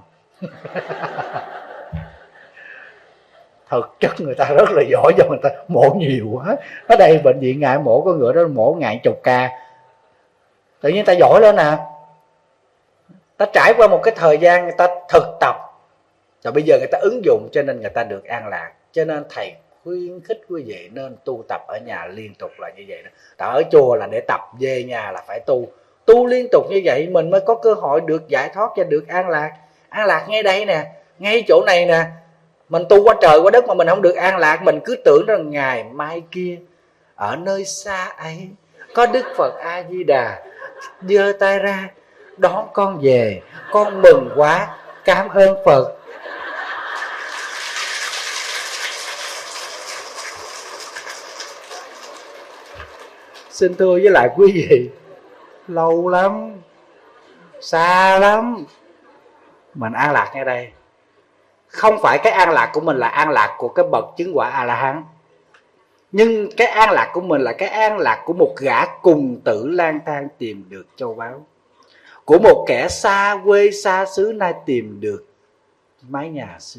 Thực chất người ta rất là giỏi, cho người ta mổ nhiều quá. Ở đây bệnh viện ngại mổ có người đó mổ ngàn chục ca, tự nhiên ta giỏi lên nè. Ta trải qua một cái thời gian người ta thực tập, rồi bây giờ người ta ứng dụng, cho nên người ta được an lạc. Cho nên thầy khuyến khích quý vị nên tu tập ở nhà liên tục là như vậy đó. Tại ở chùa là để tập, về nhà là phải tu liên tục như vậy mình mới có cơ hội được giải thoát và được an lạc. An lạc ngay đây nè, ngay chỗ này nè. Mình tu quá trời quá đất mà mình không được an lạc. Mình cứ tưởng rằng ngày mai kia ở nơi xa ấy có Đức Phật A Di Đà giơ tay ra đón con về, con mừng quá, cảm ơn Phật. Xin thưa với lại quý vị, lâu lắm, xa lắm mình an lạc ngay đây. Không phải cái an lạc của mình là an lạc của cái bậc chứng quả A-la-hán, nhưng cái an lạc của mình là cái an lạc của một gã cùng tử lang thang tìm được châu báu, của một kẻ xa quê xa xứ nay tìm được mái nhà xưa.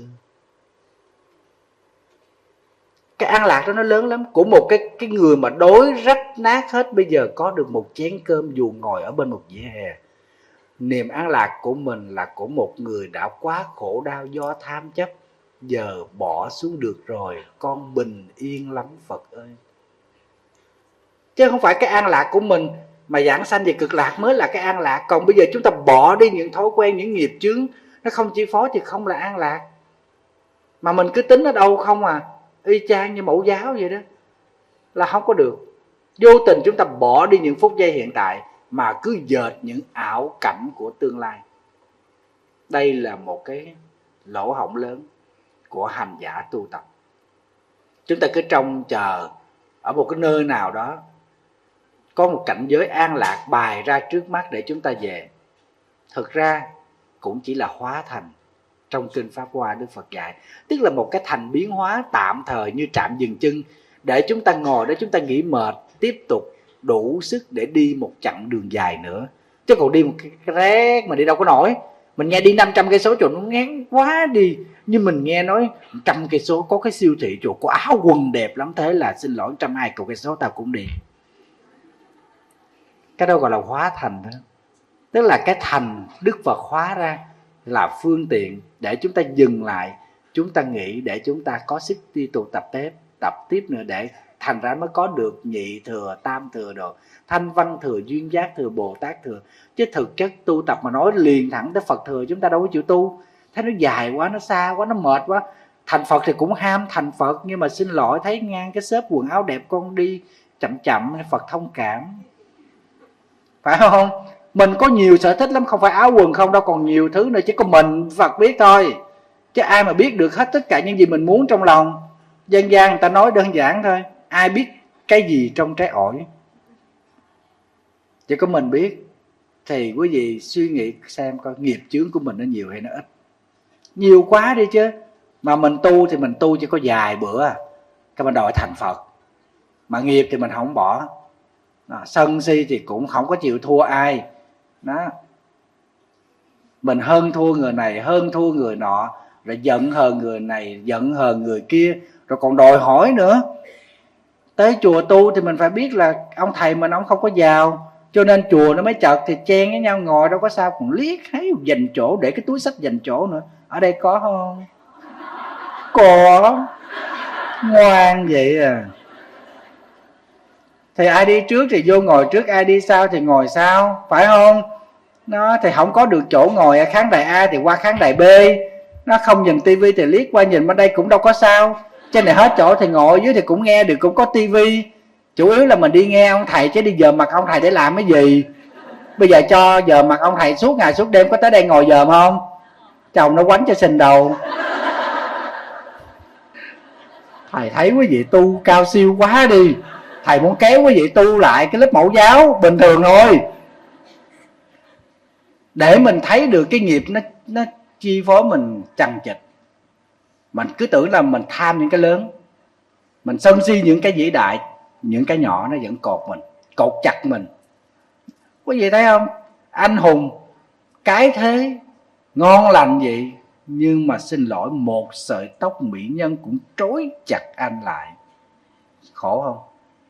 Cái an lạc đó nó lớn lắm. Của một cái người mà đói rách nát hết, bây giờ có được một chén cơm dù ngồi ở bên một vỉa hè. Niềm an lạc của mình là của một người đã quá khổ đau do tham chấp, giờ bỏ xuống được rồi, con bình yên lắm Phật ơi. Chứ không phải cái an lạc của mình mà giảng sanh về cực lạc mới là cái an lạc. Còn bây giờ chúng ta bỏ đi những thói quen, những nghiệp chướng, nó không chi phối thì không là an lạc. Mà mình cứ tính ở đâu không à, y chang như mẫu giáo vậy đó, là không có được. Vô tình chúng ta bỏ đi những phút giây hiện tại mà cứ dệt những ảo cảnh của tương lai. Đây là một cái lỗ hổng lớn của hành giả tu tập. Chúng ta cứ trông chờ ở một cái nơi nào đó có một cảnh giới an lạc bày ra trước mắt để chúng ta về. Thực ra cũng chỉ là hóa thành. Trong kinh Pháp Hoa Đức Phật dạy, tức là một cái thành biến hóa tạm thời như trạm dừng chân, để chúng ta ngồi đó chúng ta nghỉ mệt, tiếp tục đủ sức để đi một chặng đường dài nữa. Chứ còn đi một cái rét mà đi đâu có nổi. Mình nghe đi 500 cây số trời nó ngán quá đi, nhưng mình nghe nói 100 cây số có cái siêu thị trời có áo quần đẹp lắm, thế là xin lỗi 120 cây số tao cũng đi. Cái đó gọi là hóa thành đó. Tức là cái thành Đức Phật hóa ra là phương tiện để chúng ta dừng lại, chúng ta nghĩ để chúng ta có sức đi tu tập tiếp nữa, để thành ra mới có được nhị thừa, tam thừa đồ, thanh văn thừa, duyên giác thừa, Bồ Tát thừa. Chứ thực chất tu tập mà nói liền thẳng tới Phật thừa chúng ta đâu có chịu tu. Thấy nó dài quá, nó xa quá, nó mệt quá. Thành Phật thì cũng ham thành Phật, nhưng mà xin lỗi, thấy ngang cái xếp quần áo đẹp con đi chậm chậm, Phật thông cảm, phải không? Mình có nhiều sở thích lắm, không phải áo quần không đâu, còn nhiều thứ nữa, chỉ có mình Phật biết thôi. Chứ ai mà biết được hết tất cả những gì mình muốn trong lòng. Dân gian người ta nói đơn giản thôi, ai biết cái gì trong trái ổi, chỉ có mình biết. Thì quý vị suy nghĩ xem coi nghiệp chướng của mình nó nhiều hay nó ít. Nhiều quá đi chứ. Mà mình tu thì mình tu chỉ có vài bữa, cái mình đòi thành Phật. Mà nghiệp thì mình không bỏ. Sân si thì cũng không có chịu thua ai đó. Mình hơn thua người này, hơn thua người nọ, rồi giận hờn người này, giận hờn người kia, rồi còn đòi hỏi nữa. Tới chùa tu thì mình phải biết là ông thầy mình ông không có giàu, cho nên chùa nó mới chật, thì chen với nhau ngồi đâu có sao, còn liếc thấy dành chỗ, để cái túi sách dành chỗ nữa. Ở đây có không? Có. Ngoan vậy à. Thì ai đi trước thì vô ngồi trước, ai đi sau thì ngồi sau, phải không? Nó thì không có được chỗ ngồi ở khán đài A thì qua khán đài B. Nó không nhìn tivi thì liếc qua nhìn bên đây cũng đâu có sao. Trên này hết chỗ thì ngồi dưới thì cũng nghe được, cũng có tivi. Chủ yếu là mình đi nghe ông thầy, chứ đi dòm mặt ông thầy để làm cái gì? Bây giờ cho dòm mặt ông thầy suốt ngày suốt đêm, có tới đây ngồi dòm không? Chồng nó quánh cho sình đầu. Thầy thấy quý vị tu cao siêu quá đi, thầy muốn kéo quý vị tu lại cái lớp mẫu giáo bình thường thôi, để mình thấy được cái nghiệp nó chi phối mình chằng chịt. Mình cứ tưởng là mình tham những cái lớn, mình sân si những cái vĩ đại, những cái nhỏ nó vẫn cột chặt mình. Quý vị thấy không? Anh hùng cái thế ngon lành vậy, nhưng mà xin lỗi, một sợi tóc mỹ nhân cũng trói chặt anh lại. Khổ không?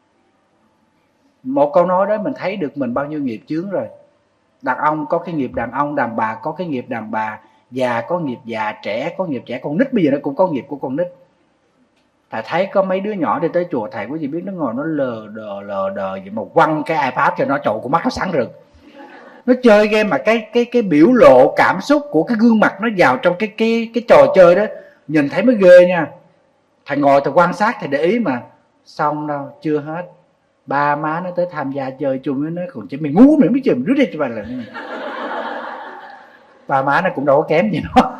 Một câu nói đó mình thấy được mình bao nhiêu nghiệp chướng rồi. Đàn ông có cái nghiệp đàn ông, đàn bà có cái nghiệp đàn bà, già có nghiệp già, trẻ có nghiệp trẻ, con nít bây giờ nó cũng có nghiệp của con nít. Thầy thấy có mấy đứa nhỏ đi tới chùa, thầy có gì biết nó ngồi nó lờ đờ vậy mà quăng cái iPad cho nó, trộn của mắt nó sáng rực. Nó chơi game mà cái biểu lộ cảm xúc của cái gương mặt nó vào trong cái trò chơi đó, nhìn thấy mới ghê nha. Thầy ngồi thầy quan sát, thầy để ý mà xong đâu, chưa hết. ba má nó tới tham gia chơi chung với nó, còn chứ mày ngu mày biết chơi, mày rút đi cho bà là ba má nó cũng đâu có kém gì nó.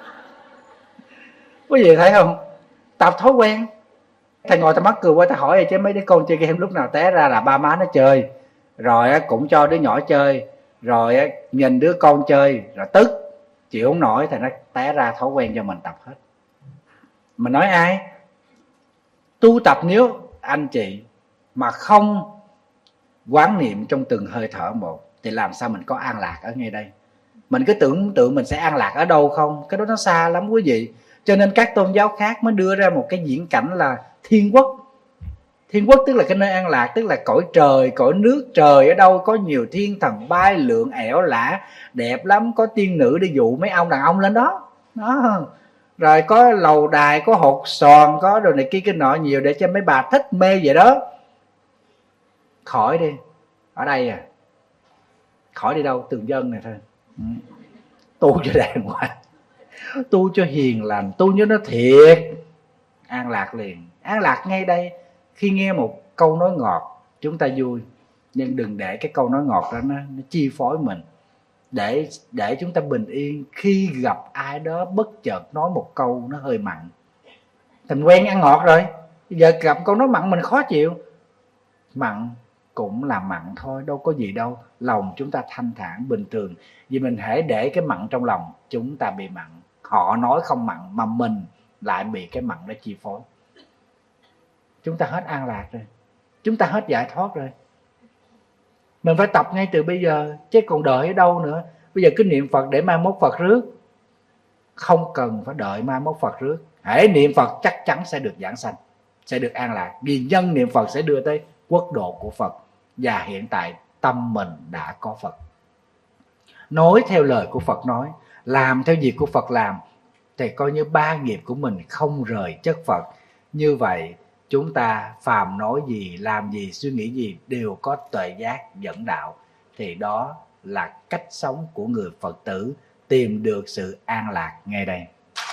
Quý vị thấy không, tập thói quen. Thầy ngồi thầy mắc cười qua, thầy hỏi chứ mấy đứa con chơi game lúc nào té ra là ba má nó chơi, rồi cũng cho đứa nhỏ chơi, rồi nhìn đứa con chơi rồi tức chịu không nổi, thầy nó té ra thói quen cho mình tập hết. Mình nói ai? Tu tập nếu anh chị mà không quán niệm trong từng hơi thở một thì làm sao mình có an lạc ở ngay đây? Mình cứ tưởng tượng mình sẽ an lạc ở đâu không? Cái đó nó xa lắm quý vị. Cho nên các tôn giáo khác mới đưa ra một cái diễn cảnh là thiên quốc. Thiên quốc tức là cái nơi an lạc, tức là cõi trời, cõi nước. Trời ở đâu có nhiều thiên thần bay lượn ẻo lả, đẹp lắm, có tiên nữ để dụ mấy ông đàn ông lên đó. Đó. Rồi có lầu đài, có hột xoàn, có đồ này kia cái nọ nhiều để cho mấy bà thích mê vậy đó. Khỏi đi. Ở đây à. Khỏi đi đâu, Tường Dân này thôi. Tu cho đàng hoàng, tu cho hiền lành, tu cho nó thiệt, an lạc liền. An lạc ngay đây. Khi nghe một câu nói ngọt chúng ta vui, nhưng đừng để cái câu nói ngọt đó nó chi phối mình, để chúng ta bình yên. Khi gặp ai đó bất chợt nói một câu nó hơi mặn, thành quen ăn ngọt rồi, bây giờ gặp câu nói mặn mình khó chịu. Mặn cũng là mặn thôi, đâu có gì đâu. Lòng chúng ta thanh thản bình thường. Vì mình hãy để cái mặn trong lòng, chúng ta bị mặn. Họ nói không mặn mà mình lại bị cái mặn đó chi phối. Chúng ta hết an lạc rồi, chúng ta hết giải thoát rồi. Mình phải tập ngay từ bây giờ, chứ còn đợi ở đâu nữa. Bây giờ cứ niệm Phật để mai mốt Phật rước. Không cần phải đợi mai mốt Phật rước. Hãy niệm Phật chắc chắn sẽ được giảng sanh, sẽ được an lạc. Vì nhân niệm Phật sẽ đưa tới quốc độ của Phật. Và hiện tại tâm mình đã có Phật. Nói theo lời của Phật nói, làm theo việc của Phật làm, thì coi như ba nghiệp của mình không rời chất Phật. Như vậy chúng ta phàm nói gì, làm gì, suy nghĩ gì đều có tuệ giác dẫn đạo. Thì đó là cách sống của người Phật tử tìm được sự an lạc ngay đây.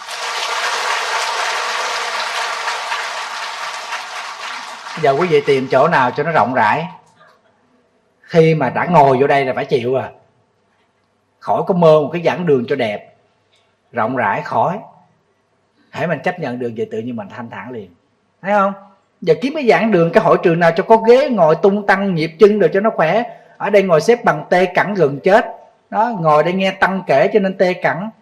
Bây giờ quý vị tìm chỗ nào cho nó rộng rãi. Khi mà đã ngồi vô đây là phải chịu à. Khỏi có mơ một cái giảng đường cho đẹp, rộng rãi khỏi. Hãy mình chấp nhận được vậy tự nhiên mình thanh thản liền. Thấy không? Giờ kiếm cái giảng đường, cái hội trường nào cho có ghế ngồi tung tăng nhịp chân rồi cho nó khỏe. Ở đây ngồi xếp bằng tê cẳng gần chết. Đó, ngồi đây nghe tăng kể cho nên tê cẳng.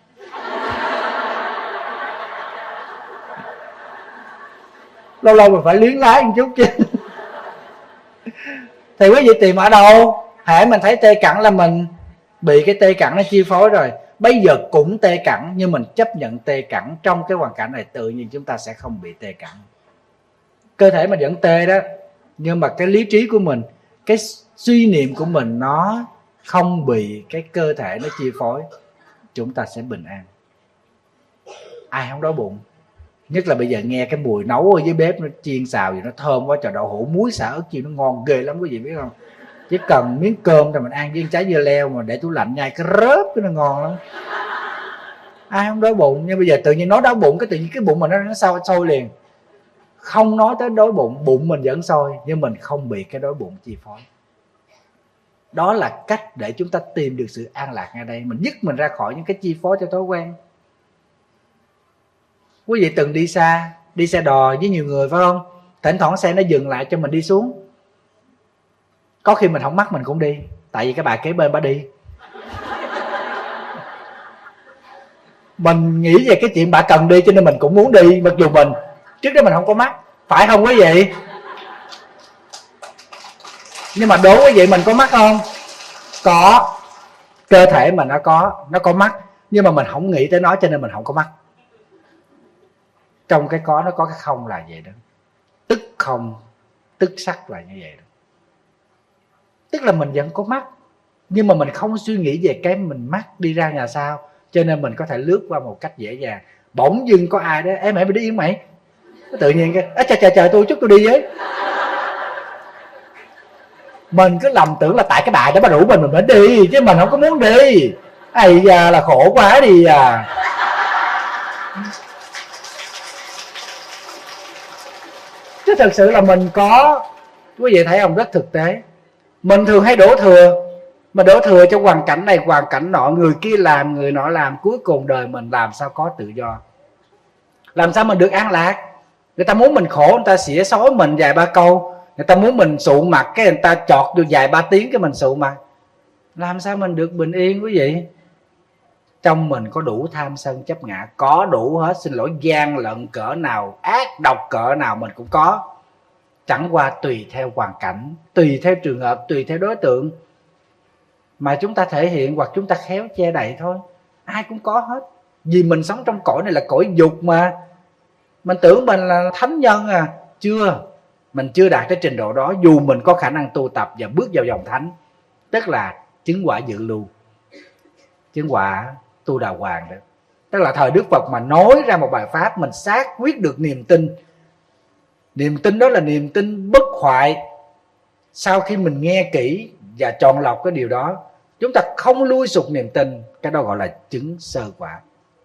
Lâu lâu mình phải liếng lái một chút chứ. Thì quý vị tìm ở đâu? Hãy mình thấy tê cẳng là mình bị cái tê cẳng nó chi phối rồi. Bây giờ cũng tê cẳng, nhưng mình chấp nhận tê cẳng. Trong cái hoàn cảnh này tự nhiên chúng ta sẽ không bị tê cẳng. Cơ thể mình vẫn tê đó, nhưng mà cái lý trí của mình, cái suy niệm của mình nó không bị cái cơ thể nó chi phối. Chúng ta sẽ bình an. Ai không đói bụng? Nhất là bây giờ nghe cái mùi nấu ở dưới bếp nó chiên xào gì nó thơm quá trời, đậu hũ muối xả ớt chiên nó ngon ghê lắm quý vị biết không? Chỉ cần miếng cơm thì mình ăn với trái dưa leo mà để tủ lạnh nhai cái rớp cái nó ngon lắm. Ai không đói bụng? Nhưng bây giờ tự nhiên nói đói bụng, cái tự nhiên cái bụng mình nó sôi liền. Không nói tới đói bụng, bụng mình vẫn sôi, nhưng mình không bị cái đói bụng chi phối. Đó là cách để chúng ta tìm được sự an lạc ngay đây. Mình dứt mình ra khỏi những cái chi phối cho thói quen. Quý vị từng đi xe đò với nhiều người phải không? Thỉnh thoảng xe nó dừng lại cho mình đi xuống. Có khi mình không mắc mình cũng đi, tại vì cái bà kế bên bà đi. Mình nghĩ về cái chuyện bà cần đi cho nên mình cũng muốn đi, mặc dù mình trước đó mình không có mắc. Phải không quý vị? Nhưng mà đố quý vị mình có mắc không? Có. Cơ thể mình nó có mắc, nhưng mà mình không nghĩ tới nó cho nên mình không có mắc. Trong cái có nó có cái không là vậy đó. Tức không, tức sắc là như vậy đó. Tức là mình vẫn có mắc, nhưng mà mình không suy nghĩ về cái mình mắc đi ra nhà sao, cho nên mình có thể lướt qua một cách dễ dàng. Bỗng dưng có ai đó, em hãy đi yên mày. Tự nhiên cái chờ tôi chút tôi đi với. Mình cứ lầm tưởng là tại cái bà đó bà rủ mình mới đi, chứ mình không có muốn đi. Ây da là khổ quá đi à. Chứ thực sự là mình có Quý vị thấy không, rất thực tế. Mình thường hay đổ thừa, mà đổ thừa cho hoàn cảnh này hoàn cảnh nọ, người kia làm người nọ làm, cuối cùng đời mình làm sao có tự do, làm sao mình được an lạc. Người ta muốn mình khổ, người ta xỉa xói mình vài ba câu, người ta muốn mình sụ mặt, cái người ta chọt vô vài ba tiếng cái mình sụ mặt, làm sao mình được bình yên quý vị? Trong mình có đủ tham sân chấp ngã, có đủ hết, xin lỗi, gian lận cỡ nào, ác độc cỡ nào mình cũng có. Chẳng qua tùy theo hoàn cảnh, tùy theo trường hợp, tùy theo đối tượng mà chúng ta thể hiện hoặc chúng ta khéo che đậy thôi. Ai cũng có hết. Vì mình sống trong cõi này là cõi dục mà. Mình tưởng mình là thánh nhân à. Chưa. Mình chưa đạt tới trình độ đó, dù mình có khả năng tu tập và bước vào dòng thánh, tức là chứng quả dự lưu, chứng quả tu đà hoàng đó. Tức là thời Đức Phật mà nói ra một bài pháp, mình xác quyết được niềm tin. Niềm tin đó là niềm tin bất hoại. Sau khi mình nghe kỹ và chọn lọc cái điều đó, chúng ta không lui sụt niềm tin, cái đó gọi là chứng sơ quả.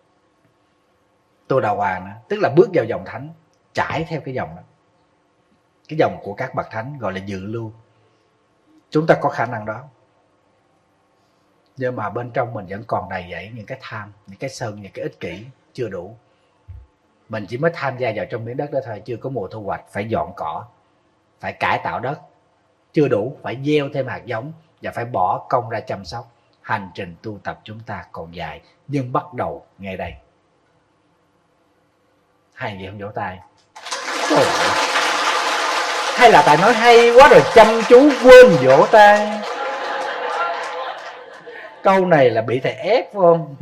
Tu đà hoàng đó, tức là bước vào dòng thánh, trải theo cái dòng đó, cái dòng của các bậc thánh gọi là dự lưu. Chúng ta có khả năng đó, nhưng mà bên trong mình vẫn còn đầy dẫy những cái tham, những cái sân, những cái ích kỷ chưa đủ. Mình chỉ mới tham gia vào trong miếng đất đó thôi, chưa có mùa thu hoạch, phải dọn cỏ, phải cải tạo đất, chưa đủ, phải gieo thêm hạt giống và phải bỏ công ra chăm sóc. Hành trình tu tập chúng ta còn dài, nhưng bắt đầu ngay đây. Hay gì không vỗ tay? Hay là tại nói hay quá rồi chăm chú quên vỗ tay? Câu này là bị thầy ép phải không?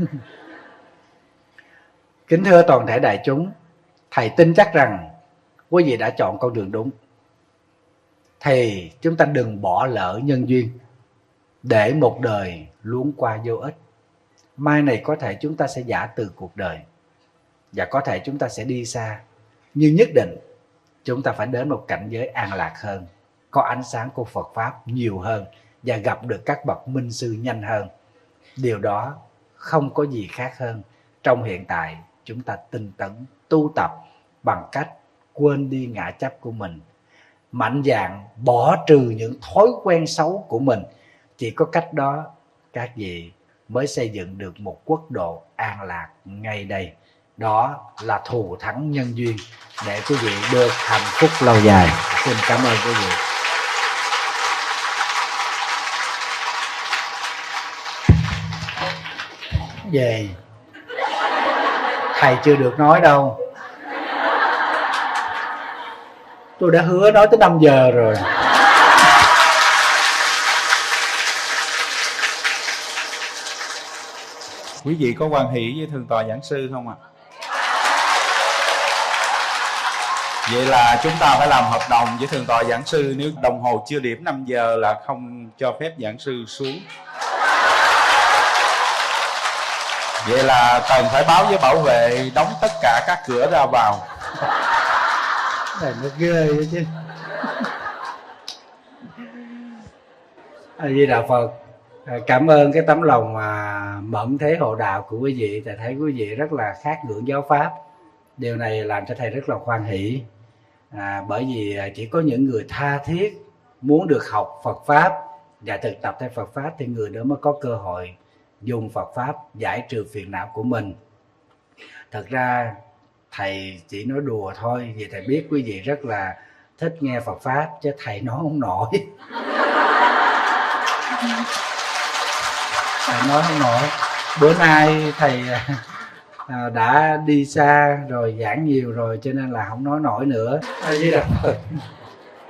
Kính thưa toàn thể đại chúng, thầy tin chắc rằng quý vị đã chọn con đường đúng. Thì chúng ta đừng bỏ lỡ nhân duyên để một đời luống qua vô ích. Mai này có thể chúng ta sẽ giã từ cuộc đời, và có thể chúng ta sẽ đi xa, nhưng nhất định chúng ta phải đến một cảnh giới an lạc hơn, có ánh sáng của Phật Pháp nhiều hơn, và gặp được các bậc minh sư nhanh hơn. Điều đó không có gì khác hơn. Trong hiện tại chúng ta tinh tấn tu tập bằng cách quên đi ngã chấp của mình, mạnh dạn bỏ trừ những thói quen xấu của mình. Chỉ có cách đó các vị mới xây dựng được một quốc độ an lạc ngay đây. Đó là thù thắng nhân duyên để quý vị được hạnh phúc lâu dài. Xin cảm ơn quý vị. Về thầy chưa được nói đâu, tôi đã hứa nói tới 5 giờ rồi. Quý vị có hoan hỷ với Thượng tọa giảng sư không ạ? Vậy là chúng ta phải làm hợp đồng với Thượng tọa giảng sư, nếu đồng hồ chưa điểm 5 giờ là không cho phép giảng sư xuống. Vậy là cần phải báo với bảo vệ đóng tất cả các cửa ra vào. Này nó ghê vậy chứ. A Di Đà Phật. Cảm ơn cái tấm lòng mẫn thế hộ đạo của quý vị. Thầy thấy quý vị rất là khát ngưỡng giáo pháp. Điều này làm cho thầy rất là hoan hỷ. Bởi vì chỉ có những người tha thiết muốn được học Phật Pháp và thực tập theo Phật Pháp thì người đó mới có cơ hội dùng Phật Pháp giải trừ phiền não của mình. Thật ra thầy chỉ nói đùa thôi, vì thầy biết quý vị rất là thích nghe Phật Pháp, chứ thầy nói không nổi. Thầy nói không nổi. Bữa nay thầy đã đi xa rồi, giảng nhiều rồi, cho nên là không nói nổi nữa. A Di Đà Phật.